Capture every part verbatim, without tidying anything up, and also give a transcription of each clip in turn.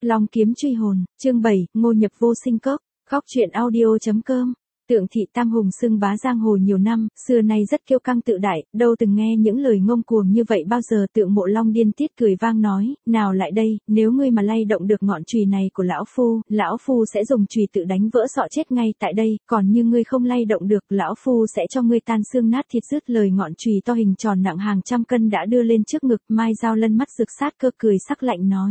Long kiếm truy hồn, chương bảy, Ngô nhập vô sinh cốc, góc truyện audio chấm com. Tượng thị Tam Hùng xưng bá giang hồ nhiều năm, xưa nay rất kiêu căng tự đại, đâu từng nghe những lời ngông cuồng như vậy bao giờ. Tượng Mộ Long điên tiết cười vang nói, nào lại đây, nếu ngươi mà lay động được ngọn chùy này của lão phu, lão phu sẽ dùng chùy tự đánh vỡ sọ chết ngay tại đây, còn như ngươi không lay động được, lão phu sẽ cho ngươi tan xương nát thịt. Dứt lời ngọn chùy to hình tròn nặng hàng trăm cân đã đưa lên trước ngực. Mai Dao Lân mắt rực sát cơ, cười sắc lạnh nói,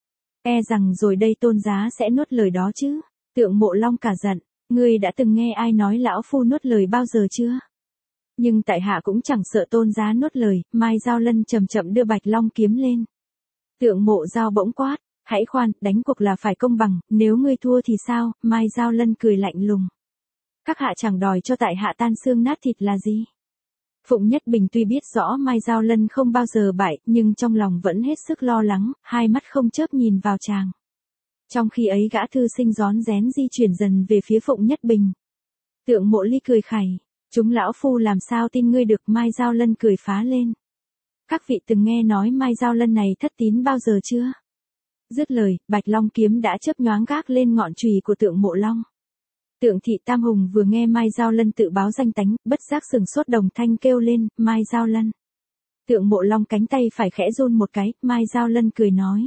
e rằng rồi đây tôn giá sẽ nuốt lời đó chứ. Tượng Mộ Long cả giận, ngươi đã từng nghe ai nói lão phu nuốt lời bao giờ chưa? Nhưng tại hạ cũng chẳng sợ tôn giá nuốt lời. Mai Dao Lân chậm chậm đưa Bạch Long kiếm lên. Tượng Mộ Dao bỗng quát, hãy khoan, đánh cuộc là phải công bằng, nếu ngươi thua thì sao? Mai Dao Lân cười lạnh lùng, các hạ chẳng đòi cho tại hạ tan xương nát thịt là gì? Phụng Nhất Bình tuy biết rõ Mai Dao Lân không bao giờ bại, nhưng trong lòng vẫn hết sức lo lắng, hai mắt không chớp nhìn vào chàng. Trong khi ấy gã thư sinh rón rén di chuyển dần về phía Phụng Nhất Bình. Tượng Mộ Ly cười khẩy, chúng lão phu làm sao tin ngươi được? Mai Dao Lân cười phá lên, các vị từng nghe nói Mai Dao Lân này thất tín bao giờ chưa? Dứt lời, Bạch Long kiếm đã chớp nhoáng gác lên ngọn chùy của Tượng Mộ Long. Tượng thị Tam Hùng vừa nghe Mai Dao Lân tự báo danh tánh, bất giác sừng sốt, đồng thanh kêu lên, Mai Dao Lân. Tượng Mộ Long cánh tay phải khẽ run một cái. Mai Dao Lân cười nói,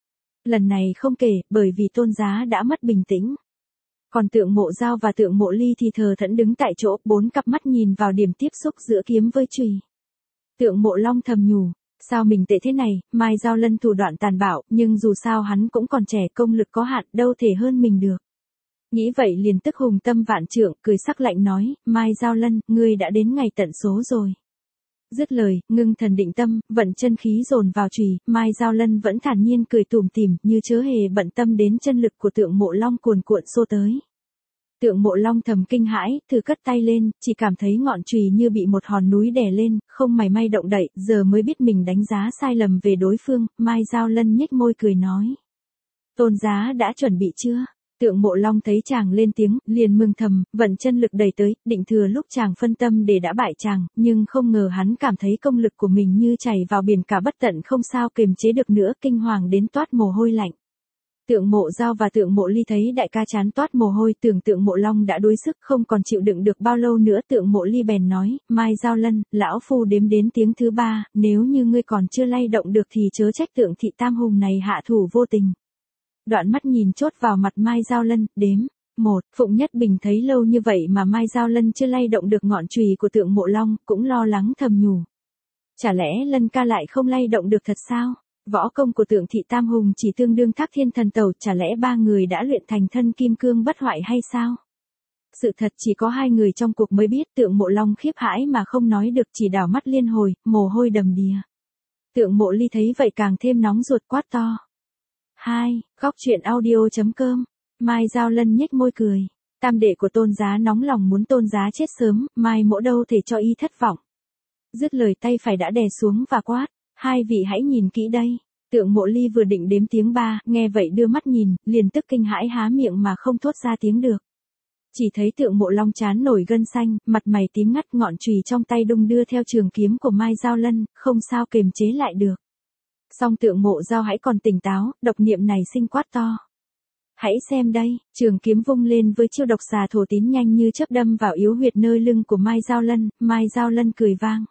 lần này không kể, bởi vì tôn giá đã mất bình tĩnh. Còn Tượng Mộ Dao và Tượng Mộ Ly thì thờ thẫn đứng tại chỗ, bốn cặp mắt nhìn vào điểm tiếp xúc giữa kiếm với chùy. Tượng Mộ Long thầm nhủ, sao mình tệ thế này? Mai Dao Lân thủ đoạn tàn bạo, nhưng dù sao hắn cũng còn trẻ, công lực có hạn, đâu thể hơn mình được. Nghĩ vậy liền tức hùng tâm vạn trượng, cười sắc lạnh nói, Mai Dao Lân, ngươi đã đến ngày tận số rồi. Dứt lời, ngưng thần định tâm, vận chân khí dồn vào chùy. Mai Dao Lân vẫn thản nhiên cười tủm tỉm, như chớ hề bận tâm đến chân lực của Tượng Mộ Long cuồn cuộn xô tới. Tượng Mộ Long thầm kinh hãi, thử cất tay lên, chỉ cảm thấy ngọn chùy như bị một hòn núi đè lên, không mảy may động đậy, giờ mới biết mình đánh giá sai lầm về đối phương. Mai Dao Lân nhếch môi cười nói, tôn giá đã chuẩn bị chưa? Tượng Mộ Long thấy chàng lên tiếng, liền mừng thầm, vận chân lực đẩy tới, định thừa lúc chàng phân tâm để đã bại chàng, nhưng không ngờ hắn cảm thấy công lực của mình như chảy vào biển cả bất tận, không sao kiềm chế được nữa, kinh hoàng đến toát mồ hôi lạnh. Tượng Mộ Dao và Tượng Mộ Ly thấy đại ca chán toát mồ hôi, tưởng Tượng Mộ Long đã đuối sức, không còn chịu đựng được bao lâu nữa. Tượng Mộ Ly bèn nói, Mai Dao Lân, lão phu đếm đến tiếng thứ ba, nếu như ngươi còn chưa lay động được thì chớ trách Tượng thị Tam Hùng này hạ thủ vô tình. Đoạn mắt nhìn chốt vào mặt Mai Dao Lân, đếm. Một, Phụng Nhất Bình thấy lâu như vậy mà Mai Dao Lân chưa lay động được ngọn chùy của Tượng Mộ Long, cũng lo lắng thầm nhủ, chả lẽ Lân ca lại không lay động được thật sao? Võ công của Tượng thị Tam Hùng chỉ tương đương Thác Thiên Thần Tẩu, chả lẽ ba người đã luyện thành thân kim cương bất hoại hay sao? Sự thật chỉ có hai người trong cuộc mới biết. Tượng Mộ Long khiếp hãi mà không nói được, chỉ đảo mắt liên hồi, mồ hôi đầm đìa. Tượng Mộ Ly thấy vậy càng thêm nóng ruột, quát to. Hai, góc truyện audio chấm com. Mai Dao Lân nhếch môi cười, tam đệ của tôn giá nóng lòng muốn tôn giá chết sớm, Mai mỗ đâu thể cho y thất vọng. Dứt lời tay phải đã đè xuống và quát, hai vị hãy nhìn kỹ đây. Tượng Mộ Ly vừa định đếm tiếng ba, nghe vậy đưa mắt nhìn, liền tức kinh hãi há miệng mà không thốt ra tiếng được. Chỉ thấy Tượng Mộ Long trán nổi gân xanh, mặt mày tím ngắt, ngọn chùy trong tay đung đưa theo trường kiếm của Mai Dao Lân, không sao kiềm chế lại được. Song Tượng Mộ Dao hãy còn tỉnh táo, độc niệm này sinh quát to, hãy xem đây. Trường kiếm vung lên với chiêu độc xà thổ tín, nhanh như chớp đâm vào yếu huyệt nơi lưng của Mai Dao Lân. Mai Dao Lân cười vang,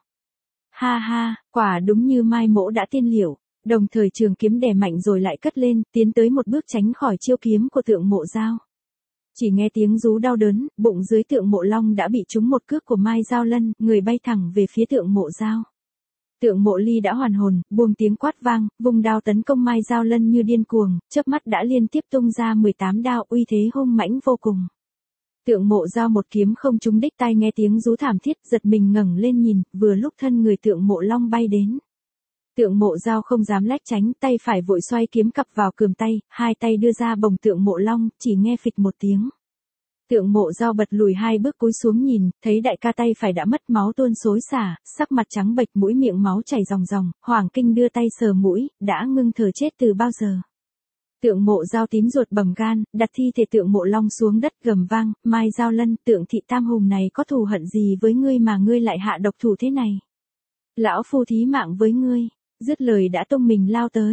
ha ha, quả đúng như Mai mỗ đã tiên liệu. Đồng thời trường kiếm đè mạnh rồi lại cất lên, tiến tới một bước tránh khỏi chiêu kiếm của Tượng Mộ Dao. Chỉ nghe tiếng rú đau đớn, bụng dưới Tượng Mộ Long đã bị trúng một cước của Mai Dao Lân, người bay thẳng về phía Tượng Mộ Dao. Tượng Mộ Ly đã hoàn hồn, buông tiếng quát vang, vùng đao tấn công Mai Dao Lân như điên cuồng, chớp mắt đã liên tiếp tung ra mười tám đao, uy thế hung mãnh vô cùng. Tượng Mộ Dao một kiếm không trúng đích, tai nghe tiếng rú thảm thiết, giật mình ngẩng lên nhìn, vừa lúc thân người Tượng Mộ Long bay đến. Tượng Mộ Dao không dám lách tránh, tay phải vội xoay kiếm cặp vào cườm tay, hai tay đưa ra bồng Tượng Mộ Long, chỉ nghe phịch một tiếng. Tượng Mộ Dao bật lùi hai bước cúi xuống nhìn, thấy đại ca tay phải đã mất máu tuôn xối xả, sắc mặt trắng bệch, mũi miệng máu chảy ròng ròng. Hoàng Kinh đưa tay sờ mũi, đã ngưng thở chết từ bao giờ. Tượng Mộ Dao tím ruột bầm gan, đặt thi thể Tượng Mộ Long xuống đất gầm vang, Mai Dao Lân, Tượng thị Tam Hùng này có thù hận gì với ngươi mà ngươi lại hạ độc thủ thế này? Lão phu thí mạng với ngươi. Dứt lời đã tung mình lao tới.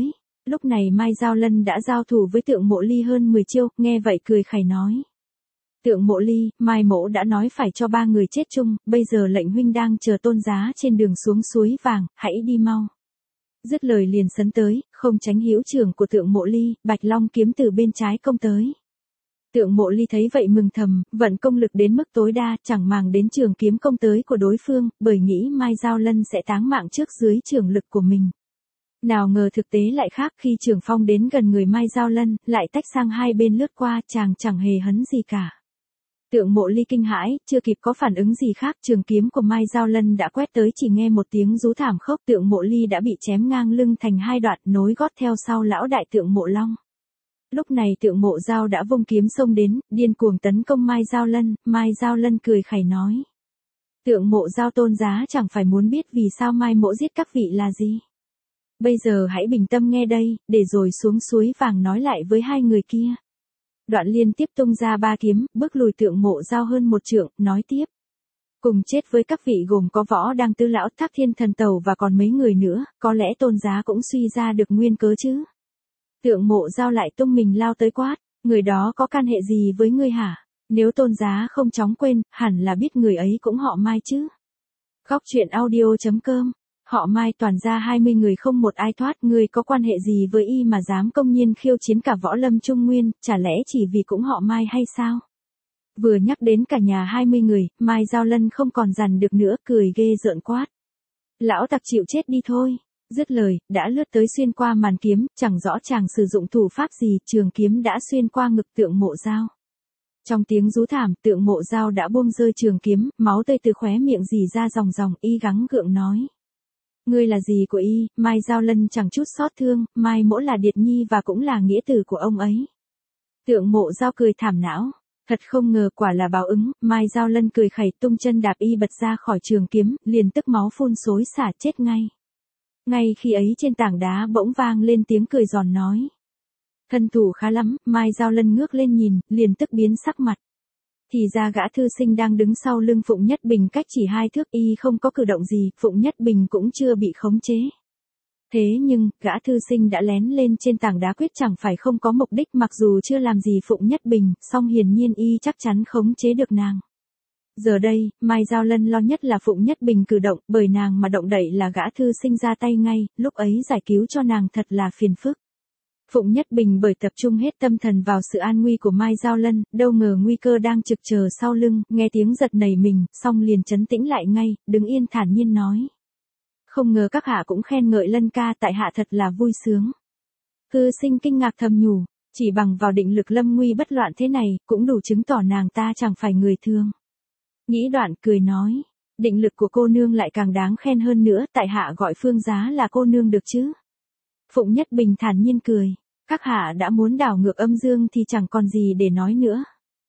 Lúc này Mai Giao Lân đã giao thủ với Tượng Mộ Ly hơn mười chiêu, nghe vậy cười khẩy nói. Tượng Mộ Ly, Mai mỗ đã nói phải cho ba người chết chung, bây giờ lệnh huynh đang chờ Tôn giá trên đường xuống suối vàng, hãy đi mau. Dứt lời liền sấn tới, không tránh hữu trưởng của Tượng Mộ Ly, Bạch Long kiếm từ bên trái công tới. Tượng Mộ Ly thấy vậy mừng thầm, vận công lực đến mức tối đa, chẳng màng đến trường kiếm công tới của đối phương, bởi nghĩ Mai Giao Lân sẽ táng mạng trước dưới trường lực của mình. Nào ngờ thực tế lại khác, khi trường phong đến gần người Mai Giao Lân, lại tách sang hai bên lướt qua, chàng chẳng hề hấn gì cả. Tượng Mộ Ly kinh hãi, chưa kịp có phản ứng gì khác, trường kiếm của Mai Giao Lân đã quét tới, chỉ nghe một tiếng rú thảm khốc, Tượng Mộ Ly đã bị chém ngang lưng thành hai đoạn, nối gót theo sau lão đại Tượng Mộ Long. Lúc này Tượng Mộ Giao đã vung kiếm xông đến, điên cuồng tấn công Mai Giao Lân, Mai Giao Lân cười khẩy nói. Tượng Mộ Giao tôn giá chẳng phải muốn biết vì sao Mai mỗ giết các vị là gì. Bây giờ hãy bình tâm nghe đây, để rồi xuống suối vàng nói lại với hai người kia. Đoạn liên tiếp tung ra ba kiếm, bước lùi Tượng Mộ Giao hơn một trượng, nói tiếp. Cùng chết với các vị gồm có Võ Đăng Tứ Lão, Thác Thiên Thần Tẩu và còn mấy người nữa, có lẽ tôn giá cũng suy ra được nguyên cớ chứ. Tượng Mộ Giao lại tung mình lao tới quát, người đó có can hệ gì với ngươi hả? Nếu tôn giá không chóng quên, hẳn là biết người ấy cũng họ Mai chứ. Góc truyện audio chấm com. Họ Mai toàn ra hai mươi người không một ai thoát, ngươi có quan hệ gì với y mà dám công nhiên khiêu chiến cả võ lâm Trung Nguyên, chả lẽ chỉ vì cũng họ Mai hay sao? Vừa nhắc đến cả nhà hai mươi người, Mai Giao Lân không còn dằn được nữa, cười ghê rợn quát. Lão tặc chịu chết đi thôi. Dứt lời, đã lướt tới xuyên qua màn kiếm, chẳng rõ chàng sử dụng thủ pháp gì, trường kiếm đã xuyên qua ngực Tượng Mộ Giao. Trong tiếng rú thảm, Tượng Mộ Giao đã buông rơi trường kiếm, máu tươi từ khóe miệng rỉ ra ròng ròng, y gắng gượng nói. Ngươi là gì của y? Mai Giao Lân chẳng chút xót thương, Mai mỗ là điệt nhi và cũng là nghĩa tử của ông ấy. Tượng Mộ Giao cười thảm não. Thật không ngờ, quả là báo ứng. Mai Giao Lân cười khẩy, tung chân đạp y bật ra khỏi trường kiếm, liền tức máu phun xối xả chết ngay. Ngay khi ấy trên tảng đá bỗng vang lên tiếng cười giòn nói. Thân thủ khá lắm. Mai Giao Lân ngước lên nhìn, liền tức biến sắc mặt. Thì ra gã thư sinh đang đứng sau lưng Phụng Nhất Bình cách chỉ hai thước, y không có cử động gì, Phụng Nhất Bình cũng chưa bị khống chế. Thế nhưng, gã thư sinh đã lén lên trên tảng đá quyết chẳng phải không có mục đích, mặc dù chưa làm gì Phụng Nhất Bình, song hiển nhiên y chắc chắn khống chế được nàng. Giờ đây, Mai Giao Lân lo nhất là Phụng Nhất Bình cử động, bởi nàng mà động đậy là gã thư sinh ra tay ngay, lúc ấy giải cứu cho nàng thật là phiền phức. Phụng Nhất Bình bởi tập trung hết tâm thần vào sự an nguy của Mai Giao Lân, đâu ngờ nguy cơ đang trực chờ sau lưng, nghe tiếng giật nảy mình, xong liền trấn tĩnh lại ngay, đứng yên thản nhiên nói. Không ngờ các hạ cũng khen ngợi Lân ca, tại hạ thật là vui sướng. Thư sinh kinh ngạc thầm nhủ, chỉ bằng vào định lực lâm nguy bất loạn thế này, cũng đủ chứng tỏ nàng ta chẳng phải người thường. Nghĩ đoạn cười nói, định lực của cô nương lại càng đáng khen hơn nữa, tại hạ gọi Phương Giá là cô nương được chứ. Phụng Nhất Bình thản nhiên cười, các hạ đã muốn đảo ngược âm dương thì chẳng còn gì để nói nữa.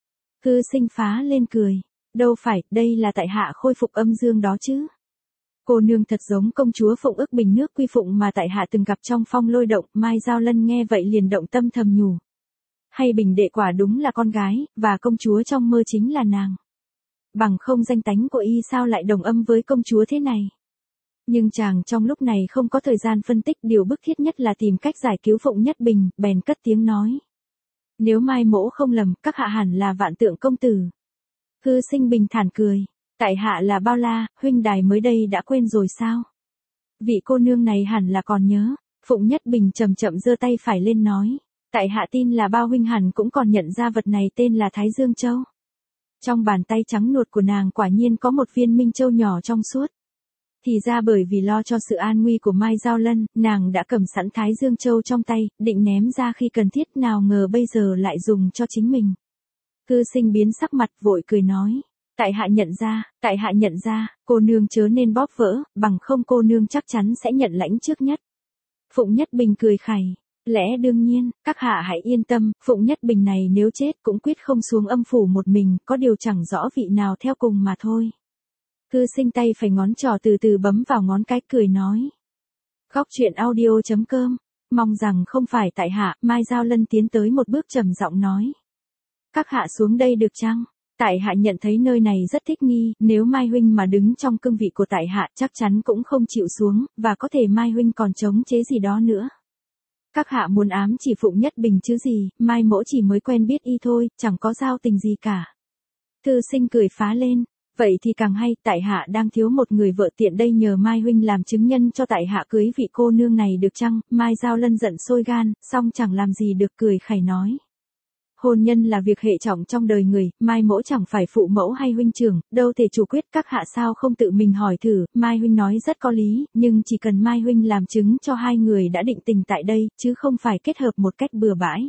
Thư sinh phá lên cười, đâu phải, đây là tại hạ khôi phục âm dương đó chứ. Cô nương thật giống công chúa Phụng ức bình nước quy phụng mà tại hạ từng gặp trong Phong Lôi Động. Mai Giao Lân nghe vậy liền động tâm thầm nhủ. Hay bình đệ quả đúng là con gái, và công chúa trong mơ chính là nàng. Bằng không danh tánh của y sao lại đồng âm với công chúa thế này. Nhưng chàng trong lúc này không có thời gian phân tích, điều bức thiết nhất là tìm cách giải cứu Phụng Nhất Bình, bèn cất tiếng nói. Nếu Mai mỗ không lầm, các hạ hẳn là Vạn Tượng công tử. Thư sinh bình thản cười, tại hạ là Bao La, huynh đài mới đây đã quên rồi sao? Vị cô nương này hẳn là còn nhớ. Phụng Nhất Bình chậm chậm giơ tay phải lên nói, tại hạ tin là Bao huynh hẳn cũng còn nhận ra vật này tên là Thái Dương Châu. Trong bàn tay trắng nuột của nàng quả nhiên có một viên minh châu nhỏ trong suốt. Thì ra bởi vì lo cho sự an nguy của Mai Giao Lân, nàng đã cầm sẵn Thái Dương Châu trong tay, định ném ra khi cần thiết, nào ngờ bây giờ lại dùng cho chính mình. Thư sinh biến sắc mặt vội cười nói, tại hạ nhận ra, tại hạ nhận ra, cô nương chớ nên bóp vỡ, bằng không cô nương chắc chắn sẽ nhận lãnh trước nhất. Phụng Nhất Bình cười khẩy, lẽ đương nhiên, các hạ hãy yên tâm, Phụng Nhất Bình này nếu chết cũng quyết không xuống âm phủ một mình, có điều chẳng rõ vị nào theo cùng mà thôi. Thư sinh tay phải ngón trỏ từ từ bấm vào ngón cái cười nói. Góc truyện audio chấm com, mong rằng không phải tại hạ. Mai Giao Lân tiến tới một bước trầm giọng nói. Các hạ xuống đây được chăng? Tại hạ nhận thấy nơi này rất thích nghi, nếu Mai huynh mà đứng trong cương vị của tại hạ chắc chắn cũng không chịu xuống, và có thể Mai huynh còn chống chế gì đó nữa. Các hạ muốn ám chỉ Phụng Nhất Bình chứ gì, Mai mỗ chỉ mới quen biết y thôi, chẳng có giao tình gì cả. Thư sinh cười phá lên, vậy thì càng hay, tại hạ đang thiếu một người vợ tiện đây nhờ Mai huynh làm chứng nhân cho tại hạ cưới vị cô nương này được chăng? Mai Giao Lân giận sôi gan, song chẳng làm gì được, cười khẩy nói. Hôn nhân là việc hệ trọng trong đời người, Mai mỗ chẳng phải phụ mẫu hay huynh trưởng, đâu thể chủ quyết, các hạ sao không tự mình hỏi thử. Mai huynh nói rất có lý, nhưng chỉ cần Mai huynh làm chứng cho hai người đã định tình tại đây, chứ không phải kết hợp một cách bừa bãi.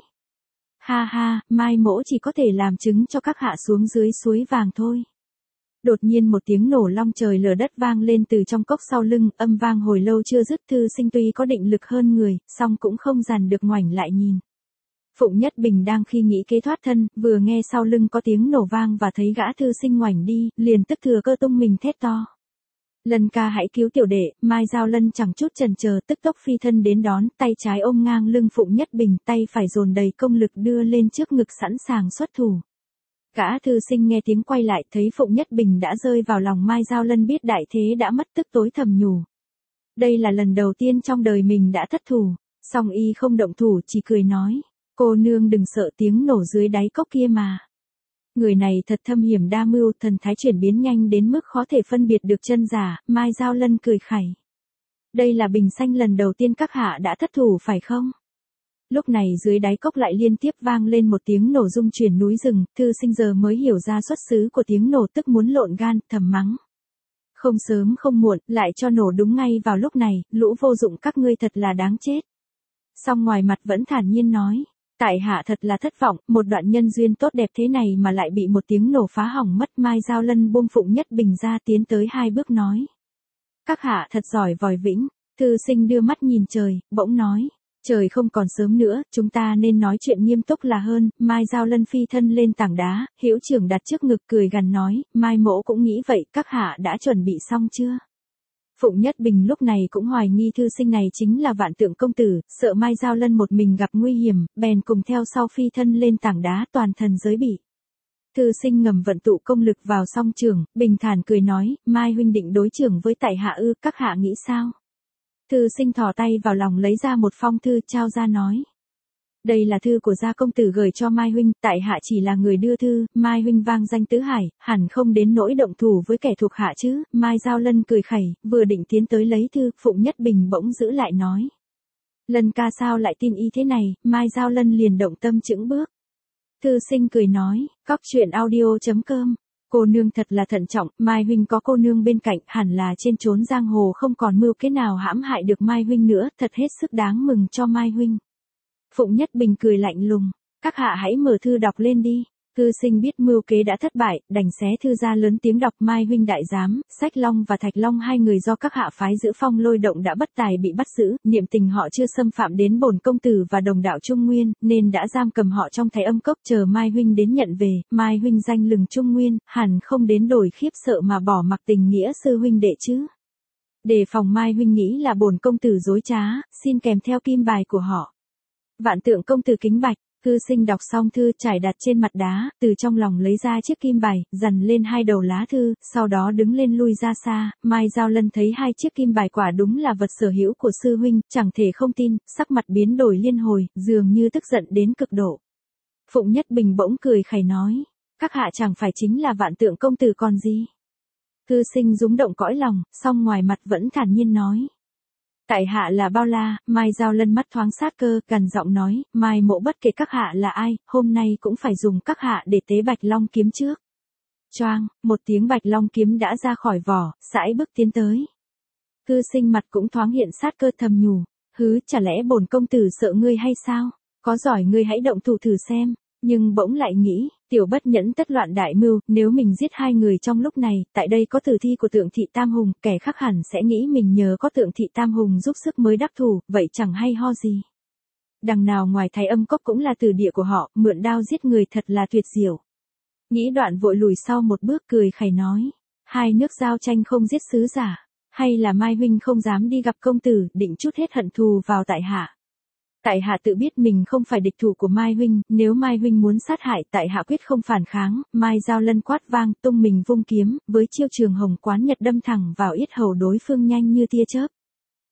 Ha ha, Mai mỗ chỉ có thể làm chứng cho các hạ xuống dưới suối vàng thôi. Đột nhiên một tiếng nổ long trời lở đất vang lên từ trong cốc sau lưng, âm vang hồi lâu chưa dứt. Thư sinh tuy có định lực hơn người, song cũng không dằn được ngoảnh lại nhìn. Phụng Nhất Bình đang khi nghĩ kế thoát thân, vừa nghe sau lưng có tiếng nổ vang và thấy gã thư sinh ngoảnh đi, liền tức thừa cơ tung mình thét to. Lân ca hãy cứu tiểu đệ. Mai Giao Lân chẳng chút chần chờ, tức tốc phi thân đến đón, tay trái ôm ngang lưng Phụng Nhất Bình, tay phải dồn đầy công lực đưa lên trước ngực sẵn sàng xuất thủ. Gã thư sinh nghe tiếng quay lại, thấy Phụng Nhất Bình đã rơi vào lòng Mai Giao Lân, biết đại thế đã mất, tức tối thầm nhủ. Đây là lần đầu tiên trong đời mình đã thất thủ, song y không động thủ, chỉ cười nói. Cô nương đừng sợ tiếng nổ dưới đáy cốc kia mà. Người này thật thâm hiểm đa mưu, thần thái chuyển biến nhanh đến mức khó thể phân biệt được chân giả. Mai Giao Lân cười khẩy. Đây là bình xanh lần đầu tiên các hạ đã thất thủ phải không? Lúc này dưới đáy cốc lại liên tiếp vang lên một tiếng nổ rung chuyển núi rừng, thư sinh giờ mới hiểu ra xuất xứ của tiếng nổ, tức muốn lộn gan, thầm mắng. Không sớm không muộn, lại cho nổ đúng ngay vào lúc này, lũ vô dụng các ngươi thật là đáng chết. Song ngoài mặt vẫn thản nhiên nói. Tại hạ thật là thất vọng, một đoạn nhân duyên tốt đẹp thế này mà lại bị một tiếng nổ phá hỏng mất. Mai Giao Lân buông Phụng Nhất Bình ra, tiến tới hai bước nói. Các hạ thật giỏi vòi vĩnh. Thư sinh đưa mắt nhìn trời, bỗng nói. Trời không còn sớm nữa, chúng ta nên nói chuyện nghiêm túc là hơn. Mai Giao Lân phi thân lên tảng đá, hữu trưởng đặt trước ngực, cười gằn nói. Mai mỗ cũng nghĩ vậy, các hạ đã chuẩn bị xong chưa? Phụng Nhất Bình lúc này cũng hoài nghi thư sinh này chính là Vạn Tượng công tử, sợ Mai Giao Lân một mình gặp nguy hiểm, bèn cùng theo sau phi thân lên tảng đá, toàn thần giới bị. Thư sinh ngầm vận tụ công lực vào song trường, bình thản cười nói, Mai huynh định đối trưởng với tại hạ ư, các hạ nghĩ sao? Thư sinh thò tay vào lòng lấy ra một phong thư, trao ra nói. Đây là thư của gia công tử gửi cho Mai huynh, tại hạ chỉ là người đưa thư. Mai huynh vang danh tứ hải, hẳn không đến nỗi động thủ với kẻ thuộc hạ chứ? Mai Giao Lân cười khẩy, vừa định tiến tới lấy thư, Phụng Nhất Bình bỗng giữ lại nói. Lân ca sao lại tin ý thế này? Mai Giao Lân liền động tâm chững bước. Thư sinh cười nói, cóc truyện audio chấm com. Cô nương thật là thận trọng, Mai huynh có cô nương bên cạnh, hẳn là trên chốn giang hồ không còn mưu kế nào hãm hại được Mai huynh nữa, thật hết sức đáng mừng cho Mai huynh. Phụng Nhất Bình cười lạnh lùng, các hạ hãy mở thư đọc lên đi. Thư sinh biết mưu kế đã thất bại, đành xé thư ra lớn tiếng đọc. Mai huynh đại giám, Sách Long và Thạch Long hai người do các hạ phái giữ Phong Lôi Động đã bất tài bị bắt giữ, niệm tình họ chưa xâm phạm đến bổn công tử và đồng đạo Trung Nguyên, nên đã giam cầm họ trong Thái Âm Cốc, chờ Mai huynh đến nhận về. Mai huynh danh lừng Trung Nguyên, hẳn không đến đổi khiếp sợ mà bỏ mặc tình nghĩa sư huynh đệ chứ? Đề phòng Mai huynh nghĩ là bổn công tử dối trá, xin kèm theo kim bài của họ. Vạn Tượng công tử kính bạch. Thư sinh đọc xong thư, trải đặt trên mặt đá, từ trong lòng lấy ra chiếc kim bài, dằn lên hai đầu lá thư, sau đó đứng lên lui ra xa. Mai Giao Lân thấy hai chiếc kim bài quả đúng là vật sở hữu của sư huynh, chẳng thể không tin, sắc mặt biến đổi liên hồi, dường như tức giận đến cực độ. Phụng Nhất Bình bỗng cười khẩy nói, các hạ chẳng phải chính là Vạn Tượng công tử còn gì? Thư sinh rúng động cõi lòng, song ngoài mặt vẫn thản nhiên nói. Tại hạ là Bao La. Mai Giao Lân mắt thoáng sát cơ, gằn giọng nói, Mai mộ bất kể các hạ là ai, hôm nay cũng phải dùng các hạ để tế Bạch Long kiếm trước. Choang, một tiếng Bạch Long kiếm đã ra khỏi vỏ, sải bước tiến tới. Thư sinh mặt cũng thoáng hiện sát cơ, thầm nhủ, hứ, chả lẽ bổn công tử sợ ngươi hay sao? Có giỏi ngươi hãy động thủ thử xem. Nhưng bỗng lại nghĩ, tiểu bất nhẫn tất loạn đại mưu, nếu mình giết hai người trong lúc này, tại đây có tử thi của Tượng Thị Tam Hùng, kẻ khác hẳn sẽ nghĩ mình nhờ có Tượng Thị Tam Hùng giúp sức mới đắc thủ, vậy chẳng hay ho gì. Đằng nào ngoài Thái Âm Cốc cũng là từ địa của họ, mượn đao giết người thật là tuyệt diệu. Nghĩ đoạn vội lùi sau một bước, cười khẩy nói, hai nước giao tranh không giết sứ giả, hay là Mai huynh không dám đi gặp công tử, định trút hết hận thù vào tại hạ. Tại hạ tự biết mình không phải địch thủ của Mai huynh, nếu Mai huynh muốn sát hại, tại hạ quyết không phản kháng. Mai Giao Lân quát vang, tung mình vung kiếm, với chiêu Trường Hồng Quán Nhật đâm thẳng vào yết hầu đối phương nhanh như tia chớp.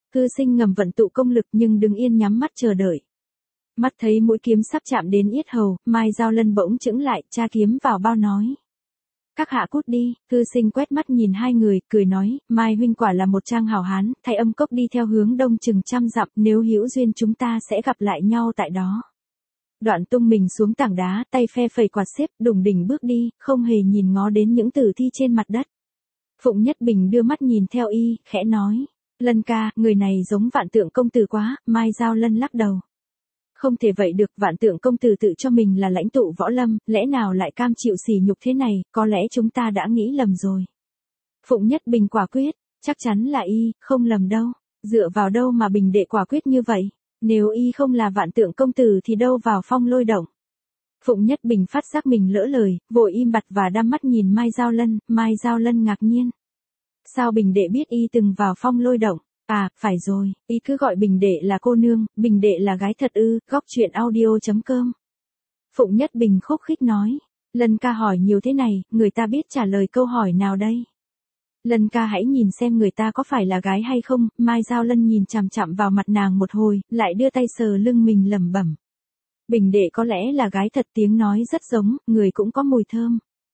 Cư sinh ngầm vận tụ công lực nhưng đừng yên nhắm mắt chờ đợi. Mắt thấy mũi kiếm sắp chạm đến yết hầu, Mai Giao Lân bỗng chững lại, tra kiếm vào bao nói. Các hạ cút đi. Cư sinh quét mắt nhìn hai người, cười nói, Mai huynh quả là một trang hảo hán, thay âm cốc đi theo hướng đông chừng trăm dặm, nếu hữu duyên chúng ta sẽ gặp lại nhau tại đó. Đoạn tung mình xuống tảng đá, tay phe phẩy quạt xếp, đùng đỉnh bước đi, không hề nhìn ngó đến những tử thi trên mặt đất. Phụng Nhất Bình đưa mắt nhìn theo y, khẽ nói, Lân ca, người này giống Vạn Tượng công tử quá. Mai Giao Lân lắc đầu. Không thể vậy được, Vạn Tượng công tử tự cho mình là lãnh tụ võ lâm, lẽ nào lại cam chịu sỉ nhục thế này, có lẽ chúng ta đã nghĩ lầm rồi. Phụng Nhất Bình quả quyết, chắc chắn là y, không lầm đâu. Dựa vào đâu mà Bình đệ quả quyết như vậy? Nếu y không là Vạn Tượng công tử thì đâu vào Phong Lôi Động? Phụng Nhất Bình phát giác mình lỡ lời, vội im bặt và đăm mắt nhìn Mai Giao Lân. Mai Giao Lân ngạc nhiên. Sao Bình đệ biết y từng vào Phong Lôi Động? À, phải rồi, y cứ gọi Bình đệ là cô nương, Bình đệ là gái thật ư? Góc truyện audio chấm com. Phụng Nhất Bình khúc khích nói, Lân ca hỏi nhiều thế này, người ta biết trả lời câu hỏi nào đây? Lân ca hãy nhìn xem người ta có phải là gái hay không. Mai Giao Lân nhìn chằm chằm vào mặt nàng một hồi, lại đưa tay sờ lưng mình lẩm bẩm. Bình đệ có lẽ là gái thật, tiếng nói rất giống, người cũng có mùi thơm.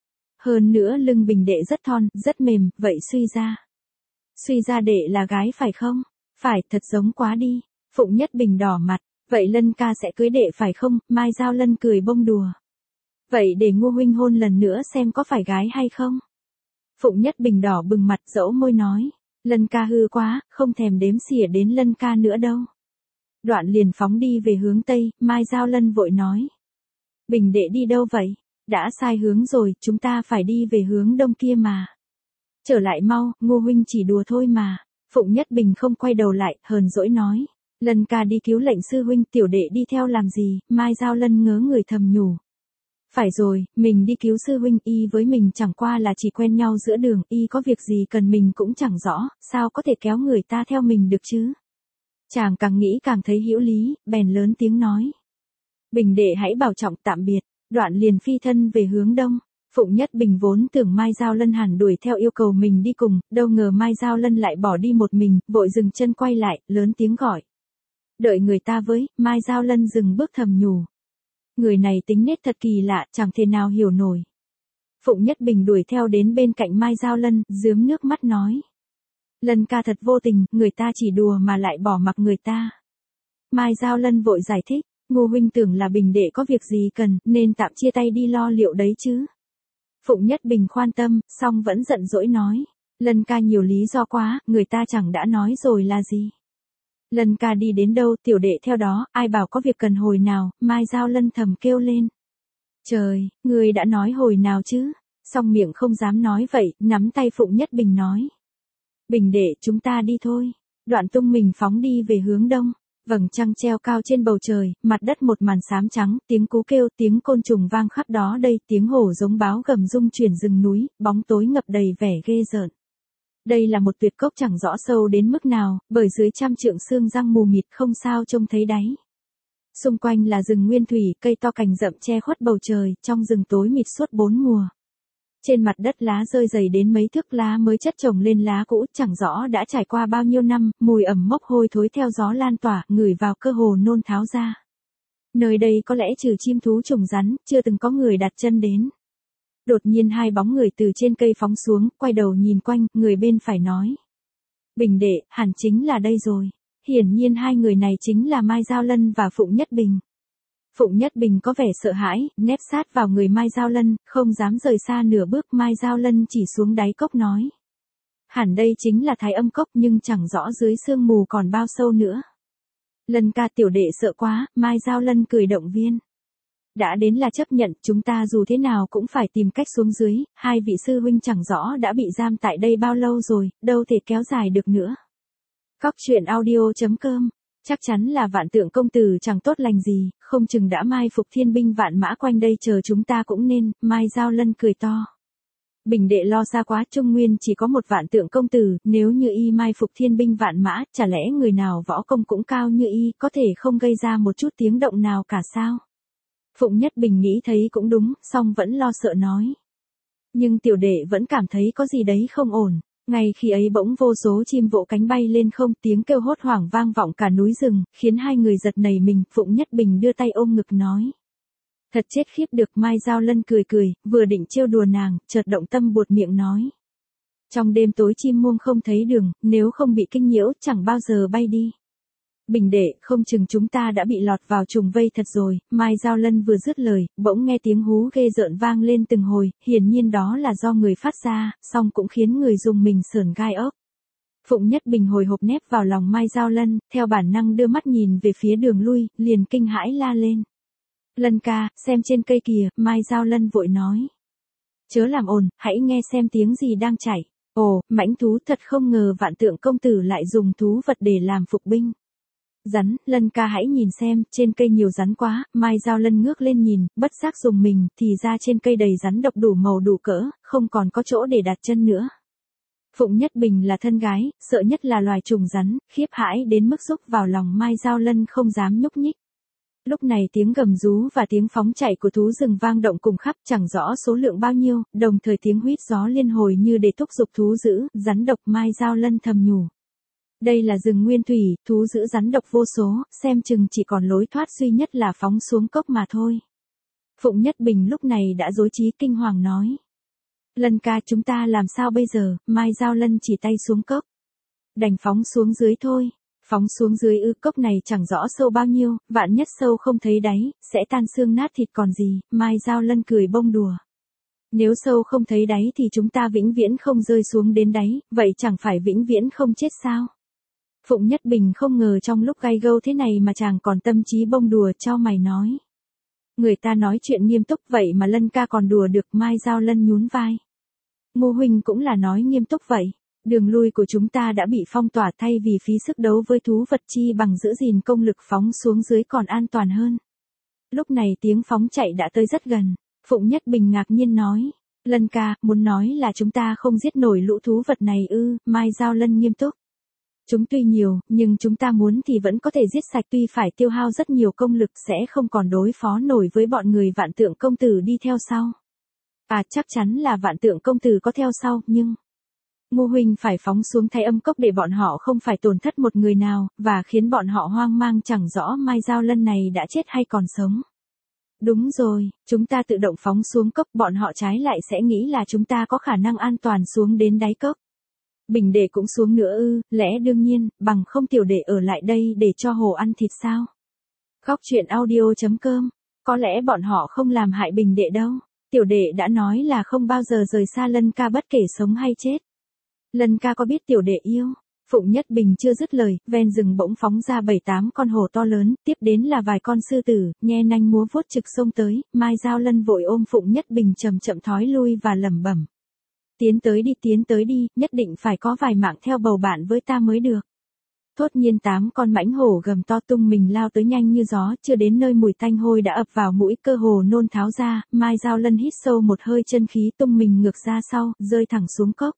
Hơn nữa lưng Bình đệ rất thon, rất mềm, vậy suy ra. Suy ra đệ là gái phải không? Phải, thật giống quá đi. Phụng Nhất Bình đỏ mặt, vậy Lân ca sẽ cưới đệ phải không? Mai Giao Lân cười bông đùa. Vậy để Ngô huynh hôn lần nữa xem có phải gái hay không? Phụng Nhất Bình đỏ bừng mặt, dẫu môi nói, Lân ca hư quá, không thèm đếm xỉa đến Lân ca nữa đâu. Đoạn liền phóng đi về hướng Tây. Mai Giao Lân vội nói, Bình đệ đi đâu vậy? Đã sai hướng rồi, chúng ta phải đi về hướng đông kia mà. Trở lại mau, Ngô huynh chỉ đùa thôi mà. Phụng Nhất Bình không quay đầu lại, hờn dỗi nói, Lân ca đi cứu lệnh sư huynh, tiểu đệ đi theo làm gì? Mai Giao Lân ngớ người thầm nhủ. Phải rồi, mình đi cứu sư huynh, y với mình chẳng qua là chỉ quen nhau giữa đường, y có việc gì cần mình cũng chẳng rõ, sao có thể kéo người ta theo mình được chứ? Chàng càng nghĩ càng thấy hữu lý, bèn lớn tiếng nói. Bình đệ hãy bảo trọng, tạm biệt. Đoạn liền phi thân về hướng đông. Phụng Nhất Bình vốn tưởng Mai Giao Lân hẳn đuổi theo yêu cầu mình đi cùng, đâu ngờ Mai Giao Lân lại bỏ đi một mình, vội dừng chân quay lại, lớn tiếng gọi. Đợi người ta với. Mai Giao Lân dừng bước thầm nhủ. Người này tính nết thật kỳ lạ, chẳng thể nào hiểu nổi. Phụng Nhất Bình đuổi theo đến bên cạnh Mai Giao Lân, rướm nước mắt nói. Lân ca thật vô tình, người ta chỉ đùa mà lại bỏ mặc người ta. Mai Giao Lân vội giải thích, Ngô huynh tưởng là Bình đệ có việc gì cần, nên tạm chia tay đi lo liệu đấy chứ. Phụng Nhất Bình khoan tâm, song vẫn giận dỗi nói. Lân ca nhiều lý do quá, người ta chẳng đã nói rồi là gì. Lân ca đi đến đâu, tiểu đệ theo đó, ai bảo có việc cần hồi nào? Mai Giao Lân thầm kêu lên. Trời, người đã nói hồi nào chứ? Song miệng không dám nói vậy, nắm tay Phụng Nhất Bình nói. Bình đệ, chúng ta đi thôi. Đoạn tung mình phóng đi về hướng đông. Vầng trăng treo cao trên bầu trời, mặt đất một màn xám trắng, tiếng cú kêu, tiếng côn trùng vang khắp đó đây, tiếng hổ giống báo gầm rung chuyển rừng núi, bóng tối ngập đầy vẻ ghê rợn. Đây là một tuyệt cốc chẳng rõ sâu đến mức nào, bởi dưới trăm trượng sương răng mù mịt không sao trông thấy đáy. Xung quanh là rừng nguyên thủy, cây to cành rậm che khuất bầu trời, trong rừng tối mịt suốt bốn mùa. Trên mặt đất lá rơi dày đến mấy thước, lá mới chất chồng lên lá cũ, chẳng rõ đã trải qua bao nhiêu năm, mùi ẩm mốc hôi thối theo gió lan tỏa, ngửi vào cơ hồ nôn tháo ra. Nơi đây có lẽ trừ chim thú trùng rắn, chưa từng có người đặt chân đến. Đột nhiên hai bóng người từ trên cây phóng xuống, quay đầu nhìn quanh, người bên phải nói. Bình đệ, hẳn chính là đây rồi. Hiển nhiên hai người này chính là Mai Giao Lân và Phụng Nhất Bình. Phụng Nhất Bình có vẻ sợ hãi, nép sát vào người Mai Giao Lân, không dám rời xa nửa bước. Mai Giao Lân chỉ xuống đáy cốc nói. Hẳn đây chính là Thái Âm Cốc, nhưng chẳng rõ dưới sương mù còn bao sâu nữa. Lân ca, tiểu đệ sợ quá. Mai Giao Lân cười động viên. Đã đến là chấp nhận, chúng ta dù thế nào cũng phải tìm cách xuống dưới, hai vị sư huynh chẳng rõ đã bị giam tại đây bao lâu rồi, đâu thể kéo dài được nữa. Góc truyện audio chấm com. Chắc chắn là Vạn Tượng công tử chẳng tốt lành gì, không chừng đã mai phục thiên binh vạn mã quanh đây chờ chúng ta cũng nên. Mai Giao Lân cười to. Bình đệ lo xa quá, Trung Nguyên chỉ có một Vạn Tượng công tử, nếu như y mai phục thiên binh vạn mã, chả lẽ người nào võ công cũng cao như y, có thể không gây ra một chút tiếng động nào cả sao? Phụng Nhất Bình nghĩ thấy cũng đúng, song vẫn lo sợ nói. Nhưng tiểu đệ vẫn cảm thấy có gì đấy không ổn. Ngay khi ấy bỗng vô số chim vỗ cánh bay lên không, tiếng kêu hốt hoảng vang vọng cả núi rừng, khiến hai người giật nảy mình. Phụng Nhất Bình đưa tay ôm ngực nói. Thật chết khiếp được. Mai Giao Lân cười cười, vừa định trêu đùa nàng, chợt động tâm buột miệng nói. Trong đêm tối chim muông không thấy đường, nếu không bị kinh nhiễu chẳng bao giờ bay đi. Bình đệ, không chừng chúng ta đã bị lọt vào trùng vây thật rồi. Mai Giao Lân vừa dứt lời, bỗng nghe tiếng hú ghê rợn vang lên từng hồi, hiển nhiên đó là do người phát ra, song cũng khiến người dùng mình sởn gai ốc. Phụng Nhất Bình hồi hộp nép vào lòng Mai Giao Lân, theo bản năng đưa mắt nhìn về phía đường lui, liền kinh hãi la lên. Lân ca, xem trên cây kìa. Mai Giao Lân vội nói. Chớ làm ồn, hãy nghe xem tiếng gì đang chảy. Ồ, mãnh thú, thật không ngờ Vạn Tượng công tử lại dùng thú vật để làm phục binh. Rắn, Lân ca hãy nhìn xem, trên cây nhiều rắn quá. Mai Giao Lân ngước lên nhìn, bất giác dùng mình, thì ra trên cây đầy rắn độc đủ màu đủ cỡ, không còn có chỗ để đặt chân nữa. Phụng Nhất Bình là thân gái, sợ nhất là loài trùng rắn, khiếp hãi đến mức rúc vào lòng Mai Giao Lân không dám nhúc nhích. Lúc này tiếng gầm rú và tiếng phóng chạy của thú rừng vang động cùng khắp, chẳng rõ số lượng bao nhiêu, đồng thời tiếng huýt gió liên hồi như để thúc giục thú dữ, rắn độc. Mai Giao Lân thầm nhủ. Đây là rừng nguyên thủy, thú dữ rắn độc vô số, xem chừng chỉ còn lối thoát duy nhất là phóng xuống cốc mà thôi. Phụng Nhất Bình lúc này đã rối trí kinh hoàng nói. Lân ca, chúng ta làm sao bây giờ? Mai Giao Lân chỉ tay xuống cốc. Đành phóng xuống dưới thôi. Phóng xuống dưới ư? Cốc này chẳng rõ sâu bao nhiêu, vạn nhất sâu không thấy đáy, sẽ tan xương nát thịt còn gì. Mai Giao Lân cười bông đùa. Nếu sâu không thấy đáy thì chúng ta vĩnh viễn không rơi xuống đến đáy, vậy chẳng phải vĩnh viễn không chết sao? Phụng Nhất Bình không ngờ trong lúc gai gâu thế này mà chàng còn tâm trí bông đùa, chau mày nói. Người ta nói chuyện nghiêm túc vậy mà Lân ca còn đùa được. Mai Giao Lân nhún vai. Ngô huynh cũng là nói nghiêm túc vậy. Đường lui của chúng ta đã bị phong tỏa, thay vì phí sức đấu với thú vật chi bằng giữ gìn công lực phóng xuống dưới còn an toàn hơn. Lúc này tiếng phóng chạy đã tới rất gần. Phụng Nhất Bình ngạc nhiên nói. Lân ca, muốn nói là chúng ta không giết nổi lũ thú vật này ư? Mai Giao Lân nghiêm túc. Chúng tuy nhiều, nhưng chúng ta muốn thì vẫn có thể giết sạch, tuy phải tiêu hao rất nhiều công lực, sẽ không còn đối phó nổi với bọn người Vạn Tượng công tử đi theo sau. À, chắc chắn là Vạn Tượng công tử có theo sau, nhưng... Ngô huynh phải phóng xuống Thái Âm cốc để bọn họ không phải tổn thất một người nào, và khiến bọn họ hoang mang chẳng rõ Mai Giao Lân này đã chết hay còn sống. Đúng rồi, chúng ta tự động phóng xuống cốc, bọn họ trái lại sẽ nghĩ là chúng ta có khả năng an toàn xuống đến đáy cốc. Bình đệ cũng xuống nữa ư? Lẽ đương nhiên, bằng không tiểu đệ ở lại đây để cho hồ ăn thịt sao? Khóc chuyện audio chấm com. Có lẽ bọn họ không làm hại bình đệ đâu. Tiểu đệ đã nói là không bao giờ rời xa Lân ca bất kể sống hay chết. Lân ca có biết tiểu đệ yêu? Phụng Nhất Bình chưa dứt lời, ven rừng bỗng phóng ra bảy tám con hổ to lớn, tiếp đến là vài con sư tử, nhe nanh múa vuốt trực xông tới. Mai Giao Lân vội ôm Phụng Nhất Bình chậm chậm thói lui và lẩm bẩm. Tiến tới đi, tiến tới đi, nhất định phải có vài mạng theo bầu bạn với ta mới được. Thốt nhiên tám con mãnh hổ gầm to tung mình lao tới nhanh như gió, chưa đến nơi mùi tanh hôi đã ập vào mũi, cơ hồ nôn tháo ra. Mai Giao Lân hít sâu một hơi chân khí, tung mình ngược ra sau, rơi thẳng xuống cốc.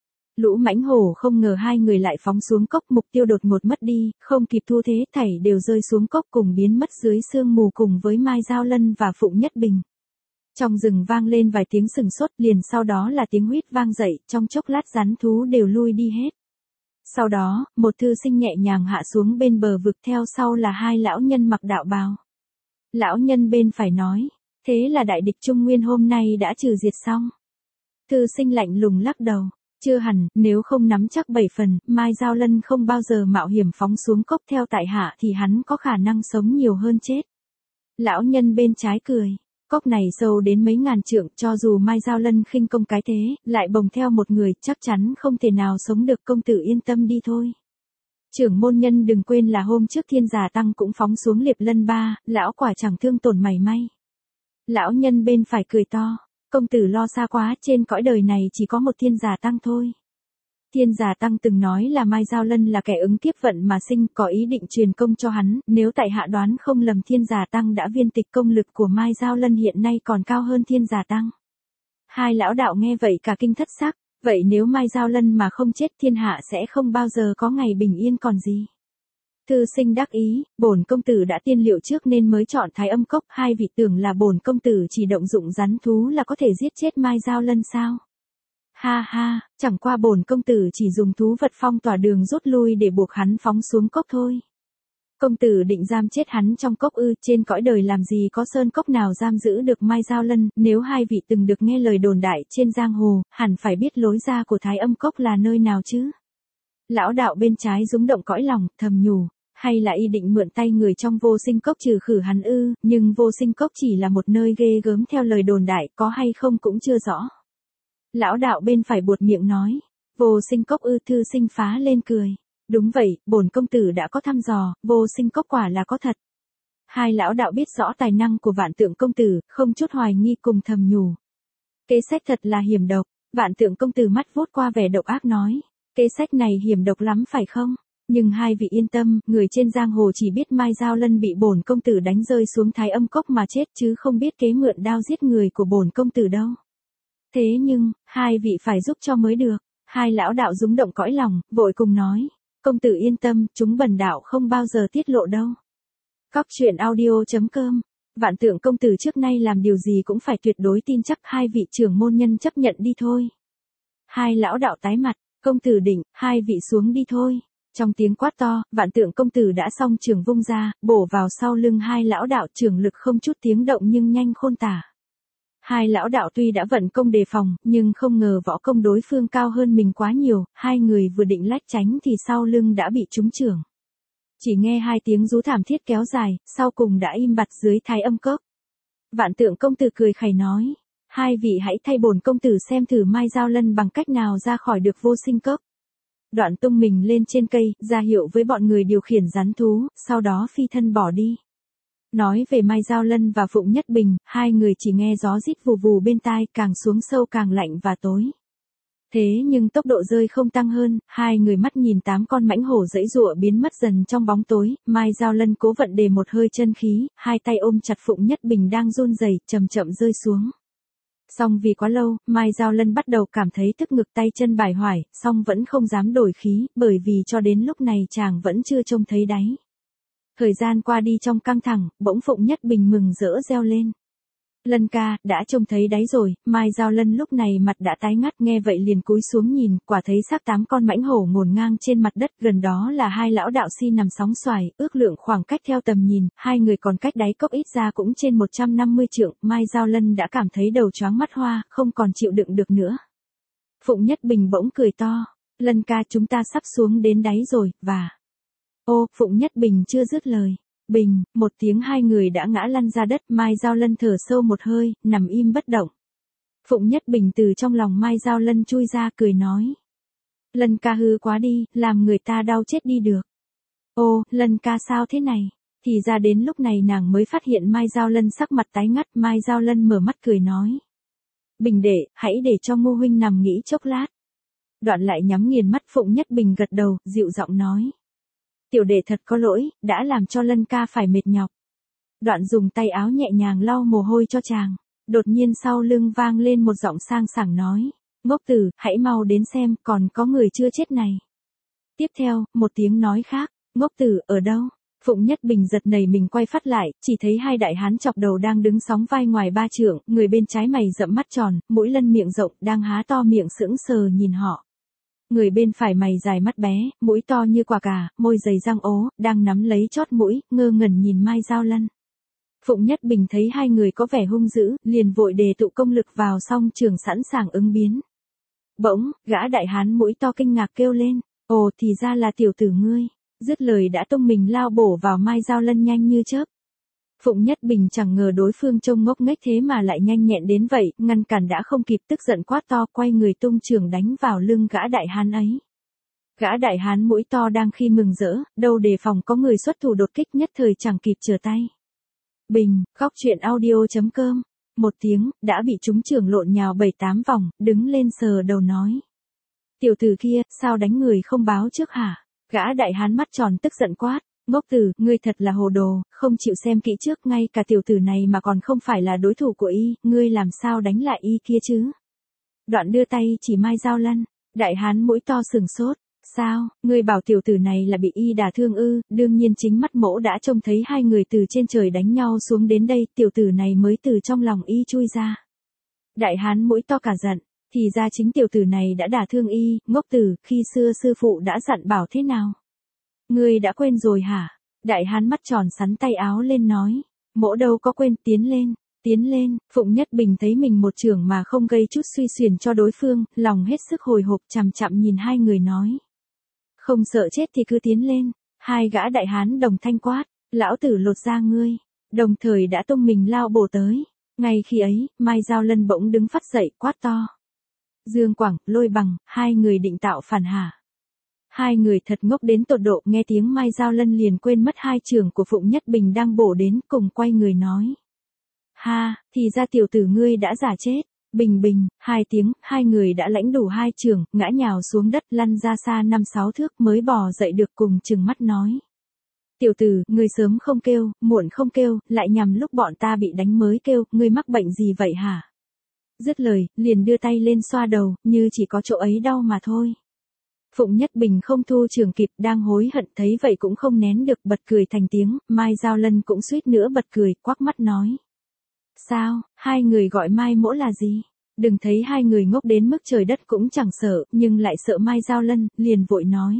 Lũ mãnh hổ không ngờ hai người lại phóng xuống cốc, mục tiêu đột ngột mất đi, không kịp thu thế, thảy đều rơi xuống cốc cùng biến mất dưới sương mù cùng với Mai Giao Lân và Phụng Nhất Bình. Trong rừng vang lên vài tiếng sừng sốt, liền sau đó là tiếng huýt vang dậy, trong chốc lát rắn thú đều lui đi hết. Sau đó, một thư sinh nhẹ nhàng hạ xuống bên bờ vực, theo sau là hai lão nhân mặc đạo bào. Lão nhân bên phải nói, thế là đại địch Trung Nguyên hôm nay đã trừ diệt xong. Thư sinh lạnh lùng lắc đầu, chưa hẳn, nếu không nắm chắc bảy phần, Mai Giao Lân không bao giờ mạo hiểm phóng xuống cốc theo tại hạ thì hắn có khả năng sống nhiều hơn chết. Lão nhân bên trái cười. Cốc này sâu đến mấy ngàn trượng, cho dù Mai Giao Lân khinh công cái thế, lại bồng theo một người, chắc chắn không thể nào sống được, công tử yên tâm đi thôi. Trưởng môn nhân đừng quên là hôm trước Thiên Già Tăng cũng phóng xuống Liệp Lân Ba, lão quả chẳng thương tổn mảy may. Lão nhân bên phải cười to, công tử lo xa quá, trên cõi đời này chỉ có một Thiên Già Tăng thôi. Thiên Già Tăng từng nói là Mai Giao Lân là kẻ ứng kiếp vận mà sinh, có ý định truyền công cho hắn, nếu tại hạ đoán không lầm Thiên Già Tăng đã viên tịch, công lực của Mai Giao Lân hiện nay còn cao hơn Thiên Già Tăng. Hai lão đạo nghe vậy cả kinh thất sắc, vậy nếu Mai Giao Lân mà không chết thiên hạ sẽ không bao giờ có ngày bình yên còn gì. Thư sinh đắc ý, bổn công tử đã tiên liệu trước nên mới chọn Thái Âm cốc, hai vị tưởng là bổn công tử chỉ động dụng rắn thú là có thể giết chết Mai Giao Lân sao? Ha ha, chẳng qua bổn công tử chỉ dùng thú vật phong tỏa đường rút lui để buộc hắn phóng xuống cốc thôi. Công tử định giam chết hắn trong cốc ư? Trên cõi đời làm gì có sơn cốc nào giam giữ được Mai Giao Lân, nếu hai vị từng được nghe lời đồn đại trên giang hồ, hẳn phải biết lối ra của Thái Âm Cốc là nơi nào chứ. Lão đạo bên trái rúng động cõi lòng, thầm nhủ, hay là y định mượn tay người trong Vô Sinh Cốc trừ khử hắn ư? Nhưng Vô Sinh Cốc chỉ là một nơi ghê gớm theo lời đồn đại, có hay không cũng chưa rõ. Lão đạo bên phải buột miệng nói, Vô Sinh Cốc ư? Thư sinh phá lên cười. Đúng vậy, bổn công tử đã có thăm dò, Vô Sinh Cốc quả là có thật. Hai lão đạo biết rõ tài năng của Vạn Tượng công tử, không chút hoài nghi cùng thầm nhủ. Kế sách thật là hiểm độc. Vạn Tượng công tử mắt vuốt qua vẻ độc ác nói, kế sách này hiểm độc lắm phải không? Nhưng hai vị yên tâm, người trên giang hồ chỉ biết Mai Giao Lân bị bổn công tử đánh rơi xuống Thái Âm Cốc mà chết, chứ không biết kế mượn đao giết người của bổn công tử đâu. Thế nhưng, hai vị phải giúp cho mới được. Hai lão đạo rúng động cõi lòng, vội cùng nói, công tử yên tâm, chúng bần đạo không bao giờ tiết lộ đâu. Cóc truyện audio chấm com. Vạn Tượng công tử trước nay làm điều gì cũng phải tuyệt đối tin chắc, hai vị trưởng môn nhân chấp nhận đi thôi. Hai lão đạo tái mặt, công tử định, hai vị xuống đi thôi. Trong tiếng quát to, Vạn Tượng công tử đã song trường vung ra, bổ vào sau lưng hai lão đạo, trường lực không chút tiếng động nhưng nhanh khôn tả. Hai lão đạo tuy đã vận công đề phòng, nhưng không ngờ võ công đối phương cao hơn mình quá nhiều, hai người vừa định lách tránh thì sau lưng đã bị trúng chưởng. Chỉ nghe hai tiếng rú thảm thiết kéo dài, sau cùng đã im bặt dưới Thái Âm Cốc. Vạn Tượng công tử cười khẩy nói, hai vị hãy thay bổn công tử xem thử Mai Giao Lân bằng cách nào ra khỏi được Vô Sinh Cốc. Đoạn tung mình lên trên cây, ra hiệu với bọn người điều khiển rắn thú, sau đó phi thân bỏ đi. Nói về Mai Giao Lân và Phụng Nhất Bình, hai người chỉ nghe gió rít vù vù bên tai, càng xuống sâu càng lạnh và tối. Thế nhưng tốc độ rơi không tăng hơn, hai người mắt nhìn tám con mãnh hổ giãy giụa biến mất dần trong bóng tối, Mai Giao Lân cố vận đề một hơi chân khí, hai tay ôm chặt Phụng Nhất Bình đang run rẩy, chậm chậm rơi xuống. Song vì quá lâu, Mai Giao Lân bắt đầu cảm thấy tức ngực tay chân bải hoải, song vẫn không dám đổi khí, bởi vì cho đến lúc này chàng vẫn chưa trông thấy đáy. Thời gian qua đi trong căng thẳng, bỗng Phụng Nhất Bình mừng rỡ reo lên. Lân ca, đã trông thấy đáy rồi. Mai Giao Lân lúc này mặt đã tái ngắt, nghe vậy liền cúi xuống nhìn, quả thấy xác tám con mãnh hổ ngổn ngang trên mặt đất, gần đó là hai lão đạo si nằm sóng xoài, ước lượng khoảng cách theo tầm nhìn, hai người còn cách đáy cốc ít ra cũng trên một trăm năm mươi trượng, Mai Giao Lân đã cảm thấy đầu choáng mắt hoa, không còn chịu đựng được nữa. Phụng Nhất Bình bỗng cười to, Lân ca, chúng ta sắp xuống đến đáy rồi, và... Ô, Phụng Nhất Bình chưa dứt lời. Bình, một tiếng hai người đã ngã lăn ra đất, Mai Giao Lân thở sâu một hơi, nằm im bất động. Phụng Nhất Bình từ trong lòng Mai Giao Lân chui ra cười nói. Lân ca hư quá đi, làm người ta đau chết đi được. Ô, Lân ca sao thế này? Thì ra đến lúc này nàng mới phát hiện Mai Giao Lân sắc mặt tái ngắt, Mai Giao Lân mở mắt cười nói. Bình đệ, hãy để cho Ngô huynh nằm nghỉ chốc lát. Đoạn lại nhắm nghiền mắt, Phụng Nhất Bình gật đầu, dịu giọng nói. Tiểu đệ thật có lỗi, đã làm cho Lân ca phải mệt nhọc. Đoạn dùng tay áo nhẹ nhàng lau mồ hôi cho chàng. Đột nhiên sau lưng vang lên một giọng sang sảng nói. Ngốc tử, hãy mau đến xem, còn có người chưa chết này. Tiếp theo, một tiếng nói khác. Ngốc tử, ở đâu? Phụng Nhất Bình giật nảy mình quay phát lại, chỉ thấy hai đại hán chọc đầu đang đứng sóng vai ngoài ba trượng, người bên trái mày rậm mắt tròn, mũi lân miệng rộng, đang há to miệng sững sờ nhìn họ. Người bên phải mày dài mắt bé, mũi to như quả cà, môi dày răng ố, đang nắm lấy chót mũi, ngơ ngẩn nhìn Mai Giao Lân. Phụng Nhất Bình thấy hai người có vẻ hung dữ, liền vội đề tụ công lực vào song trường sẵn sàng ứng biến. Bỗng, gã đại hán mũi to kinh ngạc kêu lên, ồ thì ra là tiểu tử ngươi. Dứt lời đã tung mình lao bổ vào Mai Giao Lân nhanh như chớp. Phụng Nhất Bình chẳng ngờ đối phương trông ngốc nghếch thế mà lại nhanh nhẹn đến vậy, ngăn cản đã không kịp, tức giận quát to, quay người tung chưởng đánh vào lưng gã đại hán ấy. Gã đại hán mũi to đang khi mừng rỡ, đâu đề phòng có người xuất thủ đột kích, nhất thời chẳng kịp trở tay. Bình, Cóc truyện audio chấm com. Một tiếng, đã bị trúng chưởng lộn nhào bảy tám vòng, đứng lên sờ đầu nói. Tiểu tử kia, sao đánh người không báo trước hả? Gã đại hán mắt tròn tức giận quát. Ngốc tử, ngươi thật là hồ đồ, không chịu xem kỹ trước, ngay cả tiểu tử này mà còn không phải là đối thủ của y, ngươi làm sao đánh lại y kia chứ? Đoạn đưa tay chỉ Mai Giao Lân, đại hán mũi to sừng sốt, sao, ngươi bảo tiểu tử này là bị y đả thương ư? Đương nhiên chính mắt mỗ đã trông thấy hai người từ trên trời đánh nhau xuống đến đây, tiểu tử này mới từ trong lòng y chui ra. Đại hán mũi to cả giận, Thì ra chính tiểu tử này đã đả thương y, ngốc tử, khi xưa sư phụ đã dặn bảo thế nào? Ngươi đã quên rồi hả? Đại hán mắt tròn sắn tay áo lên nói. Mỗ đâu có quên, tiến lên, tiến lên. Phụng Nhất Bình thấy mình một chưởng mà không gây chút suy xuyển cho đối phương, lòng hết sức hồi hộp chằm chằm nhìn hai người nói. Không sợ chết thì cứ tiến lên. Hai gã đại hán đồng thanh quát, lão tử lột ra ngươi. Đồng thời đã tung mình lao bổ tới. Ngay khi ấy, Mai Giao Lân bỗng đứng phát dậy quát to. Dương Quảng, Lôi Bằng, hai người định tạo phản hả? Hai người thật ngốc đến tột độ, nghe tiếng Mai Giao Lân liền quên mất hai trường của Phụng Nhất Bình đang bổ đến, cùng quay người nói. Ha, thì ra tiểu tử ngươi đã giả chết. Bình bình, hai tiếng, hai người đã lãnh đủ hai trường, ngã nhào xuống đất lăn ra xa năm sáu thước mới bò dậy được, cùng chừng mắt nói. Tiểu tử, ngươi sớm không kêu, muộn không kêu, lại nhằm lúc bọn ta bị đánh mới kêu, ngươi mắc bệnh gì vậy hả? Dứt lời, liền đưa tay lên xoa đầu, như chỉ có chỗ ấy đau mà thôi. Phụng Nhất Bình không thu trường kịp, đang hối hận thấy vậy cũng không nén được, bật cười thành tiếng. Mai Giao Lân cũng suýt nữa bật cười, quắc mắt nói. Sao, hai người gọi Mai mỗ là gì? Đừng thấy hai người ngốc đến mức trời đất cũng chẳng sợ, nhưng lại sợ Mai Giao Lân, liền vội nói.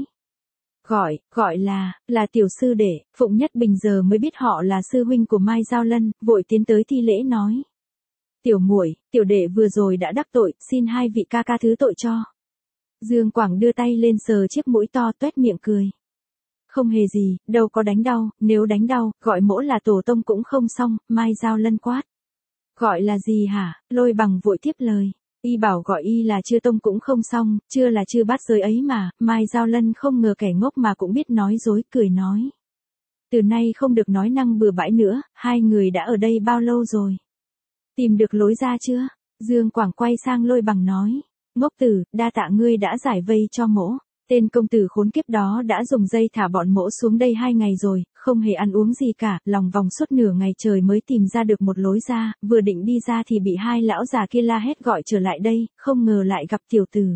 Gọi, gọi là, là tiểu sư đệ. Phụng Nhất Bình giờ mới biết họ là sư huynh của Mai Giao Lân, vội tiến tới thi lễ nói. Tiểu muội, tiểu đệ vừa rồi đã đắc tội, xin hai vị ca ca thứ tội cho. Dương Quảng đưa tay lên sờ chiếc mũi to, toét miệng cười. Không hề gì, đâu có đánh đau, nếu đánh đau, gọi mỗ là tổ tông cũng không xong. Mai Giao Lân quát. Gọi là gì hả? Lôi Bằng vội tiếp lời. Y bảo gọi y là Chư Tông cũng không xong, chưa là Chư Bát Giới ấy mà. Mai Giao Lân không ngờ kẻ ngốc mà cũng biết nói dối, cười nói. Từ nay không được nói năng bừa bãi nữa, hai người đã ở đây bao lâu rồi? Tìm được lối ra chưa? Dương Quảng quay sang Lôi Bằng nói. Ngốc tử, đa tạ ngươi đã giải vây cho mỗ. Tên công tử khốn kiếp đó đã dùng dây thả bọn mỗ xuống đây hai ngày rồi, không hề ăn uống gì cả, lòng vòng suốt nửa ngày trời mới tìm ra được một lối ra, vừa định đi ra thì bị hai lão già kia la hét gọi trở lại đây, không ngờ lại gặp tiểu tử.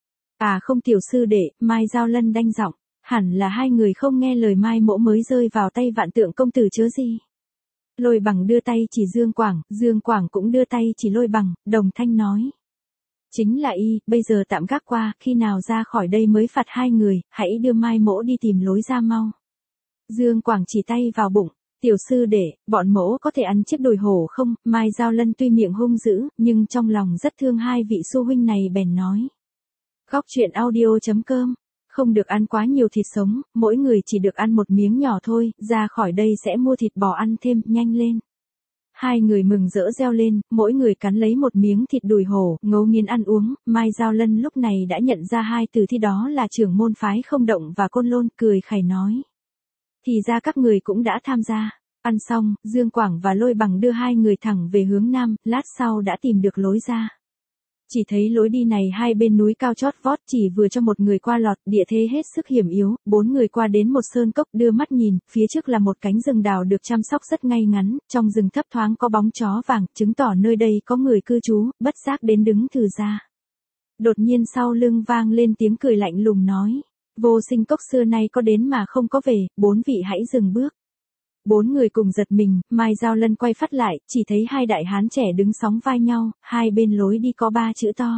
À không, tiểu sư đệ, Mai Giao Lân đanh giọng, hẳn là hai người không nghe lời Mai mỗ mới rơi vào tay Vạn Tượng công tử chớ gì. Lôi Bằng đưa tay chỉ Dương Quảng, Dương Quảng cũng đưa tay chỉ Lôi Bằng, đồng thanh nói. Chính là y, bây giờ tạm gác qua, khi nào ra khỏi đây mới phạt hai người, hãy đưa Mai mỗ đi tìm lối ra mau. Dương Quảng chỉ tay vào bụng, tiểu sư đệ, bọn mỗ có thể ăn chiếc đùi hổ không? Mai Giao Lân tuy miệng hung dữ, nhưng trong lòng rất thương hai vị sư huynh này bèn nói. Góc truyện audio chấm com, không được ăn quá nhiều thịt sống, mỗi người chỉ được ăn một miếng nhỏ thôi, ra khỏi đây sẽ mua thịt bò ăn thêm, nhanh lên. Hai người mừng rỡ reo lên, mỗi người cắn lấy một miếng thịt đùi hổ, ngấu nghiến ăn uống. Mai Giao Lân lúc này đã nhận ra hai từ thi đó là trưởng môn phái Không Động và Côn Lôn, cười khẩy nói. Thì ra các người cũng đã tham gia. Ăn xong, Dương Quảng và Lôi Bằng đưa hai người thẳng về hướng nam, lát sau đã tìm được lối ra. Chỉ thấy lối đi này hai bên núi cao chót vót, chỉ vừa cho một người qua lọt, địa thế hết sức hiểm yếu. Bốn người qua đến một sơn cốc, đưa mắt nhìn, phía trước là một cánh rừng đào được chăm sóc rất ngay ngắn, trong rừng thấp thoáng có bóng chó vàng, chứng tỏ nơi đây có người cư trú, bất giác đến đứng thừ ra. Đột nhiên sau lưng vang lên tiếng cười lạnh lùng nói, Vô Sinh Cốc xưa nay có đến mà không có về, bốn vị hãy dừng bước. Bốn người cùng giật mình, Mai Giao Lân quay phát lại, chỉ thấy hai đại hán trẻ đứng sóng vai nhau, hai bên lối đi có ba chữ to.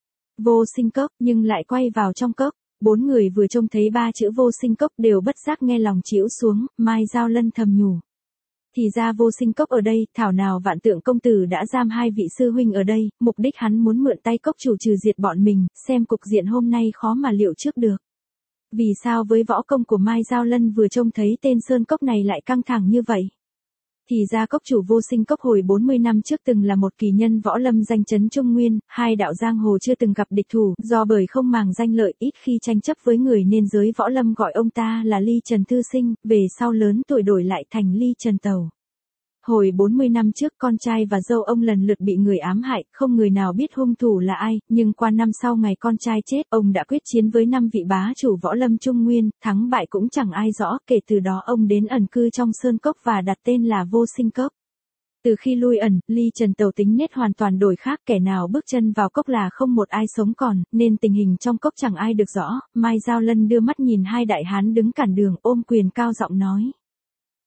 Vô Sinh Cốc, nhưng lại quay vào trong cốc. Bốn người vừa trông thấy ba chữ Vô Sinh Cốc đều bất giác nghe lòng chĩu xuống, Mai Giao Lân thầm nhủ. Thì ra Vô Sinh Cốc ở đây, thảo nào Vạn Tượng công tử đã giam hai vị sư huynh ở đây, mục đích hắn muốn mượn tay cốc chủ trừ diệt bọn mình, xem cục diện hôm nay khó mà liệu trước được. Vì sao với võ công của Mai Giao Lân vừa trông thấy tên sơn cốc này lại căng thẳng như vậy? Thì ra cốc chủ Vô Sinh Cốc hồi bốn mươi năm trước từng là một kỳ nhân võ lâm danh chấn Trung Nguyên, hai đạo giang hồ chưa từng gặp địch thủ, do bởi không màng danh lợi ít khi tranh chấp với người nên giới võ lâm gọi ông ta là Ly Trần Thư Sinh, về sau lớn tuổi đổi lại thành Ly Trần Tàu. Hồi bốn mươi năm trước con trai và dâu ông lần lượt bị người ám hại, không người nào biết hung thủ là ai, nhưng qua năm sau ngày con trai chết, ông đã quyết chiến với năm vị bá chủ võ lâm Trung Nguyên, thắng bại cũng chẳng ai rõ, kể từ đó ông đến ẩn cư trong sơn cốc và đặt tên là Vô Sinh Cốc. Từ khi lui ẩn, Ly Trần Tàu tính nết hoàn toàn đổi khác, kẻ nào bước chân vào cốc là không một ai sống còn, nên tình hình trong cốc chẳng ai được rõ. Mai Giao Lân đưa mắt nhìn hai đại hán đứng cản đường, ôm quyền cao giọng nói.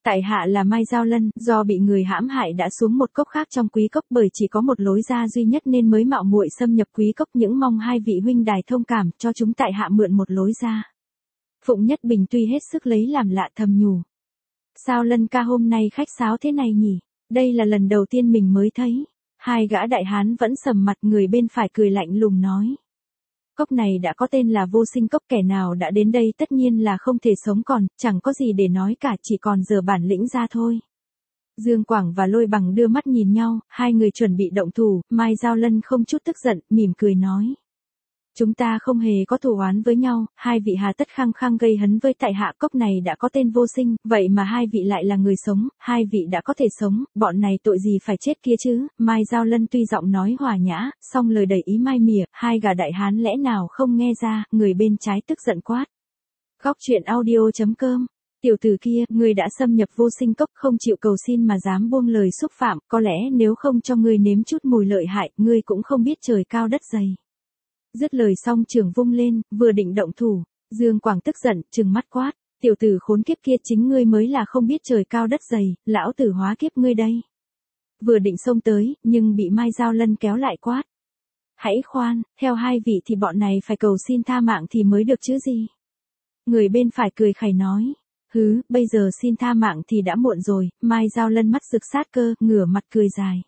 Tại hạ là Mai Giao Lân, do bị người hãm hại đã xuống một cốc khác trong quý cốc, bởi chỉ có một lối ra duy nhất nên mới mạo muội xâm nhập quý cốc, những mong hai vị huynh đài thông cảm cho chúng tại hạ mượn một lối ra. Phụng Nhất Bình tuy hết sức lấy làm lạ thầm nhủ. Sao Lân ca hôm nay khách sáo thế này nhỉ? Đây là lần đầu tiên mình mới thấy. Hai gã đại hán vẫn sầm mặt, người bên phải cười lạnh lùng nói. Cốc này đã có tên là Vô Sinh Cốc, kẻ nào đã đến đây tất nhiên là không thể sống còn, chẳng có gì để nói cả, chỉ còn giờ bản lĩnh ra thôi. Dương Quảng và Lôi Bằng đưa mắt nhìn nhau, hai người chuẩn bị động thủ, Mai Giao Lân không chút tức giận, mỉm cười nói. Chúng ta không hề có thù oán với nhau, hai vị hà tất khăng khăng gây hấn với tại hạ, cốc này đã có tên vô sinh, vậy mà hai vị lại là người sống, hai vị đã có thể sống, bọn này tội gì phải chết kia chứ. Mai Giao Lân tuy giọng nói hòa nhã, song lời đầy ý mai mỉa, hai gã đại hán lẽ nào không nghe ra, người bên trái tức giận quát. Góc truyện audio chấm com. Tiểu tử kia, ngươi đã xâm nhập Vô Sinh Cốc, không chịu cầu xin mà dám buông lời xúc phạm, có lẽ nếu không cho ngươi nếm chút mùi lợi hại, ngươi cũng không biết trời cao đất dày. Dứt lời xong trường vung lên, vừa định động thủ, Dương Quảng tức giận, trừng mắt quát, tiểu tử khốn kiếp kia, chính ngươi mới là không biết trời cao đất dày, lão tử hóa kiếp ngươi đây. Vừa định xông tới, nhưng bị Mai Giao Lân kéo lại quát. Hãy khoan, theo hai vị thì bọn này phải cầu xin tha mạng thì mới được chứ gì. Người bên phải cười khẩy nói, hứ, bây giờ xin tha mạng thì đã muộn rồi. Mai Giao Lân mắt rực sát cơ, ngửa mặt cười dài.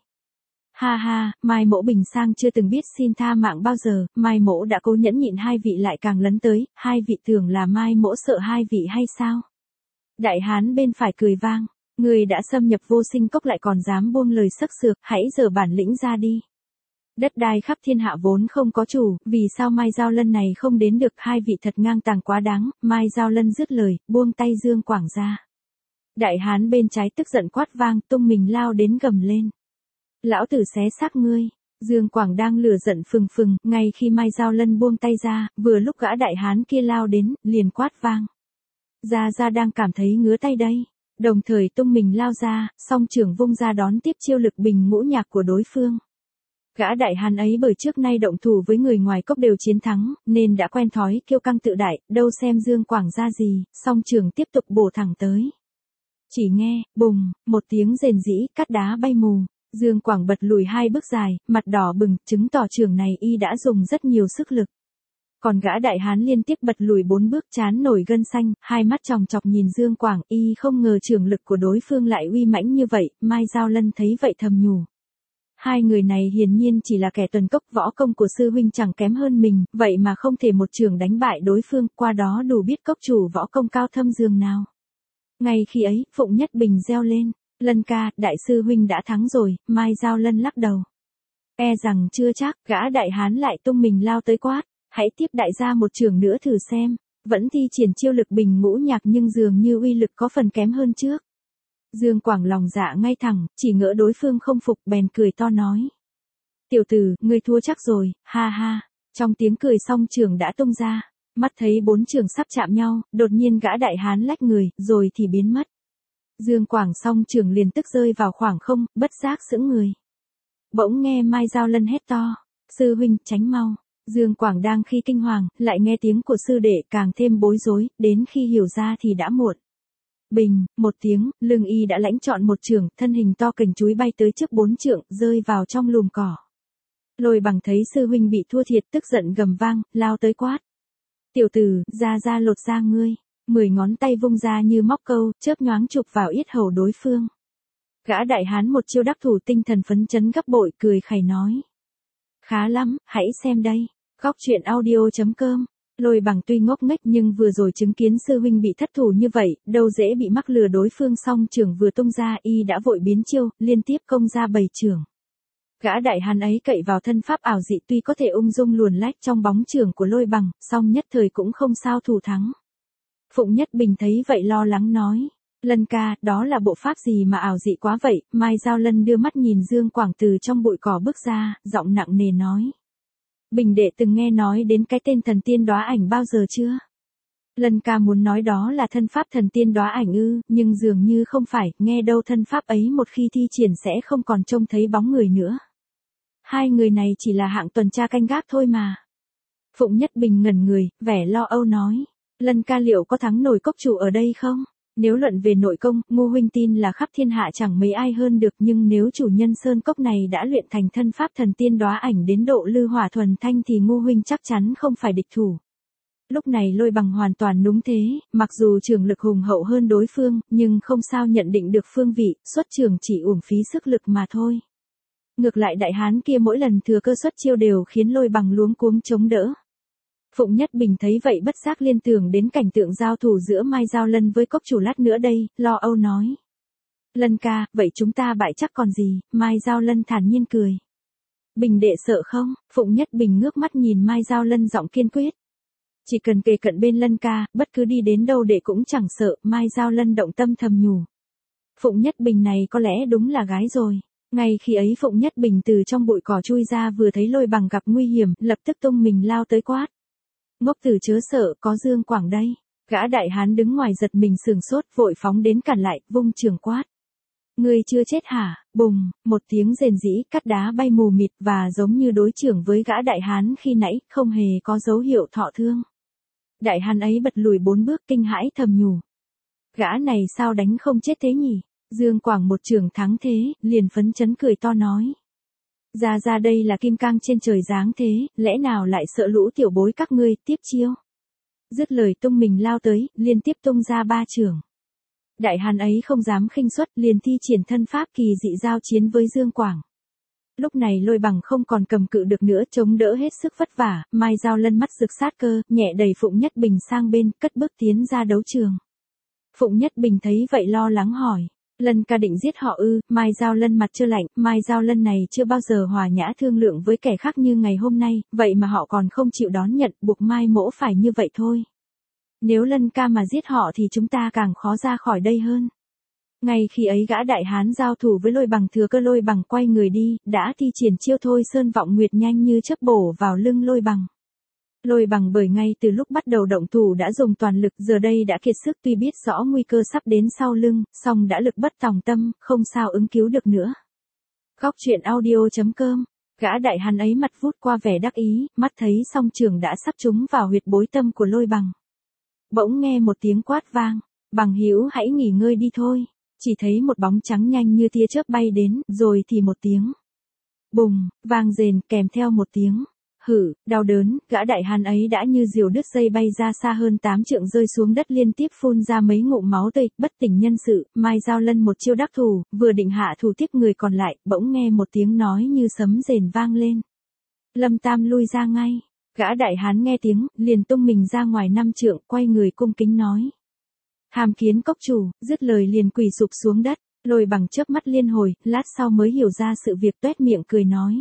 Ha ha, Mai Mỗ bình sang chưa từng biết xin tha mạng bao giờ, Mai Mỗ đã cố nhẫn nhịn, hai vị lại càng lấn tới, hai vị tưởng là Mai Mỗ sợ hai vị hay sao? Đại hán bên phải cười vang, người đã xâm nhập Vô Sinh Cốc lại còn dám buông lời sắc sược, hãy giở bản lĩnh ra đi. Đất đai khắp thiên hạ vốn không có chủ, vì sao Mai Giao Lân này không đến được, hai vị thật ngang tàng quá đáng. Mai Giao Lân dứt lời, buông tay Dương Quảng ra. Đại hán bên trái tức giận quát vang, tung mình lao đến gầm lên. Lão tử xé xác ngươi. Dương Quảng đang lửa giận phừng phừng, ngay khi Mai Giao Lân buông tay ra, vừa lúc gã đại hán kia lao đến, liền quát vang. Gia Gia đang cảm thấy ngứa tay đây. Đồng thời tung mình lao ra, song trưởng vung ra đón tiếp chiêu lực bình ngũ nhạc của đối phương. Gã đại hán ấy bởi trước nay động thủ với người ngoài cốc đều chiến thắng, nên đã quen thói kiêu căng tự đại, đâu xem Dương Quảng ra gì, song trưởng tiếp tục bổ thẳng tới. Chỉ nghe, bùng, một tiếng rền rĩ, cát đá bay mù. Dương Quảng bật lùi hai bước dài, mặt đỏ bừng, chứng tỏ trường này y đã dùng rất nhiều sức lực. Còn gã đại hán liên tiếp bật lùi bốn bước, trán nổi gân xanh, hai mắt tròng trọc nhìn Dương Quảng, y không ngờ trường lực của đối phương lại uy mãnh như vậy. Mai Giao Lân thấy vậy thầm nhủ. Hai người này hiển nhiên chỉ là kẻ tuần cốc, võ công của sư huynh chẳng kém hơn mình, vậy mà không thể một trường đánh bại đối phương, qua đó đủ biết cốc chủ võ công cao thâm dường nào. Ngay khi ấy, Phụng Nhất Bình reo lên. Lân ca, đại sư huynh đã thắng rồi. Mai Giao Lân lắc đầu. E rằng chưa chắc, gã đại hán lại tung mình lao tới quát. Hãy tiếp đại gia một trường nữa thử xem. Vẫn thi triển chiêu lực bình ngũ nhạc nhưng dường như uy lực có phần kém hơn trước. Dương Quảng lòng dạ ngay thẳng, chỉ ngỡ đối phương không phục bèn cười to nói. Tiểu tử, ngươi thua chắc rồi, ha ha. Trong tiếng cười xong trường đã tung ra. Mắt thấy bốn trường sắp chạm nhau, đột nhiên gã đại hán lách người, rồi thì biến mất. Dương Quảng song trường liền tức rơi vào khoảng không, bất giác sững người. Bỗng nghe Mai Giao Lân hét to. Sư huynh, tránh mau. Dương Quảng đang khi kinh hoàng, lại nghe tiếng của sư đệ càng thêm bối rối, đến khi hiểu ra thì đã muộn. Bình, một tiếng, lưng y đã lãnh trọn một trường, thân hình to cành chúi bay tới trước bốn trượng, rơi vào trong lùm cỏ. Lôi Bằng thấy sư huynh bị thua thiệt, tức giận gầm vang, lao tới quát. Tiểu tử, ra ra lột da ngươi. Mười ngón tay vung ra như móc câu, chớp nhoáng chụp vào yết hầu đối phương. Gã đại hán một chiêu đắc thủ, tinh thần phấn chấn gấp bội, cười khẩy nói. Khá lắm, hãy xem đây. Góc truyện audio chấm com. Lôi Bằng tuy ngốc nghếch nhưng vừa rồi chứng kiến sư huynh bị thất thủ như vậy, đâu dễ bị mắc lừa đối phương, song trường vừa tung ra y đã vội biến chiêu, liên tiếp công ra bảy trường. Gã đại hán ấy cậy vào thân pháp ảo dị, tuy có thể ung dung luồn lách trong bóng trường của Lôi Bằng, song nhất thời cũng không sao thủ thắng. Phụng Nhất Bình thấy vậy lo lắng nói. Lân ca, đó là bộ pháp gì mà ảo dị quá vậy? Mai Giao Lân đưa mắt nhìn Dương Quảng từ trong bụi cỏ bước ra, giọng nặng nề nói. Bình đệ từng nghe nói đến cái tên thần tiên đóa ảnh bao giờ chưa? Lân ca muốn nói đó là thân pháp thần tiên đóa ảnh ư, nhưng dường như không phải, nghe đâu thân pháp ấy một khi thi triển sẽ không còn trông thấy bóng người nữa. Hai người này chỉ là hạng tuần tra canh gác thôi mà. Phụng Nhất Bình ngẩn người, vẻ lo âu nói. Lân ca liệu có thắng nổi cốc chủ ở đây không? Nếu luận về nội công, Ngô huynh tin là khắp thiên hạ chẳng mấy ai hơn được, nhưng nếu chủ nhân sơn cốc này đã luyện thành thân pháp thần tiên đóa ảnh đến độ lư hỏa thuần thanh thì Ngô huynh chắc chắn không phải địch thủ. Lúc này Lôi Bằng hoàn toàn núng thế, mặc dù trường lực hùng hậu hơn đối phương, nhưng không sao nhận định được phương vị, xuất trường chỉ uổng phí sức lực mà thôi. Ngược lại đại hán kia mỗi lần thừa cơ xuất chiêu đều khiến Lôi Bằng luống cuống chống đỡ. Phụng Nhất Bình thấy vậy bất giác liên tưởng đến cảnh tượng giao thủ giữa Mai Giao Lân với cốc chủ lát nữa đây, lo âu nói. Lân ca, vậy chúng ta bại chắc còn gì, Mai Giao Lân thản nhiên cười. Bình đệ sợ không? Phụng Nhất Bình ngước mắt nhìn Mai Giao Lân giọng kiên quyết. Chỉ cần kề cận bên Lân ca, bất cứ đi đến đâu đệ cũng chẳng sợ, Mai Giao Lân động tâm thầm nhủ. Phụng Nhất Bình này có lẽ đúng là gái rồi. Ngay khi ấy Phụng Nhất Bình từ trong bụi cỏ chui ra vừa thấy Lôi Bằng gặp nguy hiểm, lập tức tung mình lao tới quát. Ngốc tử chớ sợ, có Dương Quảng đây. Gã đại hán đứng ngoài giật mình sừng sốt, vội phóng đến cản lại, vung trường quát. Ngươi chưa chết hả? Bùng, một tiếng rền rĩ, cắt đá bay mù mịt và giống như đối trưởng với gã đại hán khi nãy, không hề có dấu hiệu thọ thương. Đại hán ấy bật lùi bốn bước kinh hãi thầm nhủ. Gã này sao đánh không chết thế nhỉ? Dương Quảng một trường thắng thế, liền phấn chấn cười to nói. Ra ra đây là kim cang trên trời giáng thế, lẽ nào lại sợ lũ tiểu bối các ngươi, tiếp chiêu. Dứt lời tung mình lao tới, liên tiếp tung ra ba trường. Đại hán ấy không dám khinh suất, liền thi triển thân pháp kỳ dị giao chiến với Dương Quảng. Lúc này Lôi Bằng không còn cầm cự được nữa, chống đỡ hết sức vất vả, Mai Giao Lân mắt rực sát cơ, nhẹ đẩy Phụng Nhất Bình sang bên, cất bước tiến ra đấu trường. Phụng Nhất Bình thấy vậy lo lắng hỏi. Lân ca định giết họ ư? Mai Giao Lân mặt chưa lạnh, Mai Giao Lân này chưa bao giờ hòa nhã thương lượng với kẻ khác như ngày hôm nay, vậy mà họ còn không chịu đón nhận, buộc Mai mỗ phải như vậy thôi. Nếu Lân ca mà giết họ thì chúng ta càng khó ra khỏi đây hơn. Ngay khi ấy gã đại hán giao thủ với Lôi Bằng thừa cơ Lôi Bằng quay người đi, đã thi triển chiêu Thôi Sơn Vọng Nguyệt nhanh như chớp bổ vào lưng Lôi Bằng. Lôi Bằng bởi ngay từ lúc bắt đầu động thủ đã dùng toàn lực, giờ đây đã kiệt sức, tuy biết rõ nguy cơ sắp đến sau lưng, song đã lực bất tòng tâm, không sao ứng cứu được nữa. Góc truyện audio chấm com. Gã đại hán ấy mặt vút qua vẻ đắc ý, mắt thấy song trường đã sắp trúng vào huyệt bối tâm của Lôi Bằng. Bỗng nghe một tiếng quát vang, Bằng hữu hãy nghỉ ngơi đi thôi. Chỉ thấy một bóng trắng nhanh như tia chớp bay đến, rồi thì một tiếng bùng, vang rền, kèm theo một tiếng hử, đau đớn, gã đại hán ấy đã như diều đứt dây bay ra xa hơn tám trượng rơi xuống đất liên tiếp phun ra mấy ngụm máu tươi, bất tỉnh nhân sự. Mai Giao Lân một chiêu đắc thủ, vừa định hạ thủ tiếp người còn lại, bỗng nghe một tiếng nói như sấm rền vang lên. Lâm Tam lui ra ngay. Gã đại hán nghe tiếng, liền tung mình ra ngoài năm trượng, quay người cung kính nói. Hàm kiến cốc chủ, dứt lời liền quỳ sụp xuống đất. Lôi Bằng chớp mắt liên hồi, lát sau mới hiểu ra sự việc, toét miệng cười nói.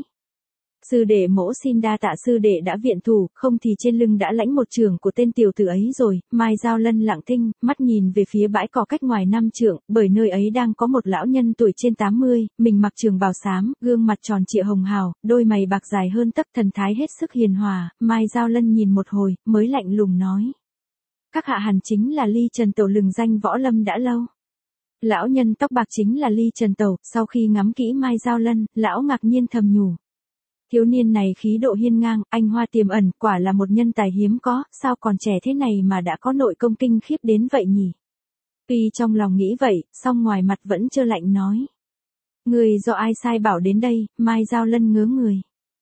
Sư đệ mỗ xin đa tạ sư đệ đã viện thủ, không thì trên lưng đã lãnh một trường của tên tiểu tử ấy rồi. Mai Giao Lân lặng thinh, mắt nhìn về phía bãi cỏ cách ngoài năm trượng, bởi nơi ấy đang có một lão nhân tuổi trên tám mươi, mình mặc trường bào xám, gương mặt tròn trịa hồng hào, đôi mày bạc dài hơn tấc, thần thái hết sức hiền hòa. Mai Giao Lân nhìn một hồi, mới lạnh lùng nói. Các hạ hẳn chính là Ly Trần Tẩu lừng danh võ lâm đã lâu. Lão nhân tóc bạc chính là Ly Trần Tẩu, sau khi ngắm kỹ Mai Giao Lân, lão ngạc nhiên thầm nhủ. Thiếu niên này khí độ hiên ngang, anh hoa tiềm ẩn, quả là một nhân tài hiếm có, sao còn trẻ thế này mà đã có nội công kinh khiếp đến vậy nhỉ? Tuy trong lòng nghĩ vậy, song ngoài mặt vẫn trơ lạnh nói. Người do ai sai bảo đến đây? Mai Giao Lân ngớ người.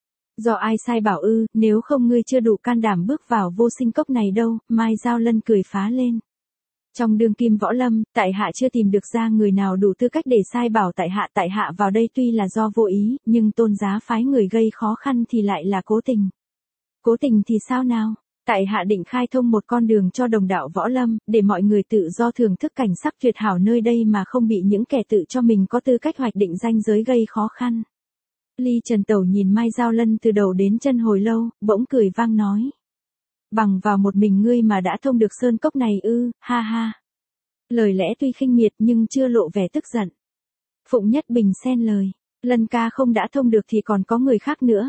Do ai sai bảo ư, nếu không ngươi chưa đủ can đảm bước vào vô sinh cốc này đâu. Mai Giao Lân cười phá lên. Trong đương kim võ lâm, tại hạ chưa tìm được ra người nào đủ tư cách để sai bảo tại hạ. Tại hạ vào đây tuy là do vô ý, nhưng tôn giá phái người gây khó khăn thì lại là cố tình. Cố tình thì sao nào? Tại hạ định khai thông một con đường cho đồng đạo võ lâm, để mọi người tự do thưởng thức cảnh sắc tuyệt hảo nơi đây mà không bị những kẻ tự cho mình có tư cách hoạch định ranh giới gây khó khăn. Ly Trần Tẩu nhìn Mai Giao Lân từ đầu đến chân hồi lâu, bỗng cười vang nói. Bằng vào một mình ngươi mà đã thông được sơn cốc này ư, ha ha. Lời lẽ tuy khinh miệt nhưng chưa lộ vẻ tức giận. Phụng Nhất Bình xen lời, Lân ca không đã thông được thì còn có người khác nữa.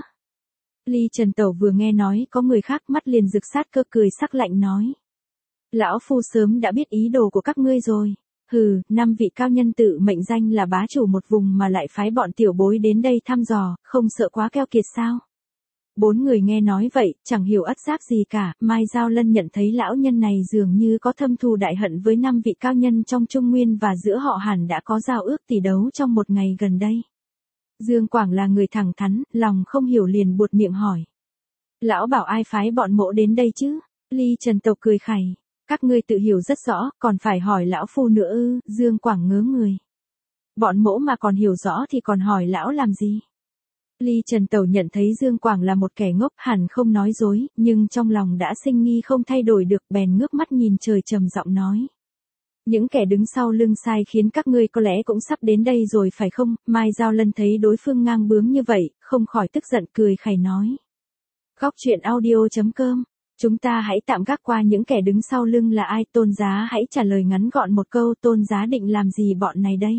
Ly Trần Tẩu vừa nghe nói có người khác, mắt liền rực sát cơ, cười sắc lạnh nói. Lão phu sớm đã biết ý đồ của các ngươi rồi. Hừ, năm vị cao nhân tự mệnh danh là bá chủ một vùng mà lại phái bọn tiểu bối đến đây thăm dò, không sợ quá keo kiệt sao? Bốn người nghe nói vậy, chẳng hiểu ất giáp gì cả, Mai Giao Lân nhận thấy lão nhân này dường như có thâm thù đại hận với năm vị cao nhân trong Trung Nguyên và giữa họ hẳn đã có giao ước tỷ đấu trong một ngày gần đây. Dương Quảng là người thẳng thắn, lòng không hiểu liền buột miệng hỏi. Lão bảo ai phái bọn mỗ đến đây chứ? Ly Trần Tộc cười khẩy. Các ngươi tự hiểu rất rõ, còn phải hỏi lão phu nữa ư? Dương Quảng ngớ người. Bọn mỗ mà còn hiểu rõ thì còn hỏi lão làm gì? Ly Trần Tẩu nhận thấy Dương Quảng là một kẻ ngốc hẳn không nói dối, nhưng trong lòng đã sinh nghi không thay đổi được bèn ngước mắt nhìn trời trầm giọng nói. Những kẻ đứng sau lưng sai khiến các ngươi có lẽ cũng sắp đến đây rồi phải không? Mai Giao Lân thấy đối phương ngang bướng như vậy, không khỏi tức giận cười khẩy nói. Góc truyện audio.com. Chúng ta hãy tạm gác qua những kẻ đứng sau lưng là ai, Tôn Giá hãy trả lời ngắn gọn một câu, Tôn Giá định làm gì bọn này đây?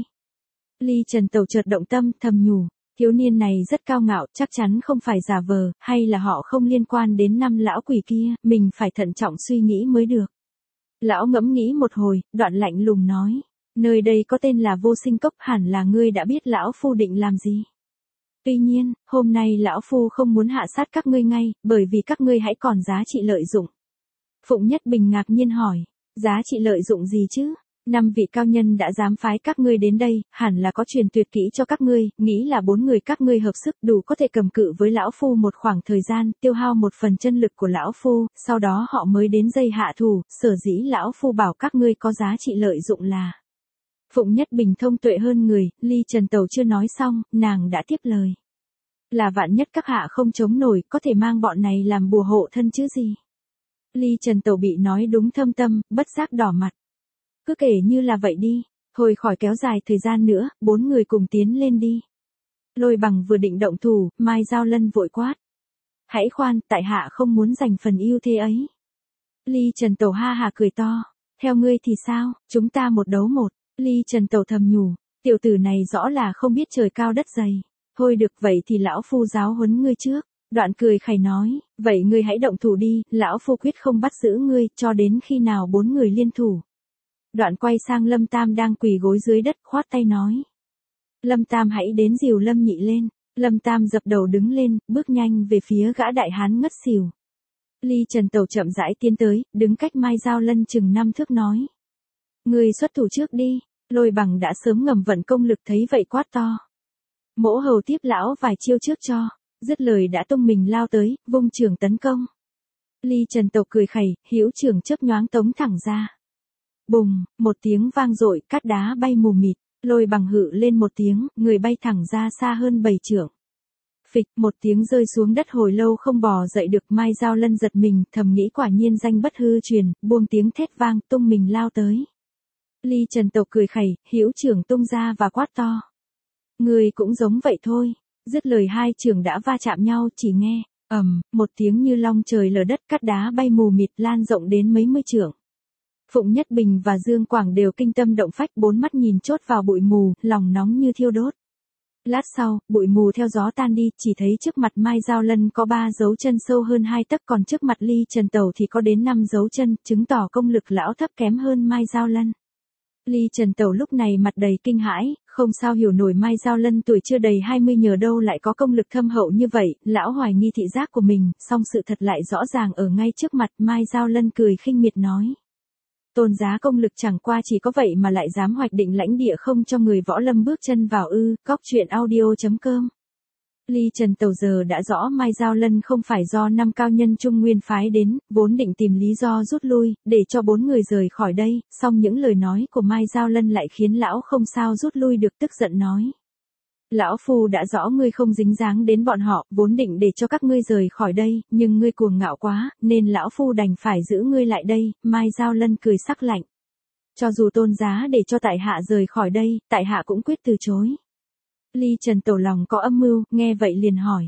Ly Trần Tẩu chợt động tâm, thầm nhủ. Thiếu niên này rất cao ngạo, chắc chắn không phải giả vờ, hay là họ không liên quan đến năm lão quỷ kia, mình phải thận trọng suy nghĩ mới được. Lão ngẫm nghĩ một hồi, đoạn lạnh lùng nói, nơi đây có tên là Vô Sinh Cốc, hẳn là ngươi đã biết lão phu định làm gì. Tuy nhiên, hôm nay lão phu không muốn hạ sát các ngươi ngay, bởi vì các ngươi hãy còn giá trị lợi dụng. Phụng Nhất Bình ngạc nhiên hỏi, giá trị lợi dụng gì chứ? Năm vị cao nhân đã dám phái các ngươi đến đây, hẳn là có truyền tuyệt kỹ cho các ngươi, nghĩ là bốn người các ngươi hợp sức đủ có thể cầm cự với lão phu một khoảng thời gian, tiêu hao một phần chân lực của lão phu, sau đó họ mới đến dây hạ thủ, sở dĩ lão phu bảo các ngươi có giá trị lợi dụng là. Phụng Nhất Bình thông tuệ hơn người, Ly Trần Tẩu chưa nói xong, nàng đã tiếp lời. Là vạn nhất các hạ không chống nổi, có thể mang bọn này làm bùa hộ thân chứ gì. Ly Trần Tẩu bị nói đúng thâm tâm, bất giác đỏ mặt. Cứ kể như là vậy đi, thôi khỏi kéo dài thời gian nữa, bốn người cùng tiến lên đi. Lôi Bằng vừa định động thủ, Mai Giao Lân vội quát. Hãy khoan, tại hạ không muốn giành phần ưu thế ấy. Ly Trần Tẩu ha hà cười to, theo ngươi thì sao, chúng ta một đấu một. Ly Trần Tẩu thầm nhủ, tiểu tử này rõ là không biết trời cao đất dày. Thôi được vậy thì lão phu giáo huấn ngươi trước. Đoạn cười khẩy nói, vậy ngươi hãy động thủ đi, lão phu quyết không bắt giữ ngươi, cho đến khi nào bốn người liên thủ. Đoạn quay sang Lâm Tam đang quỳ gối dưới đất, khoát tay nói. Lâm Tam hãy đến dìu Lâm Nhị lên. Lâm Tam dập đầu đứng lên, bước nhanh về phía gã đại hán ngất xỉu. Ly Trần Tẩu chậm rãi tiến tới, đứng cách Mai Giao Lân chừng năm thước nói. Người xuất thủ trước đi. Lôi Bằng đã sớm ngầm vận công lực thấy vậy quát to. Mỗ hầu tiếp lão vài chiêu trước cho. Dứt lời đã tung mình lao tới, vung trường tấn công. Ly Trần Tẩu cười khẩy, hữu trường chớp nhoáng tống thẳng ra. Bùng, một tiếng vang dội, cát đá bay mù mịt, Lôi Bằng hự lên một tiếng, người bay thẳng ra xa hơn bảy trượng. Phịch, một tiếng rơi xuống đất hồi lâu không bò dậy được, Mai Giao Lân giật mình, thầm nghĩ quả nhiên danh bất hư truyền, buông tiếng thét vang, tung mình lao tới. Ly Trần Tẩu cười khẩy, hữu trường tung ra và quát to. Người cũng giống vậy thôi. Dứt lời hai trường đã va chạm nhau, chỉ nghe, ầm, một tiếng như long trời lở đất, cát đá bay mù mịt lan rộng đến mấy mươi trượng. Phụng Nhất Bình và Dương Quảng đều kinh tâm động phách, bốn mắt nhìn chốt vào bụi mù, lòng nóng như thiêu đốt. Lát sau, bụi mù theo gió tan đi, chỉ thấy trước mặt Mai Giao Lân có ba dấu chân sâu hơn hai tấc, còn trước mặt Ly Trần Tẩu thì có đến năm dấu chân, chứng tỏ công lực lão thấp kém hơn Mai Giao Lân. Ly Trần Tẩu lúc này mặt đầy kinh hãi, không sao hiểu nổi Mai Giao Lân tuổi chưa đầy hai mươi nhờ đâu lại có công lực thâm hậu như vậy, lão hoài nghi thị giác của mình, song sự thật lại rõ ràng ở ngay trước mặt. Mai Giao Lân cười khinh miệt nói. Tôn Giá công lực chẳng qua chỉ có vậy mà lại dám hoạch định lãnh địa không cho người võ lâm bước chân vào ư, góc truyện audio.com. Ly Trần Tẩu giờ đã rõ Mai Giao Lân không phải do năm cao nhân Trung Nguyên phái đến, vốn định tìm lý do rút lui, để cho bốn người rời khỏi đây, song những lời nói của Mai Giao Lân lại khiến lão không sao rút lui được, tức giận nói. Lão phu đã rõ ngươi không dính dáng đến bọn họ, vốn định để cho các ngươi rời khỏi đây, nhưng ngươi cuồng ngạo quá, nên lão phu đành phải giữ ngươi lại đây. Mai Giao Lân cười sắc lạnh. Cho dù Tôn Giá để cho tại hạ rời khỏi đây, tại hạ cũng quyết từ chối. Ly Trần Tẩu lòng có âm mưu, nghe vậy liền hỏi.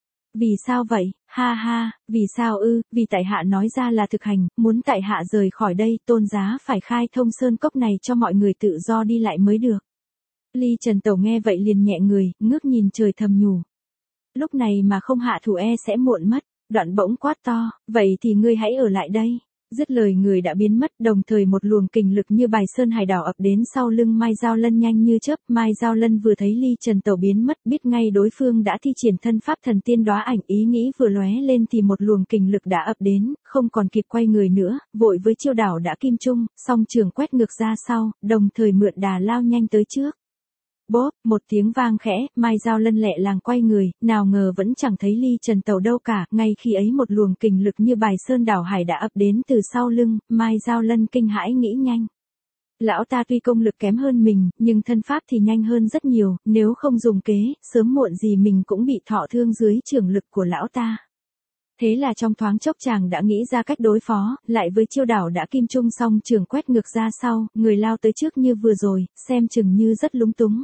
Vì sao vậy, ha ha, vì sao ư, vì tại hạ nói ra là thực hành, muốn tại hạ rời khỏi đây, Tôn Giá phải khai thông sơn cốc này cho mọi người tự do đi lại mới được. Ly Trần Tẩu nghe vậy liền nhẹ người, ngước nhìn trời thầm nhủ. Lúc này mà không hạ thủ e sẽ muộn mất, đoạn bỗng quát to, vậy thì ngươi hãy ở lại đây. Dứt lời người đã biến mất, đồng thời một luồng kình lực như bài sơn hải đảo ập đến sau lưng Mai Giao Lân nhanh như chớp. Mai Giao Lân vừa thấy Ly Trần Tẩu biến mất, biết ngay đối phương đã thi triển thân pháp thần tiên đóa ảnh, ý nghĩ vừa lóe lên thì một luồng kình lực đã ập đến, không còn kịp quay người nữa, vội với chiêu đảo đã kim trung, song trường quét ngược ra sau, đồng thời mượn đà lao nhanh tới trước. Bốp, một tiếng vang khẽ, Mai Giao Lân lẹ làng quay người, nào ngờ vẫn chẳng thấy Ly Trần Tẩu đâu cả, ngay khi ấy một luồng kình lực như bài sơn đảo hải đã ập đến từ sau lưng, Mai Giao Lân kinh hãi nghĩ nhanh. Lão ta tuy công lực kém hơn mình, nhưng thân pháp thì nhanh hơn rất nhiều, nếu không dùng kế, sớm muộn gì mình cũng bị thọ thương dưới trường lực của lão ta. Thế là trong thoáng chốc chàng đã nghĩ ra cách đối phó, lại với chiêu đảo đã kim trung xong trường quét ngược ra sau, người lao tới trước như vừa rồi, xem chừng như rất lúng túng.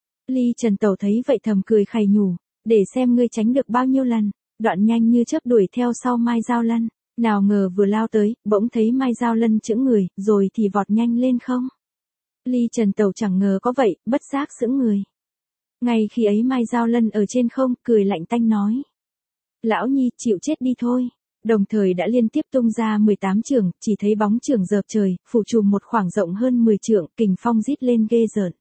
Ly Trần Tẩu thấy vậy thầm cười khẩy nhủ, để xem ngươi tránh được bao nhiêu lần, đoạn nhanh như chớp đuổi theo sau Mai Giao Lân, nào ngờ vừa lao tới, bỗng thấy Mai Giao Lân chững người, rồi thì vọt nhanh lên không. Ly Trần Tẩu chẳng ngờ có vậy, bất giác sững người. Ngay khi ấy Mai Giao Lân ở trên không, cười lạnh tanh nói. Lão Nhi, chịu chết đi thôi. Đồng thời đã liên tiếp tung ra mười tám chưởng, chỉ thấy bóng chưởng dợp trời, phủ trùm một khoảng rộng hơn mười trượng, kình phong rít lên ghê rợn.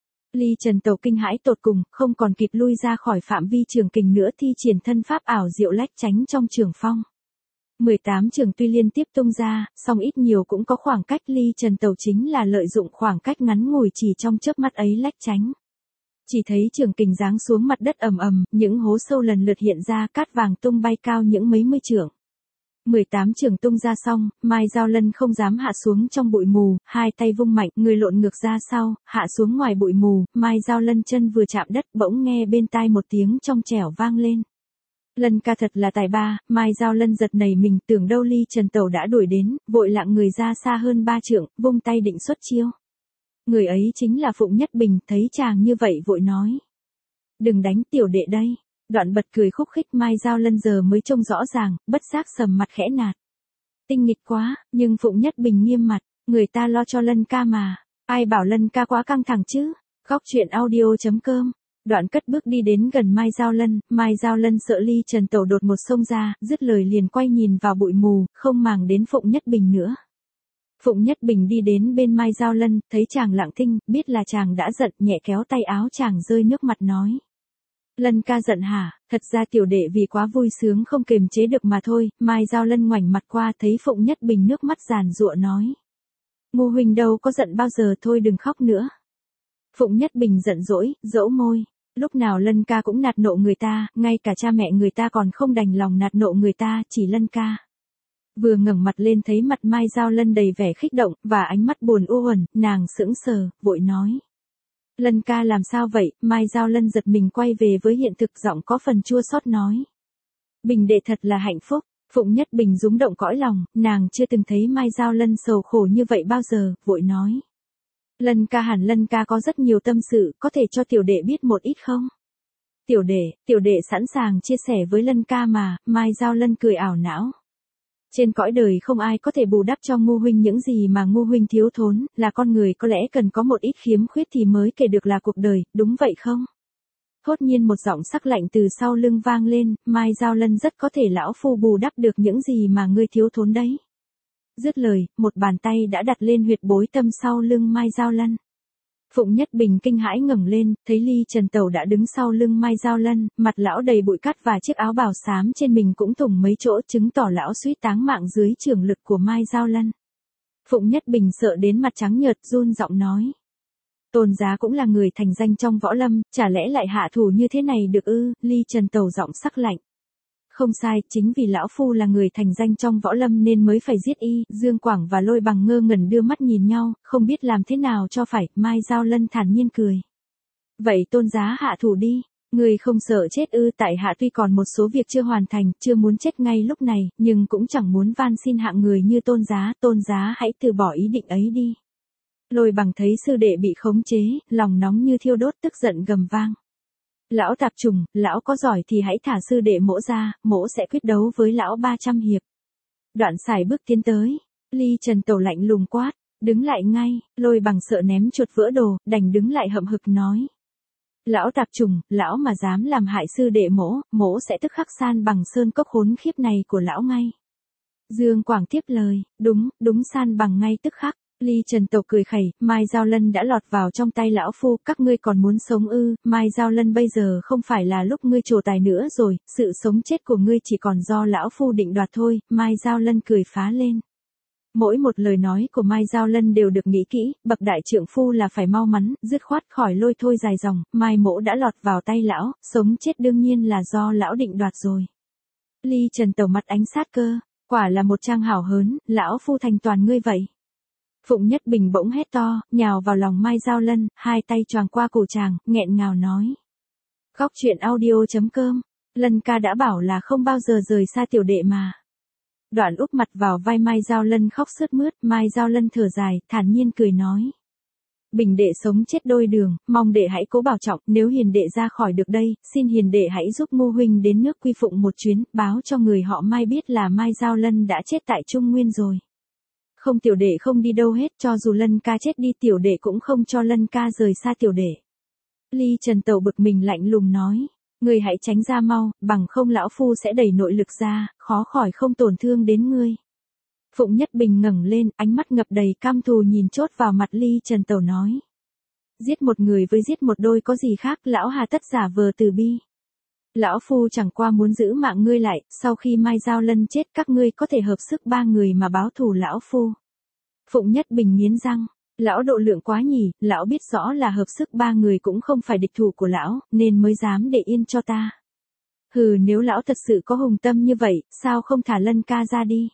Ly Trần Tẩu kinh hãi tột cùng, không còn kịp lui ra khỏi phạm vi trường kình nữa, thi triển thân pháp ảo diệu lách tránh trong trường phong. mười tám trường tuy liên tiếp tung ra, song ít nhiều cũng có khoảng cách. Ly Trần Tẩu chính là lợi dụng khoảng cách ngắn ngủi chỉ trong chớp mắt ấy lách tránh. Chỉ thấy trường kình giáng xuống mặt đất ầm ầm, những hố sâu lần lượt hiện ra, cát vàng tung bay cao những mấy mươi trượng. mười tám trường tung ra xong, Mai Giao Lân không dám hạ xuống trong bụi mù, hai tay vung mạnh, người lộn ngược ra sau, hạ xuống ngoài bụi mù, Mai Giao Lân chân vừa chạm đất, bỗng nghe bên tai một tiếng trong trẻo vang lên. Lân ca thật là tài ba. Mai Giao Lân giật nảy mình, tưởng đâu Ly Trần Tẩu đã đuổi đến, vội lạng người ra xa hơn ba trượng, vung tay định xuất chiêu. Người ấy chính là Phụng Nhất Bình, thấy chàng như vậy vội nói. Đừng đánh tiểu đệ đây. Đoạn bật cười khúc khích. Mai Giao Lân giờ mới trông rõ ràng, bất giác sầm mặt khẽ nạt. Tinh nghịch quá, nhưng Phụng Nhất Bình nghiêm mặt, người ta lo cho Lân ca mà, ai bảo Lân ca quá căng thẳng chứ. Góc truyện audio chấm com. Đoạn cất bước đi đến gần Mai Giao Lân, Mai Giao Lân sợ Ly Trần Tẩu đột một xông ra, dứt lời liền quay nhìn vào bụi mù, không màng đến Phụng Nhất Bình nữa. Phụng Nhất Bình đi đến bên Mai Giao Lân, thấy chàng lặng thinh, biết là chàng đã giận, nhẹ kéo tay áo chàng rơi nước mặt nói. Lân ca giận hả? Thật ra tiểu đệ vì quá vui sướng không kềm chế được mà thôi. Mai Giao Lân ngoảnh mặt qua thấy Phụng Nhất Bình nước mắt giàn giụa nói. Ngô huynh đâu có giận bao giờ, thôi đừng khóc nữa. Phụng Nhất Bình giận dỗi, dẫu môi. Lúc nào Lân ca cũng nạt nộ người ta, ngay cả cha mẹ người ta còn không đành lòng nạt nộ người ta, chỉ Lân ca. Vừa ngẩng mặt lên thấy mặt Mai Giao Lân đầy vẻ khích động, và ánh mắt buồn u uẩn, nàng sững sờ, vội nói. Lân ca làm sao vậy? Mai Giao Lân giật mình quay về với hiện thực, giọng có phần chua xót nói. Bình đệ thật là hạnh phúc. Phụng Nhất Bình rúng động cõi lòng, nàng chưa từng thấy Mai Giao Lân sầu khổ như vậy bao giờ, vội nói. Lân ca hẳn Lân ca có rất nhiều tâm sự, có thể cho tiểu đệ biết một ít không? Tiểu đệ, tiểu đệ sẵn sàng chia sẻ với Lân ca mà. Mai Giao Lân cười ảo não. Trên cõi đời không ai có thể bù đắp cho Ngô huynh những gì mà Ngô huynh thiếu thốn, là con người có lẽ cần có một ít khiếm khuyết thì mới kể được là cuộc đời, đúng vậy không? Thốt nhiên một giọng sắc lạnh từ sau lưng vang lên, Mai Giao Lân rất có thể lão phu bù đắp được những gì mà ngươi thiếu thốn đấy. Dứt lời, một bàn tay đã đặt lên huyệt bối tâm sau lưng Mai Giao Lân. Phụng Nhất Bình kinh hãi ngẩng lên, thấy Ly Trần Tẩu đã đứng sau lưng Mai Giao Lân, mặt lão đầy bụi cát và chiếc áo bào xám trên mình cũng thủng mấy chỗ, chứng tỏ lão suýt táng mạng dưới chưởng lực của Mai Giao Lân. Phụng Nhất Bình sợ đến mặt trắng nhợt, run giọng nói. Tôn giá cũng là người thành danh trong võ lâm, chả lẽ lại hạ thủ như thế này được ư? Ly Trần Tẩu giọng sắc lạnh. Không sai, chính vì lão phu là người thành danh trong võ lâm nên mới phải giết y. Dương Quảng và Lôi Bằng ngơ ngẩn đưa mắt nhìn nhau, không biết làm thế nào cho phải. Mai Giao Lân thản nhiên cười. Vậy tôn giá hạ thủ đi, người không sợ chết ư? Tại hạ tuy còn một số việc chưa hoàn thành, chưa muốn chết ngay lúc này, nhưng cũng chẳng muốn van xin hạng người như tôn giá. Tôn giá hãy từ bỏ ý định ấy đi. Lôi Bằng thấy sư đệ bị khống chế, lòng nóng như thiêu đốt, tức giận gầm vang. Lão tạp trùng, lão có giỏi thì hãy thả sư đệ mỗ ra, mỗ sẽ quyết đấu với lão ba trăm hiệp. Đoạn xài bước tiến tới, Ly Trần Tẩu lạnh lùng quát, đứng lại ngay. Lôi Bằng sợ ném chuột vỡ đồ, đành đứng lại hậm hực nói. Lão tạp trùng, lão mà dám làm hại sư đệ mỗ, mỗ sẽ tức khắc san bằng sơn cốc khốn khiếp này của lão ngay. Dương Quảng tiếp lời, đúng, đúng san bằng ngay tức khắc. Ly Trần Tẩu cười khẩy, Mai Giao Lân đã lọt vào trong tay lão phu, các ngươi còn muốn sống ư? Mai Giao Lân bây giờ không phải là lúc ngươi trổ tài nữa rồi, sự sống chết của ngươi chỉ còn do lão phu định đoạt thôi. Mai Giao Lân cười phá lên. Mỗi một lời nói của Mai Giao Lân đều được nghĩ kỹ, bậc đại trượng phu là phải mau mắn, dứt khoát khỏi lôi thôi dài dòng. Mai mỗ đã lọt vào tay lão, sống chết đương nhiên là do lão định đoạt rồi. Ly Trần Tẩu mặt ánh sát cơ, quả là một trang hảo hớn, lão phu thành toàn ngươi vậy. Phụng Nhất Bình bỗng hét to, nhào vào lòng Mai Giao Lân, hai tay choàng qua cổ chàng, nghẹn ngào nói. Góc truyện audio chấm com, Lân ca đã bảo là không bao giờ rời xa tiểu đệ mà. Đoạn úp mặt vào vai Mai Giao Lân khóc sướt mướt, Mai Giao Lân thở dài, thản nhiên cười nói. Bình đệ sống chết đôi đường, mong đệ hãy cố bảo trọng, nếu hiền đệ ra khỏi được đây, xin hiền đệ hãy giúp Ngô huynh đến nước Quy Phụng một chuyến, báo cho người họ Mai biết là Mai Giao Lân đã chết tại Trung Nguyên rồi. Không tiểu đệ không đi đâu hết, cho dù Lân ca chết đi tiểu đệ cũng không cho Lân ca rời xa tiểu đệ. Ly Trần Tẩu bực mình lạnh lùng nói, ngươi hãy tránh ra mau, bằng không lão phu sẽ đẩy nội lực ra, khó khỏi không tổn thương đến ngươi. Phụng Nhất Bình ngẩng lên, ánh mắt ngập đầy cam thù nhìn chốt vào mặt Ly Trần Tẩu nói. Giết một người với giết một đôi có gì khác, lão hà tất giả vờ từ bi. Lão phu chẳng qua muốn giữ mạng ngươi lại, sau khi Mai Giao Lân chết các ngươi có thể hợp sức ba người mà báo thù lão phu. Phụng Nhất Bình nghiến răng, lão độ lượng quá nhỉ, lão biết rõ là hợp sức ba người cũng không phải địch thủ của lão, nên mới dám để yên cho ta. Hừ, nếu lão thật sự có hùng tâm như vậy, sao không thả Lân ca ra đi.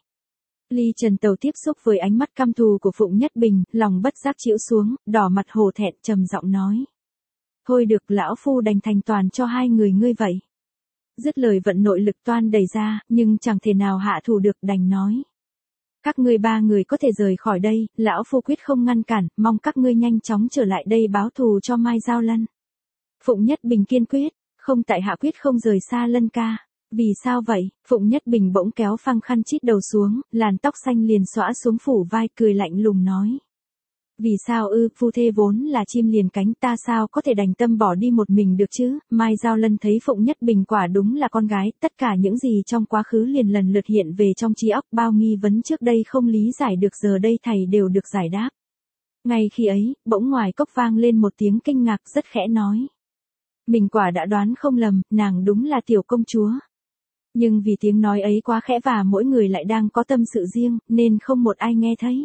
Ly Trần Tẩu tiếp xúc với ánh mắt căm thù của Phụng Nhất Bình, lòng bất giác chịu xuống, đỏ mặt hổ thẹn trầm giọng nói. Thôi được, lão phu đành thành toàn cho hai người ngươi vậy. Dứt lời vận nội lực toan đẩy ra, nhưng chẳng thể nào hạ thủ được, đành nói. Các ngươi ba người có thể rời khỏi đây, lão phu quyết không ngăn cản, mong các ngươi nhanh chóng trở lại đây báo thù cho Mai Giao Lân. Phụng Nhất Bình kiên quyết, không tại hạ quyết không rời xa Lân ca. Vì sao vậy? Phụng Nhất Bình bỗng kéo phăng khăn chít đầu xuống, làn tóc xanh liền xõa xuống phủ vai, cười lạnh lùng nói. Vì sao ư, phu thê vốn là chim liền cánh, ta sao có thể đành tâm bỏ đi một mình được chứ. Mai Giao Lân thấy Phụng Nhất Bình quả đúng là con gái, tất cả những gì trong quá khứ liền lần lượt hiện về trong trí óc, bao nghi vấn trước đây không lý giải được giờ đây thầy đều được giải đáp. Ngay khi ấy, bỗng ngoài cốc vang lên một tiếng kinh ngạc rất khẽ nói. Mình quả đã đoán không lầm, nàng đúng là tiểu công chúa. Nhưng vì tiếng nói ấy quá khẽ và mỗi người lại đang có tâm sự riêng, nên không một ai nghe thấy.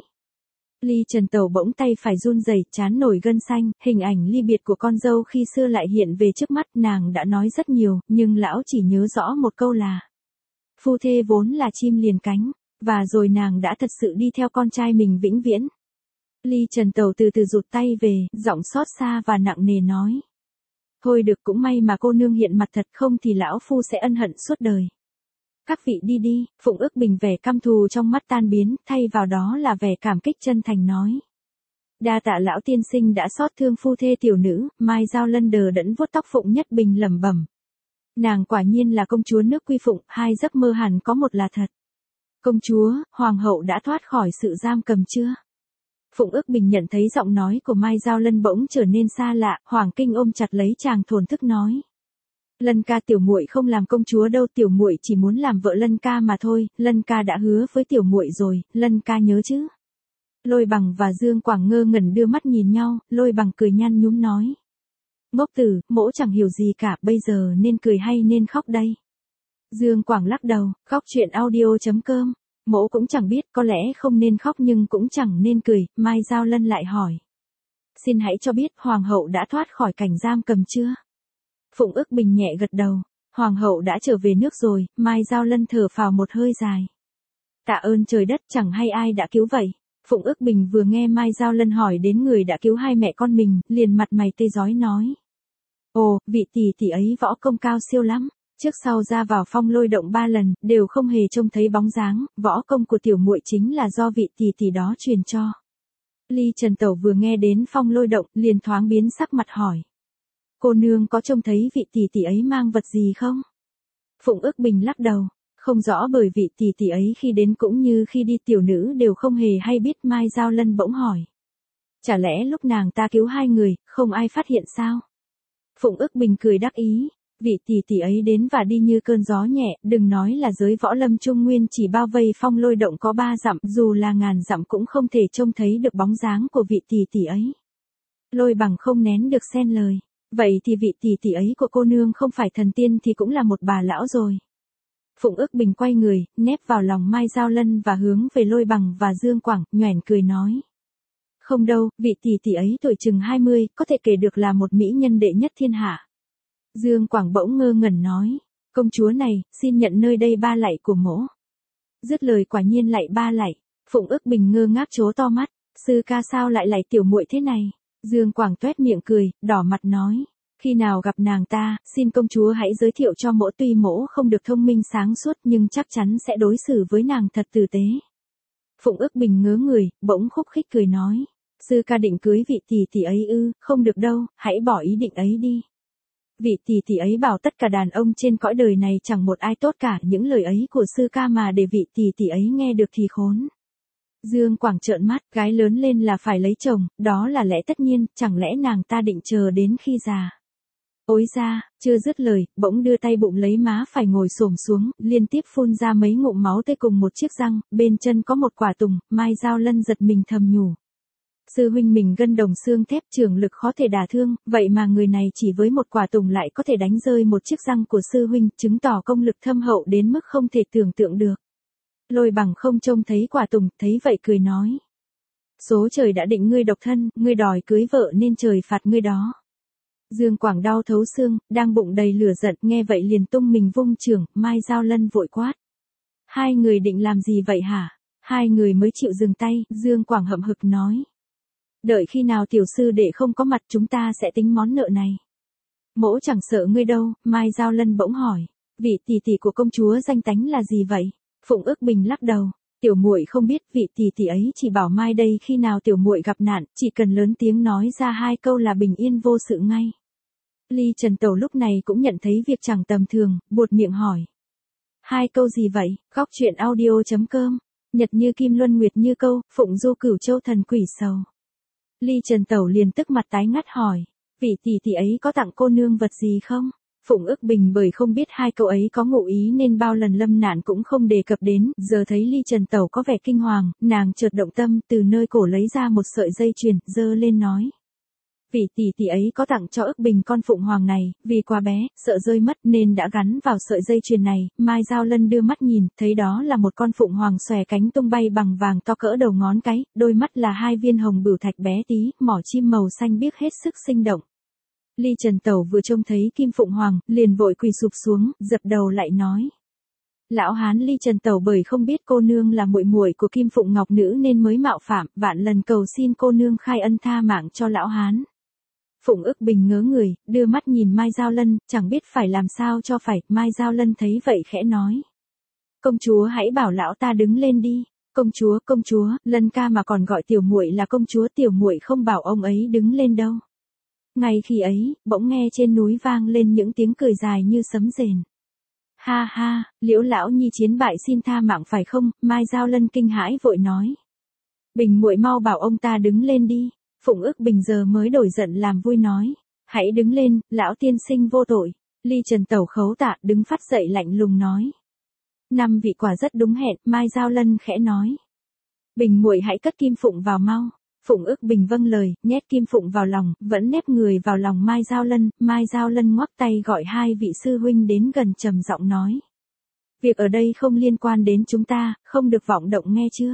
Ly Trần Tẩu bỗng tay phải run rẩy, trán nổi gân xanh, hình ảnh ly biệt của con dâu khi xưa lại hiện về trước mắt, nàng đã nói rất nhiều, nhưng lão chỉ nhớ rõ một câu là phu thê vốn là chim liền cánh, và rồi nàng đã thật sự đi theo con trai mình vĩnh viễn. Ly Trần Tẩu từ từ rụt tay về, giọng xót xa và nặng nề nói. Thôi được, cũng may mà cô nương hiện mặt thật, không thì lão phu sẽ ân hận suốt đời. Các vị đi đi. Phụng Ước Bình vẻ căm thù trong mắt tan biến, thay vào đó là vẻ cảm kích chân thành nói. Đa tạ lão tiên sinh đã xót thương phu thê tiểu nữ. Mai Giao Lân đờ đẫn vuốt tóc Phụng Nhất Bình lẩm bẩm. Nàng quả nhiên là công chúa nước Quy Phụng, hai giấc mơ hẳn có một là thật. Công chúa, hoàng hậu đã thoát khỏi sự giam cầm chưa? Phụng Ước Bình nhận thấy giọng nói của Mai Giao Lân bỗng trở nên xa lạ, Hoàng Kinh ôm chặt lấy chàng thổn thức nói. Lân ca, tiểu muội không làm công chúa đâu, tiểu muội chỉ muốn làm vợ Lân ca mà thôi, Lân ca đã hứa với tiểu muội rồi, Lân ca nhớ chứ? Lôi Bằng và Dương Quảng ngơ ngẩn đưa mắt nhìn nhau, Lôi Bằng cười nhăn nhúm nói. Ngốc tử, mỗ chẳng hiểu gì cả, bây giờ nên cười hay nên khóc đây? Dương Quảng lắc đầu, góc truyện audio chấm com, mỗ cũng chẳng biết, có lẽ không nên khóc nhưng cũng chẳng nên cười. Mai Giao Lân lại hỏi. Xin hãy cho biết hoàng hậu đã thoát khỏi cảnh giam cầm chưa? Phụng Ước Bình nhẹ gật đầu, hoàng hậu đã trở về nước rồi. Mai Giao Lân thở phào một hơi dài. Tạ ơn trời đất, chẳng hay ai đã cứu vậy. Phụng Ước Bình vừa nghe Mai Giao Lân hỏi đến người đã cứu hai mẹ con mình, liền mặt mày tê rói nói. Ồ, vị tỷ tỷ ấy võ công cao siêu lắm. Trước sau ra vào Phong Lôi Động ba lần, đều không hề trông thấy bóng dáng, võ công của tiểu muội chính là do vị tỷ tỷ đó truyền cho. Ly Trần Tẩu vừa nghe đến Phong Lôi Động, liền thoáng biến sắc mặt hỏi. Cô nương có trông thấy vị tỷ tỷ ấy mang vật gì không? Phụng Ước Bình lắc đầu, không rõ, bởi vị tỷ tỷ ấy khi đến cũng như khi đi tiểu nữ đều không hề hay biết. Mai Giao Lân bỗng hỏi. Chả lẽ lúc nàng ta cứu hai người, không ai phát hiện sao? Phụng Ước Bình cười đắc ý. Vị tỷ tỷ ấy đến và đi như cơn gió nhẹ, đừng nói là giới võ lâm trung nguyên chỉ bao vây phong lôi động có ba dặm, dù là ngàn dặm cũng không thể trông thấy được bóng dáng của vị tỷ tỷ ấy. Lôi Bằng không nén được xen lời. Vậy thì vị tỷ tỷ ấy của cô nương không phải thần tiên thì cũng là một bà lão rồi. Phụng Ước Bình quay người, nép vào lòng Mai Giao Lân và hướng về Lôi Bằng và Dương Quảng, nhoẻn cười nói. Không đâu, vị tỷ tỷ ấy tuổi chừng hai mươi, có thể kể được là một mỹ nhân đệ nhất thiên hạ. Dương Quảng bỗng ngơ ngẩn nói, công chúa này, xin nhận nơi đây ba lạy của mỗ. Dứt lời quả nhiên lạy ba lạy. Phụng Ước Bình ngơ ngác trố to mắt, sư ca sao lại lạy tiểu muội thế này? Dương Quảng toét miệng cười, đỏ mặt nói, khi nào gặp nàng ta, xin công chúa hãy giới thiệu cho mỗ, tuy mỗ không được thông minh sáng suốt nhưng chắc chắn sẽ đối xử với nàng thật tử tế. Phụng Ước Bình ngớ người, bỗng khúc khích cười nói, sư ca định cưới vị tỷ tỷ ấy ư? Không được đâu, hãy bỏ ý định ấy đi. Vị tỷ tỷ ấy bảo tất cả đàn ông trên cõi đời này chẳng một ai tốt cả, những lời ấy của sư ca mà để vị tỷ tỷ ấy nghe được thì khốn. Dương Quảng trợn mắt, gái lớn lên là phải lấy chồng, đó là lẽ tất nhiên, chẳng lẽ nàng ta định chờ đến khi già. Ối ra, chưa dứt lời, bỗng đưa tay bụng lấy má phải ngồi xổm xuống, liên tiếp phun ra mấy ngụm máu tươi cùng một chiếc răng, bên chân có một quả tùng. Mai Giao Lân giật mình thầm nhủ. Sư huynh mình gân đồng xương thép, trường lực khó thể đả thương, vậy mà người này chỉ với một quả tùng lại có thể đánh rơi một chiếc răng của sư huynh, chứng tỏ công lực thâm hậu đến mức không thể tưởng tượng được. Lôi Bằng không trông thấy quả tùng, thấy vậy cười nói. Số trời đã định ngươi độc thân, ngươi đòi cưới vợ nên trời phạt ngươi đó. Dương Quảng đau thấu xương, đang bụng đầy lửa giận, nghe vậy liền tung mình vung chưởng. Mai Giao Lân vội quát. Hai người định làm gì vậy hả? Hai người mới chịu dừng tay. Dương Quảng hậm hực nói. Đợi khi nào tiểu sư đệ không có mặt chúng ta sẽ tính món nợ này. Mỗ chẳng sợ ngươi đâu. Mai Giao Lân bỗng hỏi. Vị tỷ tỷ của công chúa danh tánh là gì vậy? Phụng Ước Bình lắc đầu. Tiểu muội không biết, vị tỷ tỷ ấy chỉ bảo Mai đây khi nào tiểu muội gặp nạn, chỉ cần lớn tiếng nói ra hai câu là bình yên vô sự ngay. Ly Trần Tẩu lúc này cũng nhận thấy việc chẳng tầm thường, buột miệng hỏi. Hai câu gì vậy? Góc truyện audio chấm com. Nhật như kim luân nguyệt như câu, phụng du cửu châu thần quỷ sầu. Ly Trần Tẩu liền tức mặt tái ngắt hỏi. Vị tỷ tỷ ấy có tặng cô nương vật gì không? Phụng Ước Bình bởi không biết hai câu ấy có ngụ ý nên bao lần lâm nạn cũng không đề cập đến, giờ thấy Ly Trần Tẩu có vẻ kinh hoàng, nàng chợt động tâm, từ nơi cổ lấy ra một sợi dây chuyền, giơ lên nói. Vị tỷ tỷ ấy có tặng cho Ước Bình con phụng hoàng này, vì quá bé, sợ rơi mất nên đã gắn vào sợi dây chuyền này. Mai Giao Lân đưa mắt nhìn, thấy đó là một con phụng hoàng xòe cánh tung bay bằng vàng to cỡ đầu ngón cái, đôi mắt là hai viên hồng bửu thạch bé tí, mỏ chim màu xanh biếc hết sức sinh động. Ly Trần Tẩu vừa trông thấy kim phụng hoàng, liền vội quỳ sụp xuống, dập đầu lại nói. Lão hán Ly Trần Tẩu bởi không biết cô nương là muội muội của Kim Phụng Ngọc Nữ nên mới mạo phạm, vạn lần cầu xin cô nương khai ân tha mạng cho lão hán. Phụng Ước Bình ngớ người, đưa mắt nhìn Mai Giao Lân, chẳng biết phải làm sao cho phải. Mai Giao Lân thấy vậy khẽ nói. Công chúa hãy bảo lão ta đứng lên đi. Công chúa, công chúa, Lân ca mà còn gọi tiểu muội là công chúa, tiểu muội không bảo ông ấy đứng lên đâu. Ngay khi ấy, bỗng nghe trên núi vang lên những tiếng cười dài như sấm rền. Ha ha, Liễu lão nhi chiến bại xin tha mạng phải không? Mai Giao Lân kinh hãi vội nói. Bình muội mau bảo ông ta đứng lên đi. Phụng Ước Bình giờ mới đổi giận làm vui nói. Hãy đứng lên, lão tiên sinh vô tội. Ly Trần Tẩu khấu tạ đứng phát dậy lạnh lùng nói. Năm vị quả rất đúng hẹn. Mai Giao Lân khẽ nói. Bình muội hãy cất kim phụng vào mau. Phụng Ước Bình vâng lời, nhét kim phụng vào lòng, vẫn nép người vào lòng Mai Giao Lân. Mai Giao Lân ngoắc tay gọi hai vị sư huynh đến gần, trầm giọng nói. Việc ở đây không liên quan đến chúng ta, không được vọng động nghe chưa?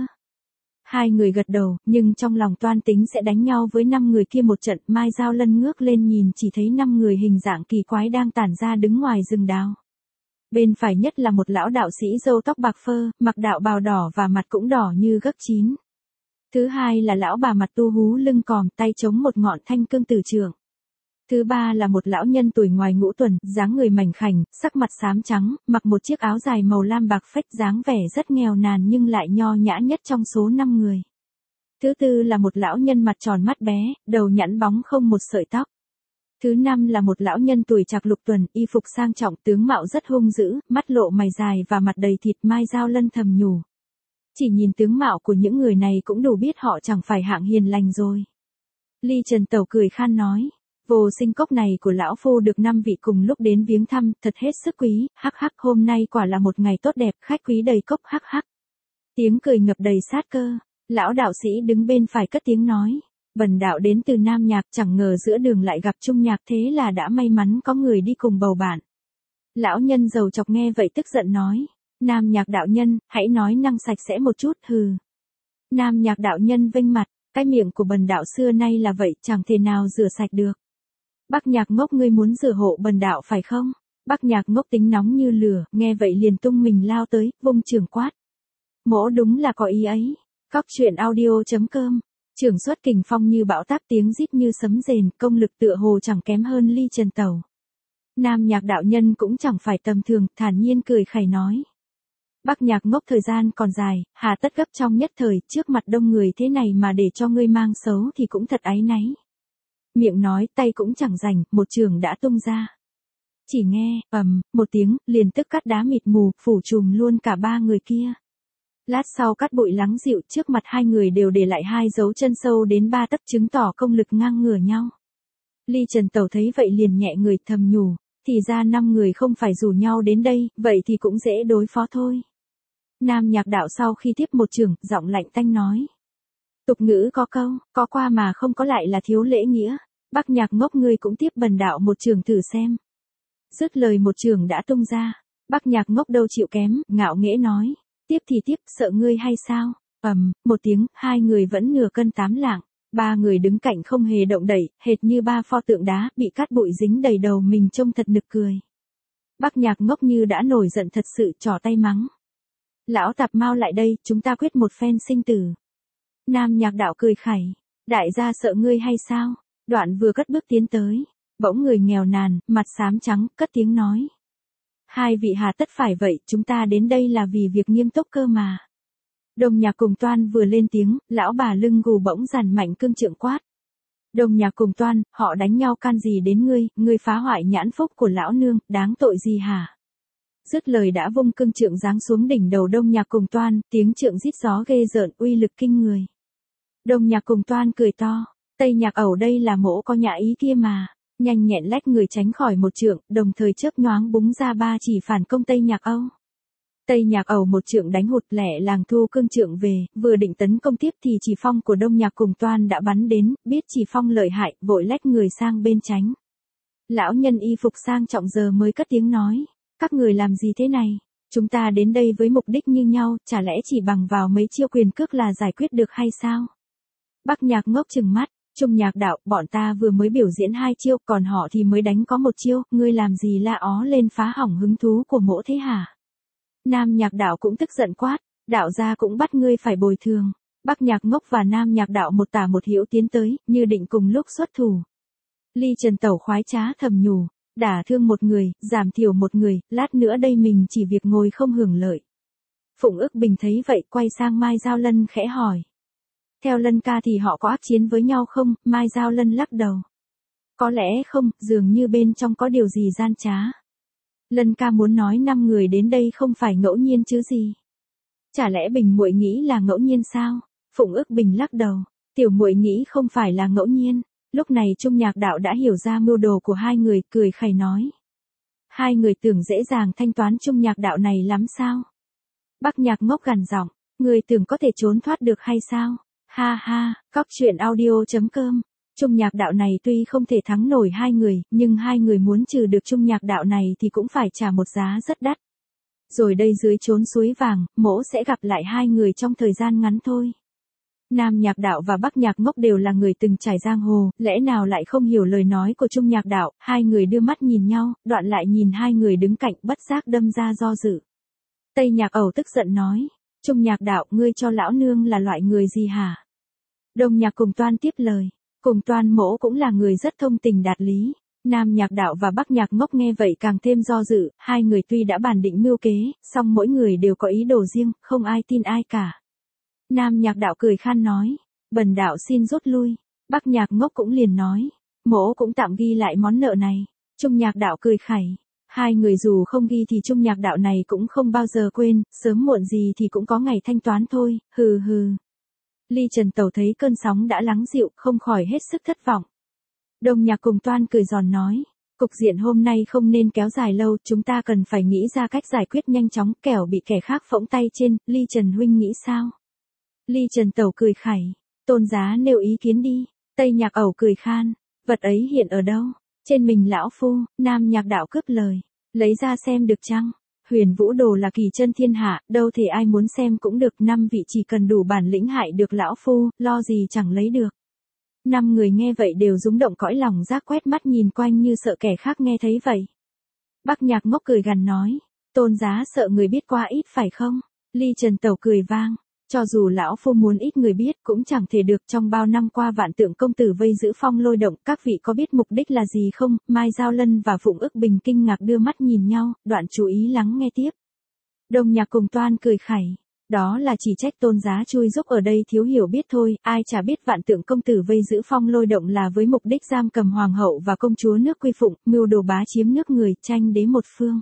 Hai người gật đầu, nhưng trong lòng toan tính sẽ đánh nhau với năm người kia một trận. Mai Giao Lân ngước lên nhìn chỉ thấy năm người hình dạng kỳ quái đang tản ra đứng ngoài rừng đào. Bên phải nhất là một lão đạo sĩ râu tóc bạc phơ, mặc đạo bào đỏ và mặt cũng đỏ như gấc chín. Thứ hai là lão bà mặt tu hú lưng còm, tay chống một ngọn thanh cương tử trường. Thứ ba là một lão nhân tuổi ngoài ngũ tuần, dáng người mảnh khảnh, sắc mặt xám trắng, mặc một chiếc áo dài màu lam bạc phách, dáng vẻ rất nghèo nàn nhưng lại nho nhã nhất trong số năm người. Thứ tư là một lão nhân mặt tròn mắt bé, đầu nhẵn bóng không một sợi tóc. Thứ năm là một lão nhân tuổi trạc lục tuần, y phục sang trọng, tướng mạo rất hung dữ, mắt lộ mày dài và mặt đầy thịt. Mai Giao Lân thầm nhủ. Chỉ nhìn tướng mạo của những người này cũng đủ biết họ chẳng phải hạng hiền lành rồi. Ly Trần Tẩu cười khan nói. Vô sinh cốc này của lão phu được năm vị cùng lúc đến viếng thăm, thật hết sức quý, hắc hắc hôm nay quả là một ngày tốt đẹp, khách quý đầy cốc hắc hắc. Tiếng cười ngập đầy sát cơ, lão đạo sĩ đứng bên phải cất tiếng nói. Bần đạo đến từ Nam Nhạc, chẳng ngờ giữa đường lại gặp Trung Nhạc, thế là đã may mắn có người đi cùng bầu bạn. Lão nhân giàu chọc nghe vậy tức giận nói. Nam Nhạc đạo nhân, hãy nói năng sạch sẽ một chút, hừ. Nam Nhạc đạo nhân vênh mặt, cái miệng của bần đạo xưa nay là vậy, chẳng thể nào rửa sạch được. Bắc Nhạc ngốc ngươi muốn rửa hộ bần đạo phải không? Bắc Nhạc ngốc tính nóng như lửa, nghe vậy liền tung mình lao tới, vung trường quát. Mỗ đúng là có ý ấy. Cóc truyện audio chấm com. Trường xuất kình phong như bão táp, tiếng rít như sấm rền, công lực tựa hồ chẳng kém hơn Ly Trần Tẩu. Nam Nhạc đạo nhân cũng chẳng phải tầm thường, thản nhiên cười khẩy nói. Bắc Nhạc ngốc thời gian còn dài, hà tất gấp trong nhất thời, trước mặt đông người thế này mà để cho ngươi mang xấu thì cũng thật áy náy. Miệng nói, tay cũng chẳng rảnh, một trường đã tung ra. Chỉ nghe, ầm, một tiếng, liền tức cắt đá mịt mù, phủ trùm luôn cả ba người kia. Lát sau cát bụi lắng dịu, trước mặt hai người đều để lại hai dấu chân sâu đến ba tấc, chứng tỏ công lực ngang ngửa nhau. Ly Trần Tẩu thấy vậy liền nhẹ người thầm nhủ, thì ra năm người không phải rủ nhau đến đây, vậy thì cũng dễ đối phó thôi. Nam Nhạc đạo sau khi tiếp một trường, giọng lạnh tanh nói. Tục ngữ có câu, có qua mà không có lại là thiếu lễ nghĩa. Bắc Nhạc ngốc ngươi cũng tiếp bần đạo một trường thử xem. Dứt lời một trường đã tung ra. Bắc Nhạc ngốc đâu chịu kém, ngạo nghễ nói. Tiếp thì tiếp, sợ ngươi hay sao? Ầm, một tiếng, hai người vẫn nửa cân tám lạng. Ba người đứng cạnh không hề động đậy, hệt như ba pho tượng đá, bị cát bụi dính đầy đầu mình trông thật nực cười. Bắc Nhạc ngốc như đã nổi giận thật sự, trỏ tay mắng. Lão tạp mau lại đây, chúng ta quyết một phen sinh tử. Nam Nhạc đạo cười khẩy. Đại gia sợ ngươi hay sao? Đoạn vừa cất bước tiến tới. Bỗng người nghèo nàn, mặt xám trắng, cất tiếng nói. Hai vị hà tất phải vậy, chúng ta đến đây là vì việc nghiêm túc cơ mà. Đồng Nhạc cùng Toan vừa lên tiếng, lão bà lưng gù bỗng giàn mạnh cương trượng quát. Đồng Nhạc cùng Toan, họ đánh nhau can gì đến ngươi, ngươi phá hoại nhãn phúc của lão nương, đáng tội gì hả? Dứt lời đã vung cương trượng giáng xuống đỉnh đầu Đông Nhạc cùng Toan, tiếng trượng rít gió ghê rợn, uy lực kinh người. Đông Nhạc cùng Toan cười to, Tây Nhạc ẩu đây là mỗ có nhã ý kia mà. Nhanh nhẹn lách người tránh khỏi một trượng, đồng thời chớp nhoáng búng ra ba chỉ phản công Tây Nhạc Âu. Tây Nhạc Ẩu một trượng đánh hụt, lẻ làng thu cương trượng về, vừa định tấn công tiếp thì chỉ phong của Đông Nhạc cùng Toan đã bắn đến, biết chỉ phong lợi hại, vội lách người sang bên tránh. Lão nhân y phục sang trọng giờ mới cất tiếng nói, các người làm gì thế này? Chúng ta đến đây với mục đích như nhau, chả lẽ chỉ bằng vào mấy chiêu quyền cước là giải quyết được hay sao? Bắc Nhạc ngốc trừng mắt. Trung Nhạc đạo, bọn ta vừa mới biểu diễn hai chiêu, còn họ thì mới đánh có một chiêu, ngươi làm gì la ó lên phá hỏng hứng thú của mỗ thế hả? Nam Nhạc đạo cũng tức giận quát, đạo gia cũng bắt ngươi phải bồi thường. Bắc Nhạc ngốc và Nam Nhạc đạo một tả một hữu tiến tới, như định cùng lúc xuất thủ. Ly Trần Tẩu khoái trá thầm nhủ, đả thương một người, giảm thiểu một người, lát nữa đây mình chỉ việc ngồi không hưởng lợi. Phụng Ức Bình thấy vậy, quay sang Mai Giao Lân khẽ hỏi. Theo Lân ca thì họ có ác chiến với nhau không? Mai Giao Lân lắc đầu. Có lẽ không, dường như bên trong có điều gì gian trá. Lân ca muốn nói năm người đến đây không phải ngẫu nhiên chứ gì. Chả lẽ Bình muội nghĩ là ngẫu nhiên sao? Phụng Ức Bình lắc đầu. Tiểu muội nghĩ không phải là ngẫu nhiên. Lúc này Trung Nhạc đạo đã hiểu ra mưu đồ của hai người, cười khẩy nói. Hai người tưởng dễ dàng thanh toán Trung Nhạc đạo này lắm sao? Bắc Nhạc ngốc gằn giọng, người tưởng có thể trốn thoát được hay sao? Ha ha, cóc truyện audio chấm com. Trung Nhạc đạo này tuy không thể thắng nổi hai người, nhưng hai người muốn trừ được Trung Nhạc đạo này thì cũng phải trả một giá rất đắt. Rồi đây dưới chốn suối vàng, mỗ sẽ gặp lại hai người trong thời gian ngắn thôi. Nam Nhạc đạo và Bắc Nhạc ngốc đều là người từng trải giang hồ, lẽ nào lại không hiểu lời nói của Trung Nhạc đạo? Hai người đưa mắt nhìn nhau, đoạn lại nhìn hai người đứng cạnh, bất giác đâm ra do dự. Tây Nhạc Ẩu tức giận nói, Trung Nhạc đạo, ngươi cho lão nương là loại người gì hả? Đông Nhạc cùng Toan tiếp lời, cùng Toan mỗ cũng là người rất thông tình đạt lý. Nam Nhạc đạo và Bắc Nhạc ngốc nghe vậy càng thêm do dự, hai người tuy đã bàn định mưu kế, song mỗi người đều có ý đồ riêng, không ai tin ai cả. Nam Nhạc đạo cười khan nói, bần đạo xin rút lui. Bắc Nhạc ngốc cũng liền nói, mỗ cũng tạm ghi lại món nợ này. Trung Nhạc đạo cười khẩy, hai người dù không ghi thì Trung Nhạc đạo này cũng không bao giờ quên, sớm muộn gì thì cũng có ngày thanh toán thôi, hừ hừ. Ly Trần Tẩu thấy cơn sóng đã lắng dịu, không khỏi hết sức thất vọng. Đông Nhạc cùng Toan cười giòn nói. Cục diện hôm nay không nên kéo dài lâu, chúng ta cần phải nghĩ ra cách giải quyết nhanh chóng, kẻo bị kẻ khác phỗng tay trên, Ly Trần huynh nghĩ sao? Ly Trần tẩu cười khẩy. Tôn giá nêu ý kiến đi. Tây Nhạc ẩu cười khan. Vật ấy hiện ở đâu? Trên mình lão phu. Nam Nhạc đạo cướp lời. Lấy ra xem được chăng? Huyền Vũ Đồ là kỳ chân thiên hạ, đâu thể ai muốn xem cũng được, năm vị chỉ cần đủ bản lĩnh hại được lão phu, lo gì chẳng lấy được. Năm người nghe vậy đều rúng động cõi lòng, giác quét mắt nhìn quanh như sợ kẻ khác nghe thấy vậy. Bắc Nhạc ngốc cười gằn nói, tôn giá sợ người biết quá ít phải không? Ly Trần tẩu cười vang, cho dù lão phu muốn ít người biết cũng chẳng thể được, trong bao năm qua vạn tượng công tử vây giữ Phong Lôi Động, các vị có biết mục đích là gì không? Mai Giao Lân và Phụng Ức Bình kinh ngạc đưa mắt nhìn nhau, đoạn chú ý lắng nghe tiếp. Đông Nhạc cùng Toan cười khẩy. Đó là chỉ trách tôn giá chui giúp ở đây thiếu hiểu biết thôi, ai chả biết vạn tượng công tử vây giữ Phong Lôi Động là với mục đích giam cầm hoàng hậu và công chúa nước Quy Phụng, mưu đồ bá chiếm nước người, tranh đế một phương.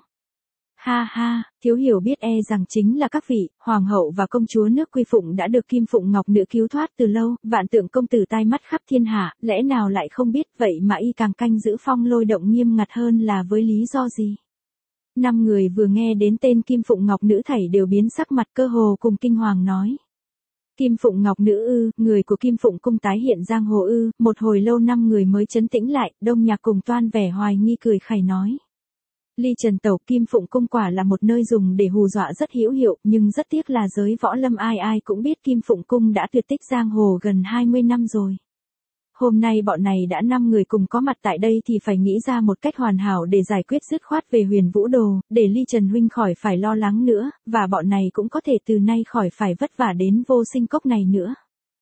Ha ha, thiếu hiểu biết e rằng chính là các vị, hoàng hậu và công chúa nước Quy Phụng đã được Kim Phụng Ngọc Nữ cứu thoát từ lâu, vạn tượng công tử tai mắt khắp thiên hạ, lẽ nào lại không biết, vậy mà y càng canh giữ Phong Lôi Động nghiêm ngặt hơn là với lý do gì? Năm người vừa nghe đến tên Kim Phụng Ngọc Nữ thảy đều biến sắc mặt, cơ hồ cùng kinh hoàng nói. Kim Phụng Ngọc Nữ ư, người của Kim Phụng cung tái hiện giang hồ ư, một hồi lâu năm người mới trấn tĩnh lại, Đông Nhạc cùng Toan vẻ hoài nghi cười khẩy nói. Ly Trần tẩu, Kim Phụng cung quả là một nơi dùng để hù dọa rất hữu hiệu, nhưng rất tiếc là giới võ lâm ai ai cũng biết Kim Phụng cung đã tuyệt tích giang hồ gần hai mươi năm rồi. Hôm nay bọn này đã năm người cùng có mặt tại đây thì phải nghĩ ra một cách hoàn hảo để giải quyết dứt khoát về Huyền Vũ Đồ, để Ly Trần huynh khỏi phải lo lắng nữa, và bọn này cũng có thể từ nay khỏi phải vất vả đến Vô Sinh Cốc này nữa.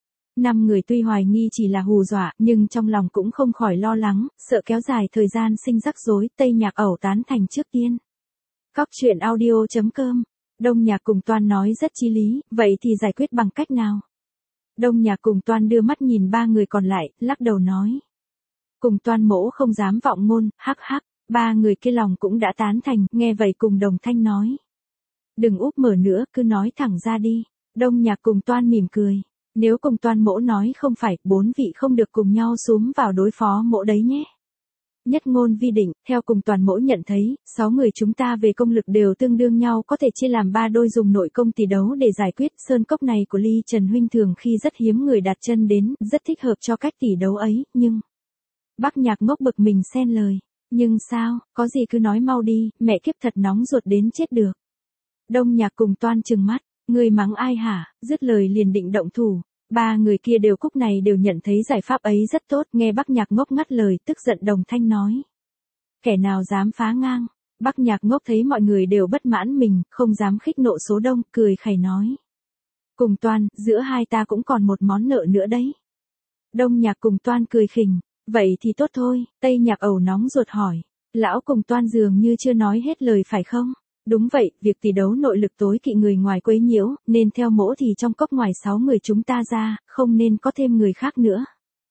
Năm người tuy hoài nghi chỉ là hù dọa, nhưng trong lòng cũng không khỏi lo lắng, sợ kéo dài thời gian sinh rắc rối. Tây Nhạc ẩu tán thành trước tiên. Cóc truyện audio chấm com. Đông Nhạc cùng Toan nói rất chí lý, vậy thì giải quyết bằng cách nào? Đông Nhạc cùng Toan đưa mắt nhìn ba người còn lại, lắc đầu nói. Cùng Toan mỗ không dám vọng ngôn, hắc hắc, ba người kia lòng cũng đã tán thành, nghe vậy cùng đồng thanh nói. Đừng úp mở nữa, cứ nói thẳng ra đi. Đông Nhạc cùng Toan mỉm cười. Nếu cùng Toan mỗ nói không phải, bốn vị không được cùng nhau xúm vào đối phó mỗ đấy nhé. Nhất ngôn vi định, theo cùng Toàn mỗ nhận thấy, sáu người chúng ta về công lực đều tương đương nhau, có thể chia làm ba đôi dùng nội công tỷ đấu để giải quyết. Sơn cốc này của Ly Trần huynh thường khi rất hiếm người đặt chân đến, rất thích hợp cho cách tỷ đấu ấy, nhưng... Bắc Nhạc ngốc bực mình xen lời. Nhưng sao, có gì cứ nói mau đi, mẹ kiếp thật nóng ruột đến chết được. Đông Nhạc cùng Toan trừng mắt, người mắng ai hả, dứt lời liền định động thủ. Ba người kia đều cúc này đều nhận thấy giải pháp ấy rất tốt, nghe Bắc Nhạc ngốc ngắt lời, tức giận đồng thanh nói. Kẻ nào dám phá ngang? Bắc Nhạc ngốc thấy mọi người đều bất mãn mình, không dám khích nộ số đông, cười khẩy nói. Cùng Toan, giữa hai ta cũng còn một món nợ nữa đấy. Đông Nhạc cùng Toan cười khỉnh, vậy thì tốt thôi. Tây Nhạc ẩu nóng ruột hỏi. Lão cùng Toan dường như chưa nói hết lời phải không? Đúng vậy, việc tỷ đấu nội lực tối kỵ người ngoài quấy nhiễu, nên theo mỗ thì trong cốc ngoài sáu người chúng ta ra, không nên có thêm người khác nữa.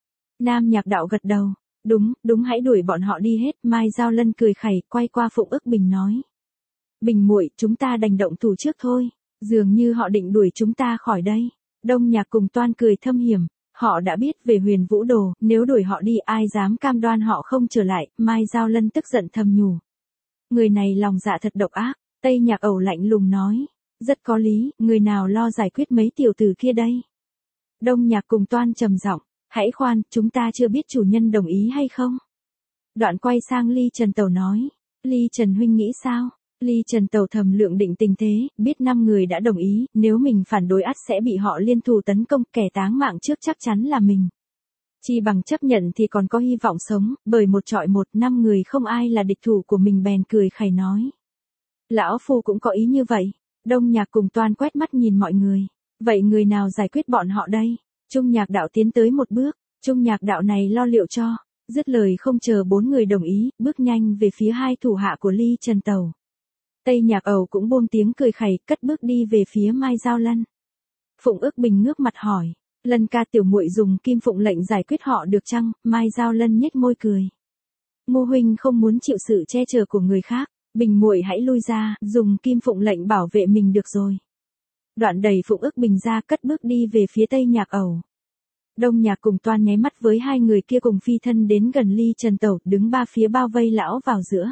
Nam Nhạc đạo gật đầu. Đúng, đúng, hãy đuổi bọn họ đi hết. Mai Giao Lân cười khẩy, quay qua Phụng Ức Bình nói. Bình muội, chúng ta đành động thủ trước thôi. Dường như họ định đuổi chúng ta khỏi đây. Đông Nhạc cùng Toan cười thâm hiểm. Họ đã biết về Huyền Vũ Đồ, nếu đuổi họ đi ai dám cam đoan họ không trở lại. Mai Giao Lân tức giận thầm nhủ. Người này lòng dạ thật độc ác. Tây Nhạc ẩu lạnh lùng nói. Rất có lý, người nào lo giải quyết mấy tiểu tử kia đây? Đông Nhạc cùng Toan trầm giọng. Hãy khoan, chúng ta chưa biết chủ nhân đồng ý hay không? Đoạn quay sang Ly Trần Tẩu nói. Ly Trần huynh nghĩ sao? Ly Trần Tẩu thầm lượng định tình thế, biết năm người đã đồng ý, nếu mình phản đối ắt sẽ bị họ liên thủ tấn công, kẻ táng mạng trước chắc chắn là mình. Chi bằng chấp nhận thì còn có hy vọng sống, bởi một trọi một, năm người không ai là địch thủ của mình, bèn cười khẩy nói. Lão phu cũng có ý như vậy. Đông Nhạc cùng Toan quét mắt nhìn mọi người. Vậy người nào giải quyết bọn họ đây? Trung Nhạc đạo tiến tới một bước. Trung Nhạc đạo này lo liệu cho. Dứt lời không chờ bốn người đồng ý, bước nhanh về phía hai thủ hạ của Ly Trần Tẩu. Tây Nhạc ẩu cũng buông tiếng cười khẩy, cất bước đi về phía Mai Giao Lân. Phụng Ức Bình ngước mặt hỏi. Lân ca tiểu muội dùng Kim Phụng lệnh giải quyết họ được chăng? Mai Giao Lân nhếch môi cười. Ngô huynh không muốn chịu sự che chở của người khác. Bình muội hãy lui ra, dùng Kim Phụng lệnh bảo vệ mình được rồi. Đoạn đẩy Phụng Ức Bình ra, cất bước đi về phía Tây Nhạc ẩu. Đông Nhạc cùng Toan nháy mắt với hai người kia cùng phi thân đến gần Ly Trần Tẩu, đứng ba phía bao vây lão vào giữa.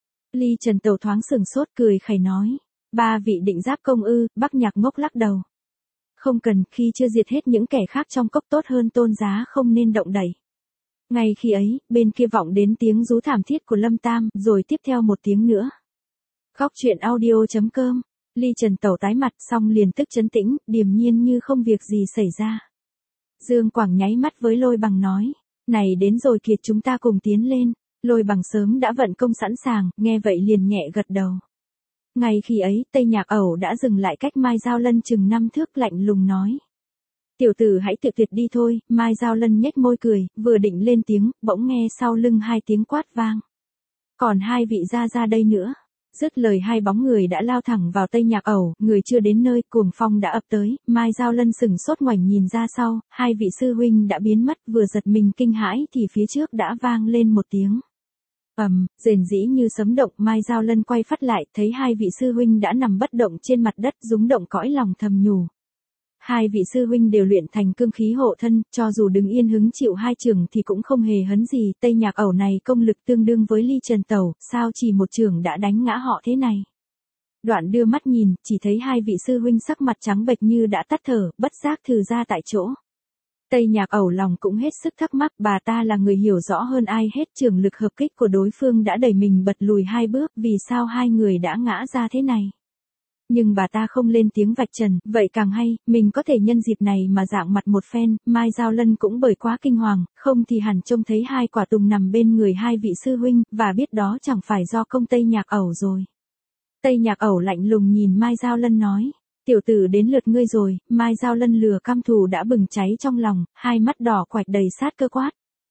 Ly Trần Tẩu thoáng sừng sốt cười khẩy nói. Ba vị định giáp công ư? Bắc Nhạc ngốc lắc đầu. Không cần, khi chưa diệt hết những kẻ khác trong cốc tốt hơn Tôn giá không nên động đẩy. Ngay khi ấy, bên kia vọng đến tiếng rú thảm thiết của Lâm Tam, rồi tiếp theo một tiếng nữa. Khóc chuyện audio chấm com. Ly Trần Tẩu tái mặt xong liền tức trấn tĩnh, điềm nhiên như không việc gì xảy ra. Dương Quảng nháy mắt với Lôi Bằng nói. Này đến rồi kìa, chúng ta cùng tiến lên. Lôi Bằng sớm đã vận công sẵn sàng, nghe vậy liền nhẹ gật đầu. Ngay khi ấy, Tây Nhạc Ẩu đã dừng lại cách Mai Giao Lân chừng năm thước, lạnh lùng nói. Tiểu tử hãy tự tuyệt đi thôi. Mai Giao Lân nhếch môi cười, vừa định lên tiếng, bỗng nghe sau lưng hai tiếng quát vang. Còn hai vị ra ra đây nữa. Dứt lời hai bóng người đã lao thẳng vào Tây Nhạc Ẩu, người chưa đến nơi, cuồng phong đã ập tới, Mai Giao Lân sừng sốt ngoảnh nhìn ra sau, hai vị sư huynh đã biến mất, vừa giật mình kinh hãi thì phía trước đã vang lên một tiếng. ầm, um, rền rĩ như sấm động, Mai Giao Lân quay phát lại, thấy hai vị sư huynh đã nằm bất động trên mặt đất, rúng động cõi lòng thầm nhủ. Hai vị sư huynh đều luyện thành cương khí hộ thân, cho dù đứng yên hứng chịu hai trường thì cũng không hề hấn gì. Tây Nhạc Ẩu này công lực tương đương với Ly Trần Tẩu, sao chỉ một trường đã đánh ngã họ thế này. Đoạn đưa mắt nhìn, chỉ thấy hai vị sư huynh sắc mặt trắng bệch như đã tắt thở, bất giác thừ ra tại chỗ. Tây Nhạc Ẩu lòng cũng hết sức thắc mắc, bà ta là người hiểu rõ hơn ai hết, trường lực hợp kích của đối phương đã đẩy mình bật lùi hai bước, vì sao hai người đã ngã ra thế này. Nhưng bà ta không lên tiếng vạch trần, vậy càng hay, mình có thể nhân dịp này mà dạng mặt một phen. Mai Giao Lân cũng bởi quá kinh hoàng, không thì hẳn trông thấy hai quả tùng nằm bên người hai vị sư huynh, và biết đó chẳng phải do công Tây Nhạc Ẩu rồi. Tây Nhạc Ẩu lạnh lùng nhìn Mai Giao Lân nói, tiểu tử đến lượt ngươi rồi. Mai Giao Lân lừa căm thù đã bừng cháy trong lòng, hai mắt đỏ quạch đầy sát cơ quát.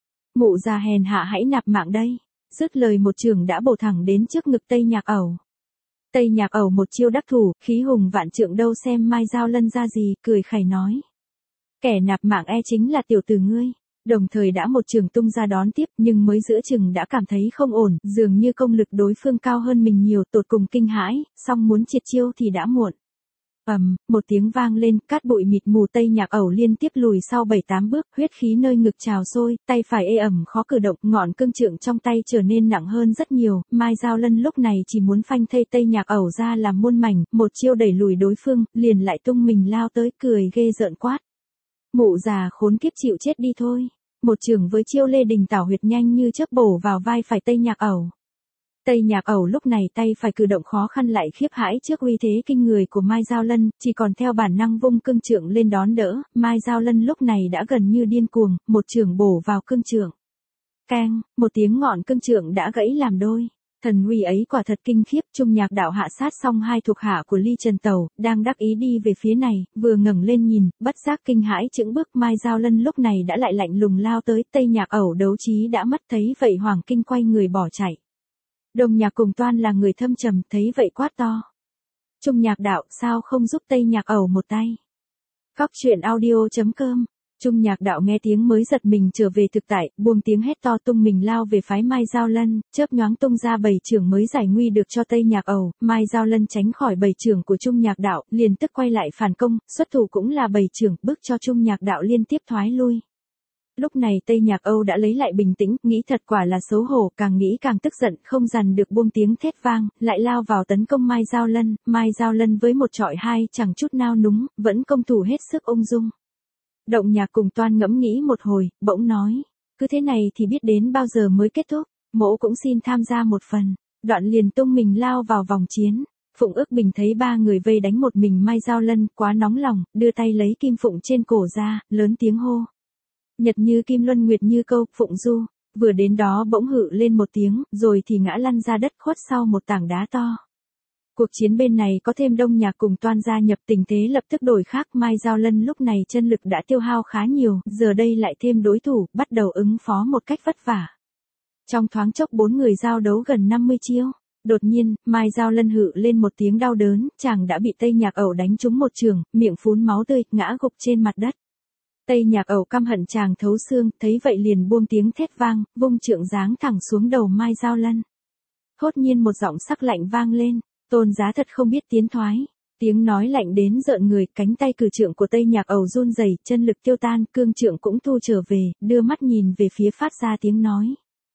Mụ già hèn hạ hãy nạp mạng đây. Dứt lời một chưởng đã bổ thẳng đến trước ngực Tây Nhạc Ẩu. Tây Nhạc Ẩu một chiêu đắc thủ, khí hùng vạn trượng đâu xem Mai Giao Lân ra gì, cười khẩy nói. Kẻ nạp mạng e chính là tiểu tử ngươi. Đồng thời đã một trường tung ra đón tiếp, nhưng mới giữa chừng đã cảm thấy không ổn, dường như công lực đối phương cao hơn mình nhiều, tột cùng kinh hãi, song muốn triệt chiêu thì đã muộn. ầm, um, một tiếng vang lên, cát bụi mịt mù, Tây Nhạc Ẩu liên tiếp lùi sau bảy tám bước, huyết khí nơi ngực trào sôi, tay phải ê ẩm khó cử động, ngọn cương trượng trong tay trở nên nặng hơn rất nhiều. Mai Giao Lân lúc này chỉ muốn phanh thây Tây Nhạc Ẩu ra làm muôn mảnh, một chiêu đẩy lùi đối phương, liền lại tung mình lao tới, cười ghê rợn quát. Mụ già khốn kiếp chịu chết đi thôi. Một trường với chiêu Lê Đình Tảo huyệt nhanh như chớp bổ vào vai phải Tây Nhạc Ẩu. Tây Nhạc Ẩu lúc này tay phải cử động khó khăn lại khiếp hãi trước uy thế kinh người của Mai Giao Lân, chỉ còn theo bản năng vung cương trượng lên đón đỡ. Mai Giao Lân lúc này đã gần như điên cuồng, một chưởng bổ vào cương trượng. Keng, một tiếng ngọn cương trượng đã gãy làm đôi. Thần uy ấy quả thật kinh khiếp. Trung Nhạc Đạo hạ sát xong hai thuộc hạ của Ly Trần Tẩu, đang đắc ý đi về phía này, vừa ngẩng lên nhìn, bất giác kinh hãi chững bước. Mai Giao Lân lúc này đã lại lạnh lùng lao tới, Tây Nhạc Ẩu đấu trí đã mất, thấy vậy hoàng kinh quay người bỏ chạy. Đông Nhạc cùng Toan là người thâm trầm, thấy vậy quát to. Trung Nhạc Đạo, sao không giúp Tây Nhạc Ẩu một tay? Khóc chuyện audio chấm com. Trung Nhạc Đạo nghe tiếng mới giật mình trở về thực tại, buông tiếng hét to tung mình lao về phái Mai Giao Lân, chớp nhoáng tung ra bảy chưởng mới giải nguy được cho Tây Nhạc Ẩu. Mai Giao Lân tránh khỏi bảy chưởng của Trung Nhạc Đạo, liền tức quay lại phản công, xuất thủ cũng là bảy chưởng, bức cho Trung Nhạc Đạo liên tiếp thoái lui. Lúc này Tây Nhạc Âu đã lấy lại bình tĩnh, nghĩ thật quả là xấu hổ, càng nghĩ càng tức giận, không dằn được buông tiếng thét vang, lại lao vào tấn công Mai Giao Lân. Mai Giao Lân với một trọi hai chẳng chút nao núng, vẫn công thủ hết sức ung dung. Động Nhạc cùng Toan ngẫm nghĩ một hồi, bỗng nói, cứ thế này thì biết đến bao giờ mới kết thúc, mỗ cũng xin tham gia một phần. Đoạn liền tung mình lao vào vòng chiến. Phụng Ước Bình thấy ba người vây đánh một mình Mai Giao Lân, quá nóng lòng, đưa tay lấy kim phụng trên cổ ra, lớn tiếng hô. Nhật như kim luân nguyệt như câu, Phụng Du. Vừa đến đó bỗng hự lên một tiếng, rồi thì ngã lăn ra đất khuất sau một tảng đá to. Cuộc chiến bên này có thêm Đông Nhạc cùng Toan gia nhập, tình thế lập tức đổi khác. Mai Giao Lân lúc này chân lực đã tiêu hao khá nhiều, giờ đây lại thêm đối thủ, bắt đầu ứng phó một cách vất vả. Trong thoáng chốc bốn người giao đấu gần năm mươi chiêu. Đột nhiên, Mai Giao Lân hự lên một tiếng đau đớn, chàng đã bị Tây Nhạc Ẩu đánh trúng một chưởng, miệng phún máu tươi, ngã gục trên mặt đất. Tây Nhạc Ẩu căm hận chàng thấu xương, thấy vậy liền buông tiếng thét vang, vung trượng giáng thẳng xuống đầu Mai Giao Lân. Thốt nhiên một giọng sắc lạnh vang lên, Tôn giá thật không biết tiến thoái. Tiếng nói lạnh đến rợn người, cánh tay cử trượng của Tây Nhạc Ẩu run rẩy, chân lực tiêu tan, cương trượng cũng thu trở về, đưa mắt nhìn về phía phát ra tiếng nói.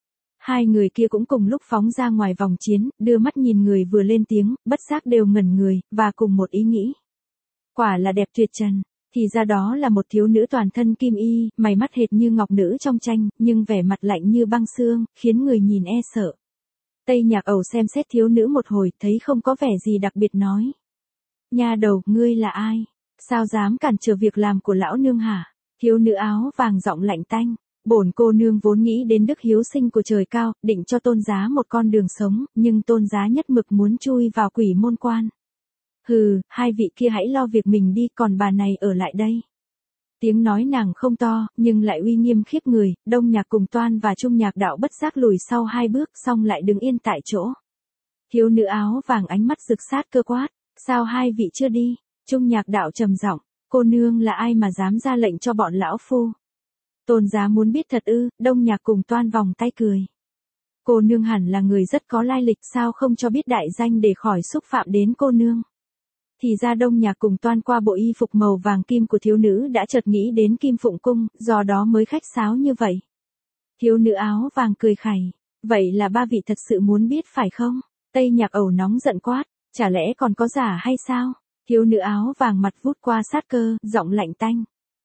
Hai người kia cũng cùng lúc phóng ra ngoài vòng chiến, đưa mắt nhìn người vừa lên tiếng, bất giác đều ngẩn người, và cùng một ý nghĩ. Quả là đẹp tuyệt trần, thì ra đó là một thiếu nữ toàn thân kim y, mày mắt hệt như ngọc nữ trong tranh, nhưng vẻ mặt lạnh như băng xương, khiến người nhìn e sợ. Tây Nhạc Ẩu xem xét thiếu nữ một hồi, thấy không có vẻ gì đặc biệt nói. Nha đầu, ngươi là ai? Sao dám cản trở việc làm của lão nương hả? Thiếu nữ áo vàng giọng lạnh tanh. Bổn cô nương vốn nghĩ đến đức hiếu sinh của trời cao, định cho tôn giá một con đường sống, nhưng tôn giá nhất mực muốn chui vào quỷ môn quan. Hừ, hai vị kia hãy lo việc mình đi, còn bà này ở lại đây. Tiếng nói nàng không to, nhưng lại uy nghiêm khiếp người, Đông Nhạc cùng Toan và Trung Nhạc đạo bất giác lùi sau hai bước, xong lại đứng yên tại chỗ. Thiếu nữ áo vàng ánh mắt rực sát cơ quát, sao hai vị chưa đi? Trung Nhạc đạo trầm giọng, cô nương là ai mà dám ra lệnh cho bọn lão phu? Tôn giá muốn biết thật ư? Đông Nhạc cùng Toan vòng tay cười. Cô nương hẳn là người rất có lai lịch, sao không cho biết đại danh để khỏi xúc phạm đến cô nương? Thì ra Đông Nhạc cùng Toan qua bộ y phục màu vàng kim của thiếu nữ đã chợt nghĩ đến Kim Phụng Cung, do đó mới khách sáo như vậy. Thiếu nữ áo vàng cười khẩy, vậy là ba vị thật sự muốn biết phải không? Tây Nhạc Ẩu nóng giận quát, chả lẽ còn có giả hay sao? Thiếu nữ áo vàng mặt vút qua sát cơ, giọng lạnh tanh.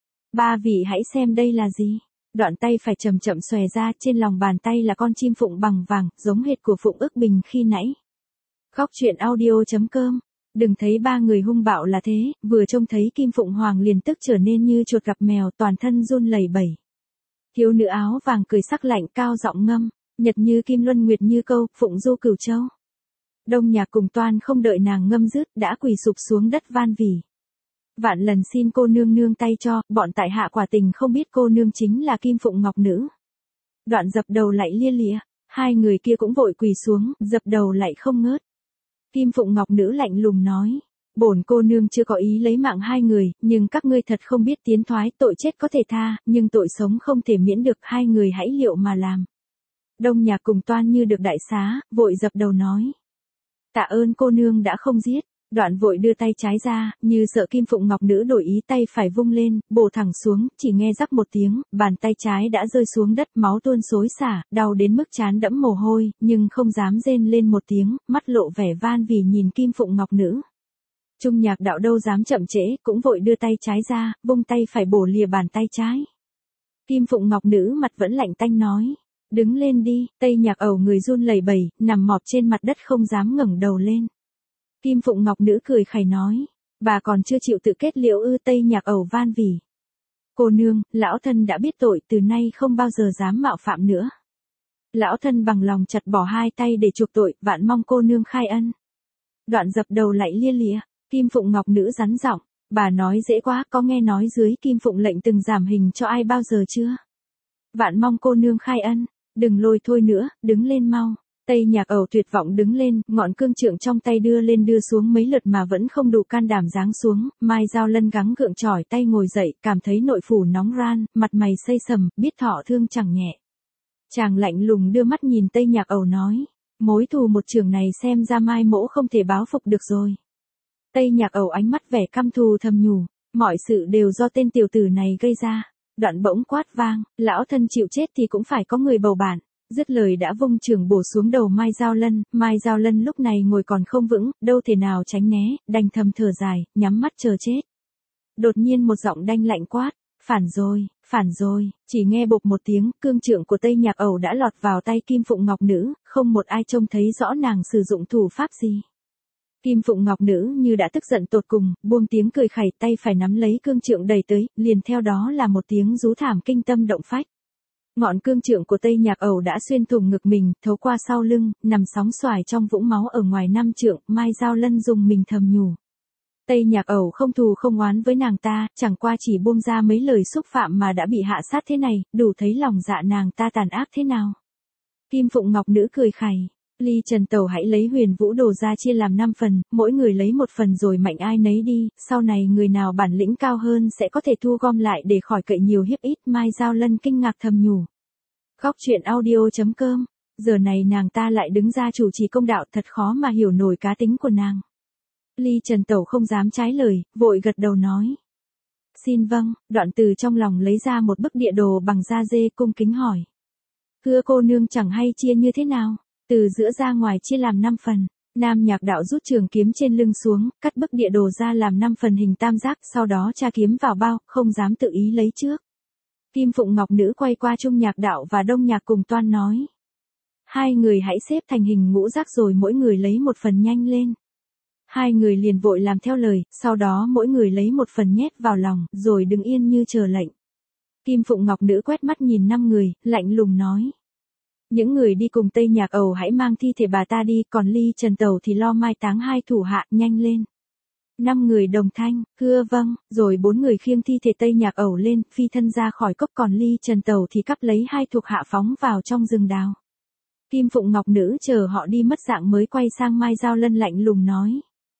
Ba vị hãy xem đây là gì? Đoạn tay phải chậm chậm xòe ra, trên lòng bàn tay là con chim phụng bằng vàng, giống hệt của Phụng Ức Bình khi nãy. Khóc chuyện audio chấm com. Đừng thấy ba người hung bạo là thế, vừa trông thấy Kim Phụng Hoàng liền tức trở nên như chuột gặp mèo, toàn thân run lẩy bẩy. Thiếu nữ áo vàng cười sắc lạnh, cao giọng ngâm, nhật như kim luân nguyệt như câu, phụng du cửu châu. Đông Nhạc cùng Toan không đợi nàng ngâm dứt, đã quỳ sụp xuống đất van vỉ. Vạn lần xin cô nương nương tay cho, bọn tại hạ quả tình không biết cô nương chính là Kim Phụng Ngọc Nữ. Đoạn dập đầu lại lia lịa, hai người kia cũng vội quỳ xuống, dập đầu lại không ngớt. Kim Phụng Ngọc Nữ lạnh lùng nói, bổn cô nương chưa có ý lấy mạng hai người, nhưng các ngươi thật không biết tiến thoái, tội chết có thể tha, nhưng tội sống không thể miễn được, hai người hãy liệu mà làm. Đông Nhạc cùng Toan như được đại xá, vội dập đầu nói. Tạ ơn cô nương đã không giết. Đoạn vội đưa tay trái ra, như sợ Kim Phụng Ngọc Nữ đổi ý, tay phải vung lên, bổ thẳng xuống, chỉ nghe rắc một tiếng, bàn tay trái đã rơi xuống đất, máu tuôn xối xả, đau đến mức trán đẫm mồ hôi, nhưng không dám rên lên một tiếng, mắt lộ vẻ van vì nhìn Kim Phụng Ngọc Nữ. Trung Nhạc đạo đâu dám chậm trễ, cũng vội đưa tay trái ra, vung tay phải bổ lìa bàn tay trái. Kim Phụng Ngọc Nữ mặt vẫn lạnh tanh nói, đứng lên đi. Tây Nhạc Ẩu người run lẩy bẩy, nằm mọp trên mặt đất không dám ngẩng đầu lên. Kim Phụng Ngọc Nữ cười khẩy nói, bà còn chưa chịu tự kết liễu ư? Tây Nhạc Ẩu van vỉ. Cô nương, lão thân đã biết tội, từ nay không bao giờ dám mạo phạm nữa. Lão thân bằng lòng chặt bỏ hai tay để chuộc tội, vạn mong cô nương khai ân. Đoạn dập đầu lại lia lịa. Kim Phụng Ngọc Nữ rắn giọng, bà nói dễ quá, có nghe nói dưới Kim Phụng lệnh từng giảm hình cho ai bao giờ chưa? Vạn mong cô nương khai ân, đừng lôi thôi nữa, đứng lên mau. Tây Nhạc Ẩu tuyệt vọng đứng lên, ngọn cương trượng trong tay đưa lên đưa xuống mấy lượt mà vẫn không đủ can đảm giáng xuống, Mai Giao Lân gắng gượng chỏi tay ngồi dậy, cảm thấy nội phủ nóng ran, mặt mày xây sầm, biết thọ thương chẳng nhẹ. Chàng lạnh lùng đưa mắt nhìn Tây Nhạc Ẩu nói, mối thù một trường này xem ra Mai mỗ không thể báo phục được rồi. Tây Nhạc Ẩu ánh mắt vẻ căm thù thầm nhủ, mọi sự đều do tên tiểu tử này gây ra. Đoạn bỗng quát vang, lão thân chịu chết thì cũng phải có người bầu bạn. Dứt lời đã vung trường bổ xuống đầu Mai Giao Lân, Mai Giao Lân lúc này ngồi còn không vững, đâu thể nào tránh né, đành thầm thở dài, nhắm mắt chờ chết. Đột nhiên một giọng đanh lạnh quát, phản rồi, phản rồi, chỉ nghe bộp một tiếng, cương trượng của Tây Nhạc Ẩu đã lọt vào tay Kim Phụng Ngọc Nữ, không một ai trông thấy rõ nàng sử dụng thủ pháp gì. Kim Phụng Ngọc Nữ như đã tức giận tột cùng, buông tiếng cười khẩy, tay phải nắm lấy cương trượng đẩy tới, liền theo đó là một tiếng rú thảm kinh tâm động phách. Ngọn cương trượng của Tây Nhạc Ẩu đã xuyên thủng ngực mình, thấu qua sau lưng, nằm sóng xoài trong vũng máu ở ngoài năm trượng, Mai Giao Lân dùng mình thầm nhủ. Tây Nhạc Ẩu không thù không oán với nàng ta, chẳng qua chỉ buông ra mấy lời xúc phạm mà đã bị hạ sát thế này, đủ thấy lòng dạ nàng ta tàn ác thế nào. Kim Phụng Ngọc Nữ cười khẩy, Ly Trần Tẩu hãy lấy Huyền Vũ Đồ ra chia làm năm phần, mỗi người lấy một phần rồi mạnh ai nấy đi, sau này người nào bản lĩnh cao hơn sẽ có thể thu gom lại để khỏi cậy nhiều hiếp ít. Mai Giao Lân kinh ngạc thầm nhủ. Khóc chuyện audio chấm com, giờ này nàng ta lại đứng ra chủ trì công đạo, thật khó mà hiểu nổi cá tính của nàng. Ly Trần Tẩu không dám trái lời, vội gật đầu nói. Xin vâng, đoạn từ trong lòng lấy ra một bức địa đồ bằng da dê cung kính hỏi. Thưa cô nương chẳng hay chia như thế nào, từ giữa ra ngoài chia làm năm phần. Nam Nhạc Đạo rút trường kiếm trên lưng xuống, cắt bức địa đồ ra làm năm phần hình tam giác, sau đó tra kiếm vào bao, không dám tự ý lấy trước. Kim Phụng Ngọc Nữ quay qua Trung Nhạc Đạo và Đông Nhạc cùng toan nói. Hai người hãy xếp thành hình ngũ giác rồi mỗi người lấy một phần nhanh lên. Hai người liền vội làm theo lời, sau đó mỗi người lấy một phần nhét vào lòng, rồi đứng yên như chờ lệnh. Kim Phụng Ngọc Nữ quét mắt nhìn năm người, lạnh lùng nói. Những người đi cùng Tây Nhạc Ẩu hãy mang thi thể bà ta đi, còn Ly Trần Tẩu thì lo mai táng hai thủ hạ, nhanh lên. Năm người đồng thanh, thưa vâng, rồi bốn người khiêng thi thể Tây Nhạc Ẩu lên, phi thân ra khỏi cốc, còn Ly Trần Tẩu thì cắp lấy hai thuộc hạ phóng vào trong rừng đào. Kim Phụng Ngọc Nữ chờ họ đi mất dạng mới quay sang Mai Giao Lân lạnh lùng nói.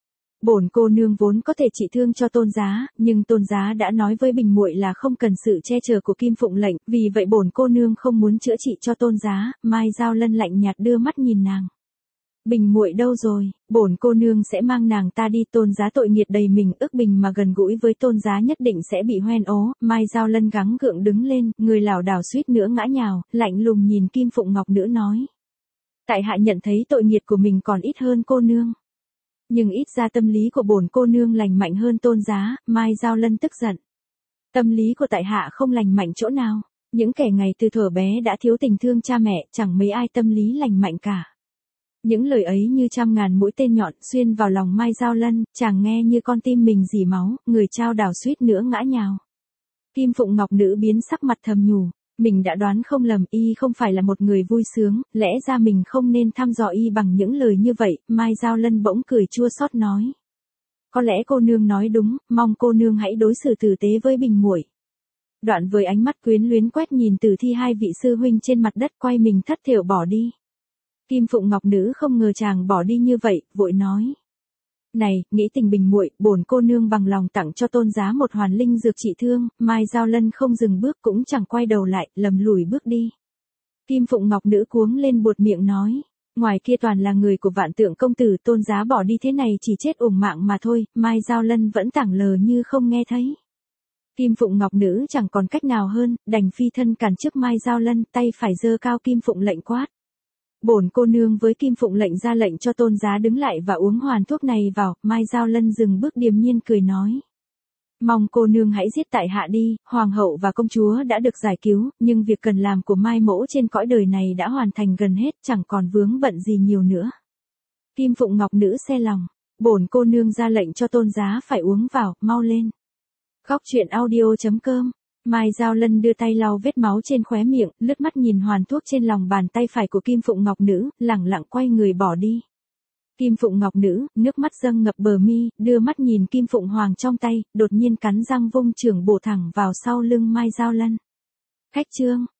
Bổn cô nương vốn có thể trị thương cho Tôn giá, nhưng Tôn giá đã nói với Bình muội là không cần sự che chở của Kim Phụng lệnh, vì vậy bổn cô nương không muốn chữa trị cho Tôn giá. Mai Giao Lân lạnh nhạt đưa mắt nhìn nàng. Bình muội đâu rồi, bổn cô nương sẽ mang nàng ta đi. Tôn giá tội nghiệt đầy mình, ước Bình mà gần gũi với Tôn giá nhất định sẽ bị hoen ố. Mai Giao Lân gắng gượng đứng lên, người lảo đảo suýt nữa ngã nhào, lạnh lùng nhìn Kim Phụng Ngọc Nữ nói. Tại hạ nhận thấy tội nghiệt của mình còn ít hơn cô nương. Nhưng ít ra tâm lý của bổn cô nương lành mạnh hơn Tôn giá. Mai Giao Lân tức giận. Tâm lý của tại hạ không lành mạnh chỗ nào, những kẻ ngày từ thuở bé đã thiếu tình thương cha mẹ, chẳng mấy ai tâm lý lành mạnh cả. Những lời ấy như trăm ngàn mũi tên nhọn xuyên vào lòng Mai Giao Lân, chàng nghe như con tim mình rỉ máu, người trao đảo suýt nữa ngã nhào. Kim Phụng Ngọc Nữ biến sắc mặt thầm nhủ. Mình đã đoán không lầm, y không phải là một người vui sướng, lẽ ra mình không nên thăm dò y bằng những lời như vậy. Mai Giao Lân bỗng cười chua xót nói. Có lẽ cô nương nói đúng, mong cô nương hãy đối xử tử tế với Bình muội. Đoạn với ánh mắt quyến luyến quét nhìn tử thi hai vị sư huynh trên mặt đất, quay mình thất thểu bỏ đi. Kim Phụng Ngọc Nữ không ngờ chàng bỏ đi như vậy, vội nói. Này, nghĩ tình Bình muội, bổn cô nương bằng lòng tặng cho Tôn giá một hoàn linh dược trị thương. Mai Giao Lân không dừng bước cũng chẳng quay đầu lại, lầm lùi bước đi. Kim Phụng Ngọc Nữ cuống lên buột miệng nói. Ngoài kia toàn là người của Vạn Tượng công tử, Tôn giá bỏ đi thế này chỉ chết uổng mạng mà thôi. Mai Giao Lân vẫn tảng lờ như không nghe thấy. Kim Phụng Ngọc Nữ chẳng còn cách nào hơn, đành phi thân cản trước Mai Giao Lân, tay phải giơ cao Kim Phụng lệnh quát. Bổn cô nương với Kim Phụng lệnh ra lệnh cho Tôn giá đứng lại và uống hoàn thuốc này vào. Mai Giao Lân dừng bước điềm nhiên cười nói. Mong cô nương hãy giết tại hạ đi, hoàng hậu và công chúa đã được giải cứu, nhưng việc cần làm của Mai mẫu trên cõi đời này đã hoàn thành gần hết, chẳng còn vướng bận gì nhiều nữa. Kim Phụng Ngọc Nữ xe lòng. Bổn cô nương ra lệnh cho Tôn giá phải uống vào, mau lên. Khóc chuyện audio chấm com. Mai Giao Lân đưa tay lau vết máu trên khóe miệng, lướt mắt nhìn hoàn thuốc trên lòng bàn tay phải của Kim Phụng Ngọc Nữ, lẳng lặng quay người bỏ đi. Kim Phụng Ngọc Nữ, nước mắt dâng ngập bờ mi, đưa mắt nhìn Kim Phụng Hoàng trong tay, đột nhiên cắn răng vung chưởng bổ thẳng vào sau lưng Mai Giao Lân. Khách chương.